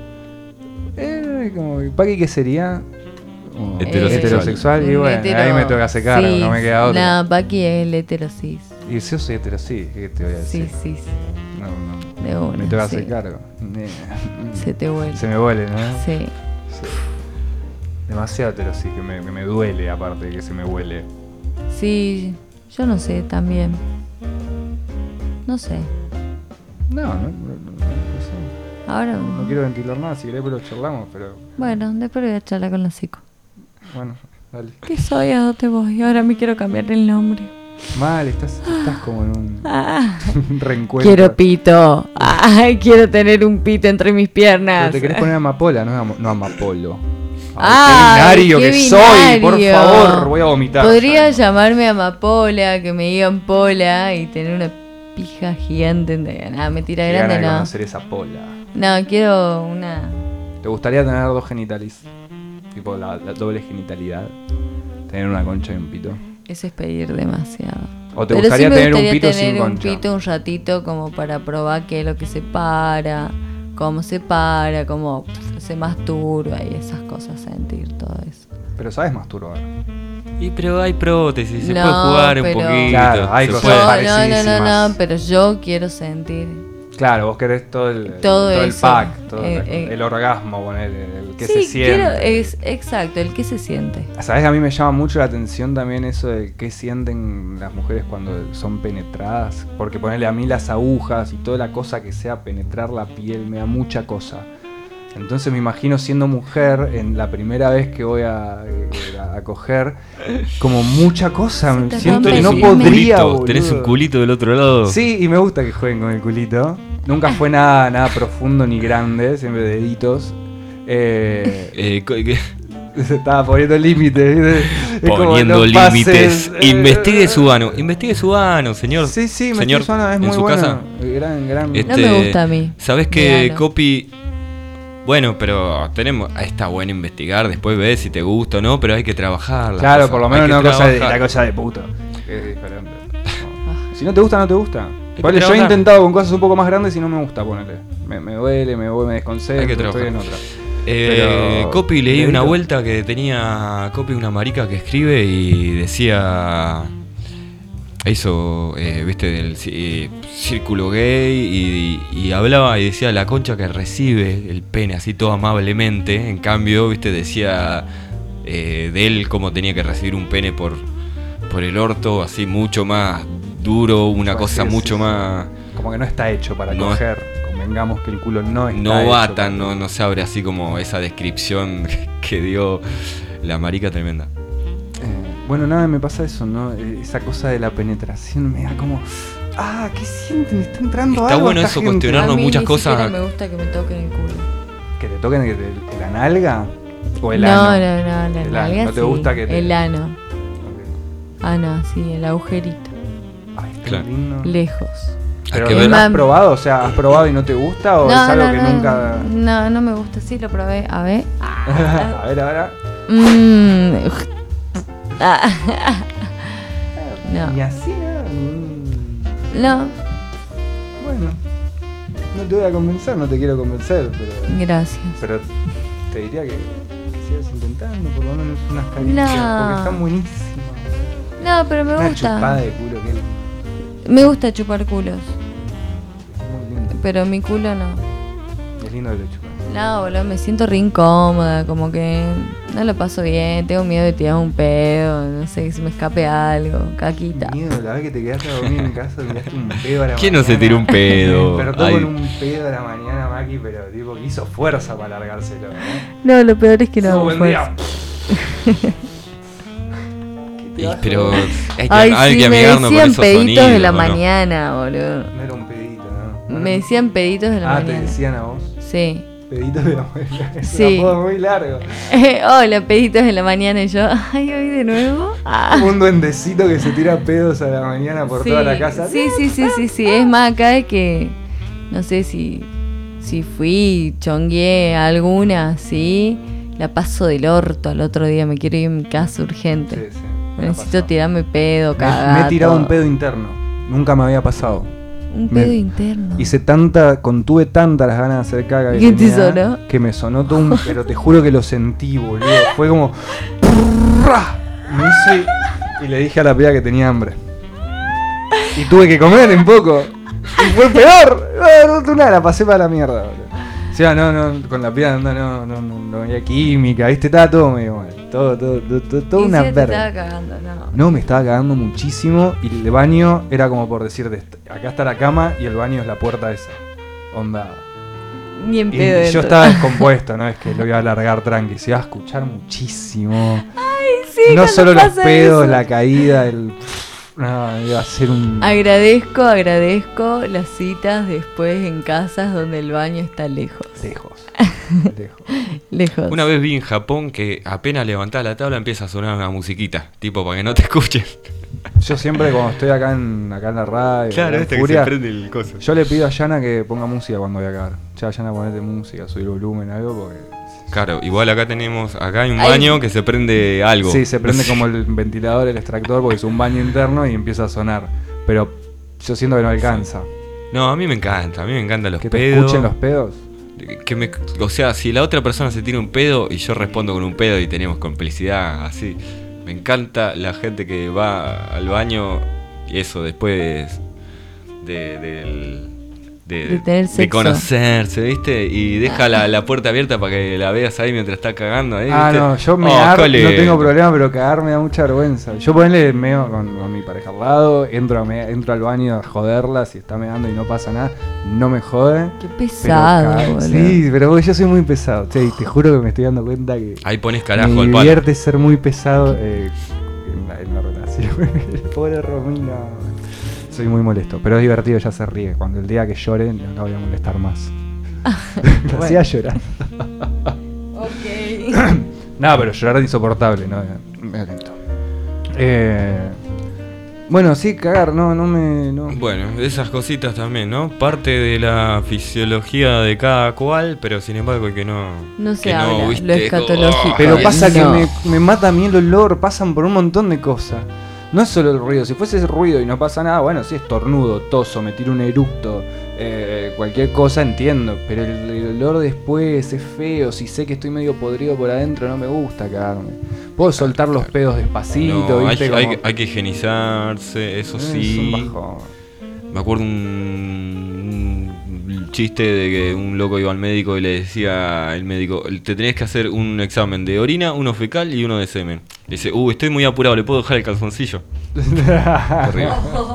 ¿Paqui qué sería? Heterosexual. Y bueno, ahí me toca hacer cargo, sí, no me queda otra. No, Paqui es el heterosis. Y si yo soy heterosis, ¿qué te voy a decir? Sí. No. De una, me toca hacer cargo. Se te vuelve. Se me vuelve, ¿no? Sí. Demasiado heterosis, que me duele, aparte de que se me huele. Sí, yo no sé, también. No sé. No sé. Ahora no quiero ventilar nada, si querés pero charlamos, pero... Bueno, después voy a charlar con la psico. Bueno, dale. ¿Qué soy? ¿A dónde voy? Ahora me quiero cambiar el nombre. Mal, estás como en un reencuentro. Quiero pito. Ay, quiero tener un pito entre mis piernas. Pero te querés poner amapola, no Amapolo. Ay, qué binario que soy, por favor, voy a vomitar. Podría llamarme Amapola, que me digan Pola y tener una pija gigante. Nada, mentira grande no. Conocer esa Pola. No, quiero una... ¿Te gustaría tener dos genitalis? Tipo la doble genitalidad. Tener una concha y un pito. Eso es pedir demasiado. ¿O te gustaría tener un pito sin concha? Tener un pito un ratito como para probar qué es lo que se para, cómo se para, cómo se masturba y esas cosas, sentir todo eso. Pero sabes masturbar. Pero hay prótesis, se puede jugar un poquito. Claro, hay cosas parecidísimas. No, pero yo quiero sentir. Claro, vos querés todo el pack, todo el orgasmo, poner el que sí, se siente. Exacto, el que se siente. ¿Sabes? A mí me llama mucho la atención también eso de qué sienten las mujeres cuando son penetradas. Porque ponerle a mí las agujas y toda la cosa que sea penetrar la piel me da mucha cosa. Entonces me imagino siendo mujer en la primera vez que voy a coger, como mucha cosa. Siento que no podría, boludo. ¿Tenés un culito del otro lado? Sí, y me gusta que jueguen con el culito. Nunca fue nada profundo ni grande, siempre deditos. Estaba poniendo límites. Poniendo límites. Investigue su ano, señor. Sí, señor, su ano es muy en su bueno. casa. Gran. No me gusta a mí. ¿Sabés que Copy? Bueno, pero está bueno investigar, después ves si te gusta o no, pero hay que trabajar. Claro, por lo menos no la cosa de puto. Es diferente. No. Si no te gusta, no te gusta. Vale, yo he intentado con cosas un poco más grandes y no me gusta ponerle. Me duele, me desconcentro, hay que trabajar. estoy en otra. Copy, leí una vuelta que tenía Copy, una marica que escribe y decía eso, viste, del círculo gay y hablaba y decía la concha que recibe el pene así todo amablemente. En cambio, viste, decía de él cómo tenía que recibir un pene por el orto, así mucho más duro, una cosa mucho más... Como que no está hecho para coger. Convengamos que el culo no está no hecho va tan, no se abre así como esa descripción que dio la marica tremenda. Bueno, nada, me pasa eso, ¿no? Esa cosa de la penetración me da como... ¿Qué sienten? Está entrando algo. Está bueno eso, cuestionarnos muchas cosas. A mí me gusta que me toquen el culo. ¿Que te toquen la nalga? ¿O el ano? No, la nalga ¿No te gusta que te...? El ano. No, sí, el agujerito. Ay, está lindo. Lejos. ¿Pero lo has probado? O sea, ¿has probado y no te gusta? ¿O es algo que nunca...? No me gusta. Sí, lo probé. A ver. A ver, ahora. No. ¿Y así, no? Bueno, no te voy a convencer, no te quiero convencer, pero... Gracias. Pero te diría que sigas intentando, por lo menos unas caricias, porque están buenísimas. No, pero me una gusta. Chupada de culo, que... Me gusta chupar culos. Muy lindo. Pero mi culo no. Es lindo que lo chupas. No, boludo, me siento re incómoda, como que no lo paso bien, tengo miedo de tirar un pedo, no sé, que se me escape algo, caquita. Miedo, la vez que te quedaste a dormir en casa, tiraste un pedo a la ¿Quién mañana. no se tiró un pedo? Pero todo con un pedo a la mañana, Maki, pero tipo que hizo fuerza para largárselo, No, lo peor es que no. Buen día. Pero hay que amigarnos con esos sonidos. Me decían peditos de la mañana, boludo. No era un pedito, ¿no? Me decían peditos de la mañana. ¿Te decían a vos? Sí. Peditos de la mañana. Es un apodo muy largo. Hola, peditos de la mañana. Y yo, hoy de nuevo. Un duendecito que se tira pedos a la mañana por toda la casa. Sí. Es más, acá de que no sé si fui, chongué alguna, sí. La paso del orto al otro día. Me quiero ir a mi casa urgente. Sí. Necesito tirarme pedo, cagar. Me he tirado un pedo interno. Nunca me había pasado. Un pedo interno. Contuve tantas las ganas de hacer caga ¿Qué te sonó? Que me sonó todo un... Pero te juro que lo sentí, boludo. Fue como... Y le dije a la piba que tenía hambre. Y tuve que comer un poco. Y fue peor. No, la pasé para la mierda, boludo. O sea, con la piba no había química, ¿viste? Estaba todo medio mal. Todo una verga. Estaba cagando, No, me estaba cagando muchísimo. Y el baño era como por decir, acá está la cama y el baño es la puerta esa. Onda. Ni en pedo. Y yo estaba descompuesto, no es que lo iba a alargar tranqui, se iba a escuchar muchísimo. Ay, sí. No solo los pedos, eso. la caída, iba a ser un... Agradezco las citas después en casas donde el baño está lejos. Lejos. Una vez vi en Japón que apenas levantás la tabla empieza a sonar una musiquita, tipo para que no te escuchen. Yo siempre cuando estoy acá en la radio, claro, Furia, que se prende el coso. Yo le pido a Yana que ponga música cuando voy a cagar. Yana, ponete música, subir volumen, algo, porque... Claro, igual acá hay un baño que se prende algo. Sí, se prende como el ventilador, el extractor, porque es un baño interno y empieza a sonar. Pero yo siento que no alcanza. No, a mí me encantan los ¿Que pedos. ¿Que te escuchen los pedos? O sea, si la otra persona se tira un pedo y yo respondo con un pedo y tenemos complicidad así. Me encanta la gente que va al baño y eso después De tener sexo. de conocerse, ¿viste? Y deja la puerta abierta para que la veas ahí mientras está cagando ahí, ¿viste? No, yo no tengo problema, pero cagar me da mucha vergüenza. Yo ponele meo con mi pareja al lado, entro al baño a joderla, si está meando y no pasa nada, no me jode. Qué pesado, boludo. Sí, pero yo soy muy pesado. Che, te juro que me estoy dando cuenta que Ahí pones carajo me al palo. divierte ser muy pesado en la relación. Pobre Romina. Soy muy molesto, pero es divertido, ya se ríe. Cuando el día que llore, no la voy a molestar más. Lo hacía llorar. Ok. No, pero llorar es insoportable, ¿no? Me lento. Bueno, sí, cagar, no. Bueno, esas cositas también, ¿no? Parte de la fisiología de cada cual, pero sin embargo que no... No se que habla, ¿viste? lo escatológico. Pero pasa No. que me mata a mí el olor, pasan por un montón de cosas. No es solo el ruido, si fuese ese ruido y no pasa nada, bueno, si estornudo, toso, me tiro un eructo, cualquier cosa entiendo, pero el olor después es feo, si sé que estoy medio podrido por adentro no me gusta cagarme. Puedo soltar los pedos despacito, No, ¿viste? hay que higienizarse, eso sí. Es un bajón. Me acuerdo un chiste de que un loco iba al médico y le decía al médico, te tenés que hacer un examen de orina, uno fecal y uno de semen. Le dice, estoy muy apurado, ¿le puedo dejar el calzoncillo? Terrible.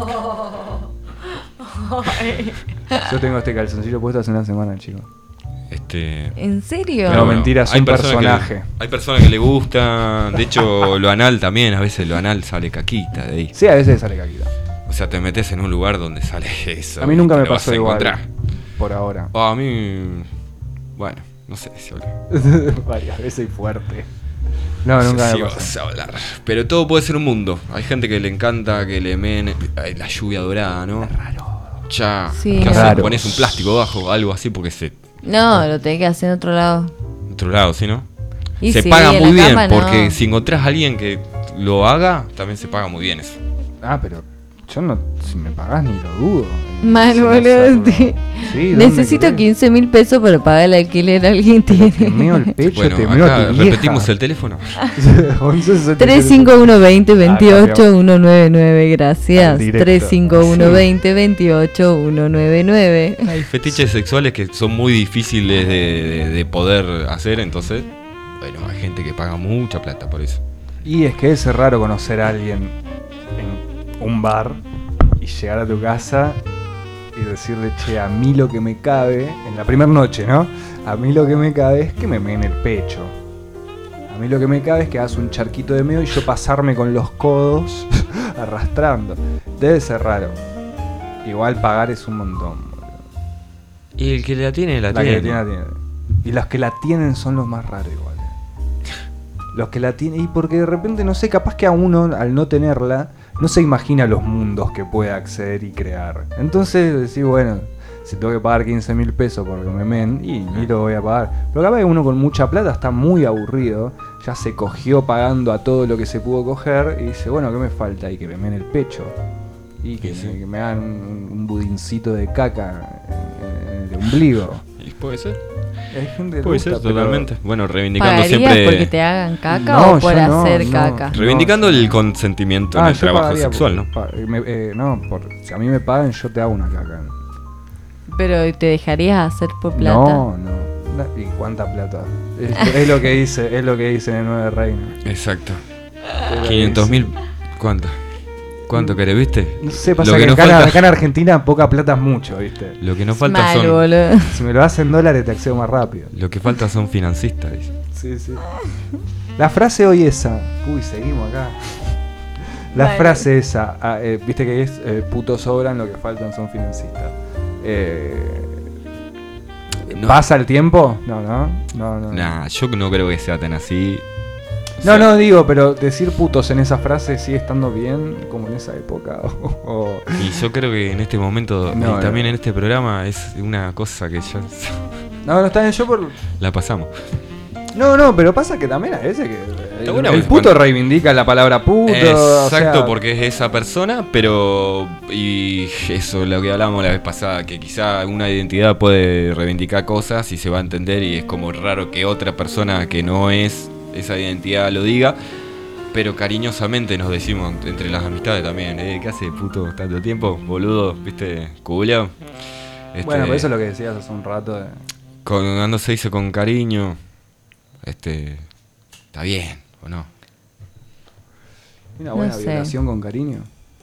Yo tengo este calzoncillo puesto hace una semana, chico. ¿En serio? No, mentira, es un personaje. Hay personas que le gustan, de hecho lo anal también, a veces lo anal sale caquita de ahí. Sí, a veces sale caquita. O sea, te metes en un lugar donde sale eso. A mí nunca me lo vas pasó a igual. encontrar. Por ahora. A mí... Bueno, no sé si hablar. Varias veces y fuerte. No, nunca sé me si pasó. vas a hablar. Pero todo puede ser un mundo. Hay gente que le encanta que le mene... La lluvia dorada, ¿no? Es raro. Ya. Sí, ¿Qué es haces? raro. Pones un plástico bajo, algo así, porque se... No, lo tenés que hacer en otro lado. Otro lado, ¿sí, no? Y se sí, paga en muy la bien, cama no. porque si encontrás a alguien que lo haga, también se paga muy bien eso. Pero yo no, si me pagás ni lo dudo. Mal, Si me boludo. hacerlo. Sí, ¿dónde Necesito querés? 15.000 pesos para pagar el alquiler. Alguien Te tiene. meo el pecho, Bueno, te meo a acá tu vieja. repetimos el teléfono. 351-20-28-199. Gracias. Al directo. 351-20-28-199. Hay fetiches sexuales que son muy difíciles de poder hacer, entonces, bueno, hay gente que paga mucha plata por eso. Y es que es raro conocer a alguien en un bar y llegar a tu casa y decirle, che, a mí lo que me cabe, en la primera noche, ¿no? A mí lo que me cabe es que me meen el pecho. A mí lo que me cabe es que hagas un charquito de meo y yo pasarme con los codos arrastrando. Debe ser raro. Igual pagar es un montón, boludo. Y el que la tiene, La que la tiene, la tiene. Y los que la tienen son los más raros igual. Los que la tienen, y porque de repente, no sé, capaz que a uno, al no tenerla, no se imagina los mundos que puede acceder y crear. Entonces decís, bueno, si tengo que pagar 15.000 pesos porque me men, y ni lo voy a pagar. Pero capaz que uno con mucha plata está muy aburrido, ya se cogió pagando a todo lo que se pudo coger, y dice, bueno, ¿qué me falta? Y que me men el pecho. Y que, Sí. que me hagan un budincito de caca en el ombligo. ¿Y puede ser? Hay gente que Puede le ser, gusta, pero- totalmente. Bueno, reivindicando ¿Pagarías siempre... porque te hagan caca No, o por yo no, hacer no. caca? Reivindicando No, el consentimiento en el yo trabajo pagaría sexual, ¿no? Si a mí me pagan, yo te hago una caca. Pero ¿te dejarías hacer por plata? No. ¿Y cuánta plata? Es lo que dice en el 9 Reina. Exacto. Es lo que 500.000... ¿Cuánto? ¿Cuánto querés, viste? No sé, pasa Lo que nos acá en Argentina poca plata es mucho, ¿viste? Lo que nos falta Mal, son... boludo. Si me lo hacen en dólares te accedo más rápido. Lo que falta son financistas, dice. Sí. La frase hoy esa. Uy, seguimos acá. La Vale. frase esa, viste que es putos sobran, lo que faltan son financistas. No. ¿Pasa el tiempo? No. Nah, yo no creo que sea tan así. O No, sea, no, digo, pero decir putos en esa frase sigue estando bien como en esa época. Y yo creo que en este momento, No, y también no. en este programa, es una cosa que ya No, está bien, yo por... la pasamos. No, pero pasa que también a veces que Está bueno, el puto bueno. reivindica la palabra puto. Exacto, o sea, porque es esa persona, pero... Y eso, lo que hablábamos la vez pasada, que quizá una identidad puede reivindicar cosas y se va a entender y es como raro que otra persona que no es esa identidad lo diga, pero cariñosamente nos decimos entre las amistades también, ¿qué hace puto tanto tiempo? Boludo, ¿viste? Cubuleado. Bueno, pero eso es lo que decías hace un rato. Cuando se dice con cariño, está bien, ¿o no? Una buena violación con cariño.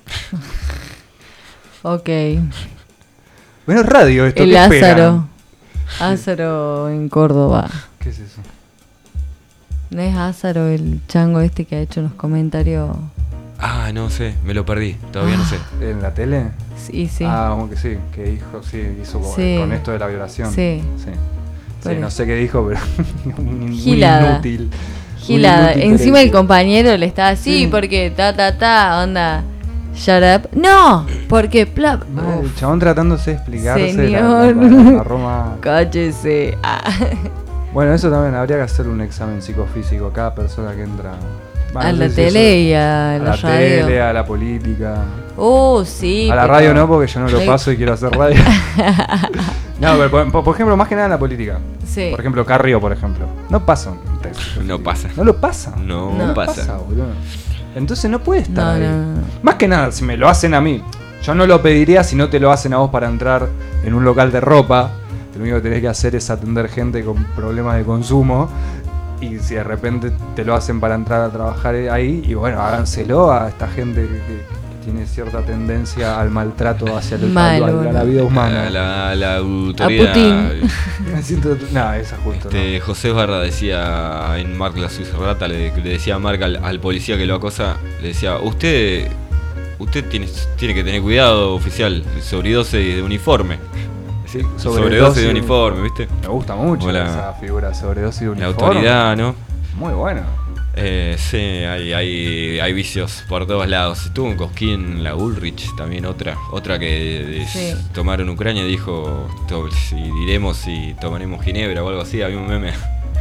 Ok. Bueno, radio esto. El ¿qué Lázaro. esperan? Lázaro en Córdoba. ¿Qué es eso? ¿No es Lázaro el chango este que ha hecho unos comentarios? Ah, no sé, me lo perdí, todavía no sé. ¿En la tele? Sí. Ah, como que sí, que dijo, hizo con esto de la violación. Sí. Sí, no sé qué dijo, pero muy Gilada. inútil. Gilada. Encima el compañero le está así porque onda. Shut up. No, porque plap. El chabón tratándose de explicarse Señor. la Roma. Cállese. Bueno, eso también habría que hacer un examen psicofísico a cada persona que entra. A la tele y a la radio. Tele, a la política. Sí. A la radio no, porque yo no lo paso y quiero hacer radio. No, pero por ejemplo, más que nada en la política. Sí. Por ejemplo, Carrió, por ejemplo. No pasa un test. No pasa. No lo pasa. No pasa. Boludo. Entonces no puede estar ahí. No. Más que nada, si me lo hacen a mí. Yo no lo pediría si no te lo hacen a vos para entrar en un local de ropa. Lo único que tenés que hacer es atender gente con problemas de consumo. Y si de repente te lo hacen para entrar a trabajar ahí, y bueno, háganselo a esta gente que tiene cierta tendencia al maltrato hacia la vida humana. La autoridad. A Putin. Me siento... No, esa justo. No. José Barra decía en Marc la Suiza Rata, le decía a Marc al policía que lo acosa, le decía, usted tiene que tener cuidado, oficial, sobredosis de uniforme. Sí, sobredosis de uniforme, ¿viste? Me gusta mucho esa figura, sobredosis de uniforme. La autoridad, ¿no? Muy bueno. Sí, hay vicios por todos lados. Estuvo un Cosquín, la Ulrich, también otra que tomaron Ucrania, dijo, si iremos y tomaremos Ginebra o algo así, había un meme.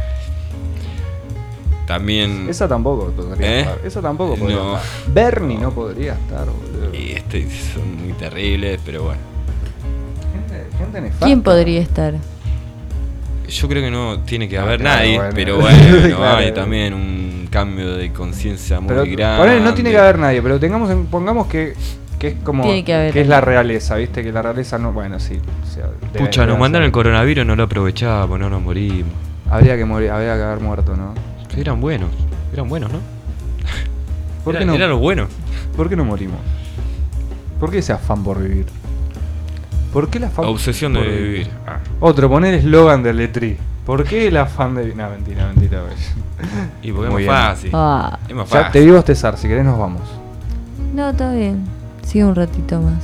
También... Esa tampoco podría estar. Esa tampoco podría estar. Bernie no podría estar, boludo. Y son muy terribles, pero bueno. Gente nefasta. ¿Quién podría estar? Yo creo que no tiene que haber nadie, bueno. pero bueno, Claro. hay también un cambio de conciencia muy Pero, grande. no tiene que haber nadie, pero pongamos que es como Tiene que haber. es la realeza, ¿viste? Que la realeza no, bueno, sí. O sea, Pucha, nos mandaron el coronavirus, no lo aprovechamos, no nos morimos. Habría que haber muerto, ¿no? Eran buenos, ¿no? ¿Por qué no? Eran los buenos. ¿Por qué no morimos? ¿Por qué ese afán por vivir? ¿Por qué el afán Obsesión de vivir. Otro, poner el eslogan del Letri. ¿Por qué el afán de vivir? No, mentira. Y porque Muy es bien. más fácil. Es más Ya fácil. te vi bostezar, si querés nos vamos. No, está bien. Sigue un ratito más.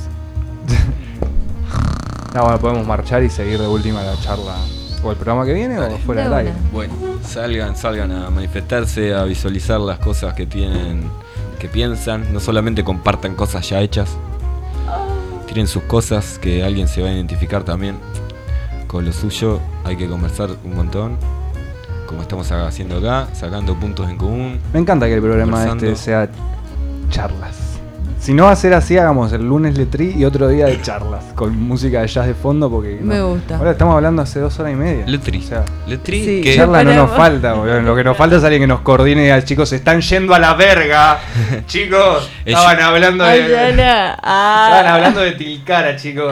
No, bueno, podemos marchar y seguir de última la charla. ¿O el programa que viene o fuera del aire? Bueno, salgan a manifestarse, a visualizar las cosas que piensan. No solamente compartan cosas ya hechas. Tienen sus cosas que alguien se va a identificar también con lo suyo. Hay que conversar un montón, como estamos haciendo acá, sacando puntos en común. Me encanta que el programa sea charlas. Si no va a ser así, hagamos el lunes Letri y otro día de charlas, con música de jazz de fondo, porque Me gusta. Ahora estamos hablando hace 2 horas y media. Letri. O sea, Letri, sí, que charla no nos falta, boludo. Lo que nos falta es alguien que nos coordine y diga, chicos, se están yendo a la verga. Chicos, estaban hablando estaban hablando de Tilcara, chicos.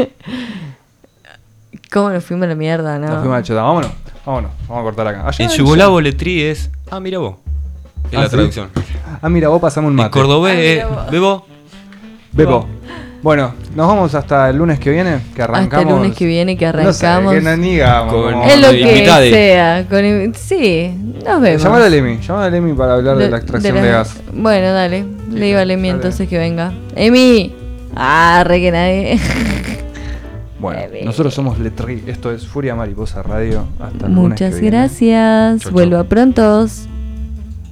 ¿Cómo nos fuimos a la mierda, no? Nos fuimos a chota. Vámonos, vamos a cortar acá. en Yugolavo Letri es... mira vos. Es la ¿sí? traducción. Mira, vos pasamos un mate. En cordobés Bebo. Bebo. Bueno, nos vamos hasta el lunes que viene, que arrancamos. Hasta el lunes que viene que arrancamos. No sé, que no digamos. Es lo que sea. Sí, nos vemos. Llamalo a Emi para hablar de la extracción de gas. Bueno, dale. Le digo a Emi entonces que venga. ¡Emi! Re que nadie. Bueno, nosotros somos Letri. Esto es Furia Mariposa Radio. Hasta el lunes que viene. Muchas gracias. Chau, Vuelva prontos.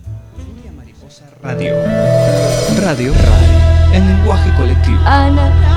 Radio. Radio en lenguaje colectivo. Ana.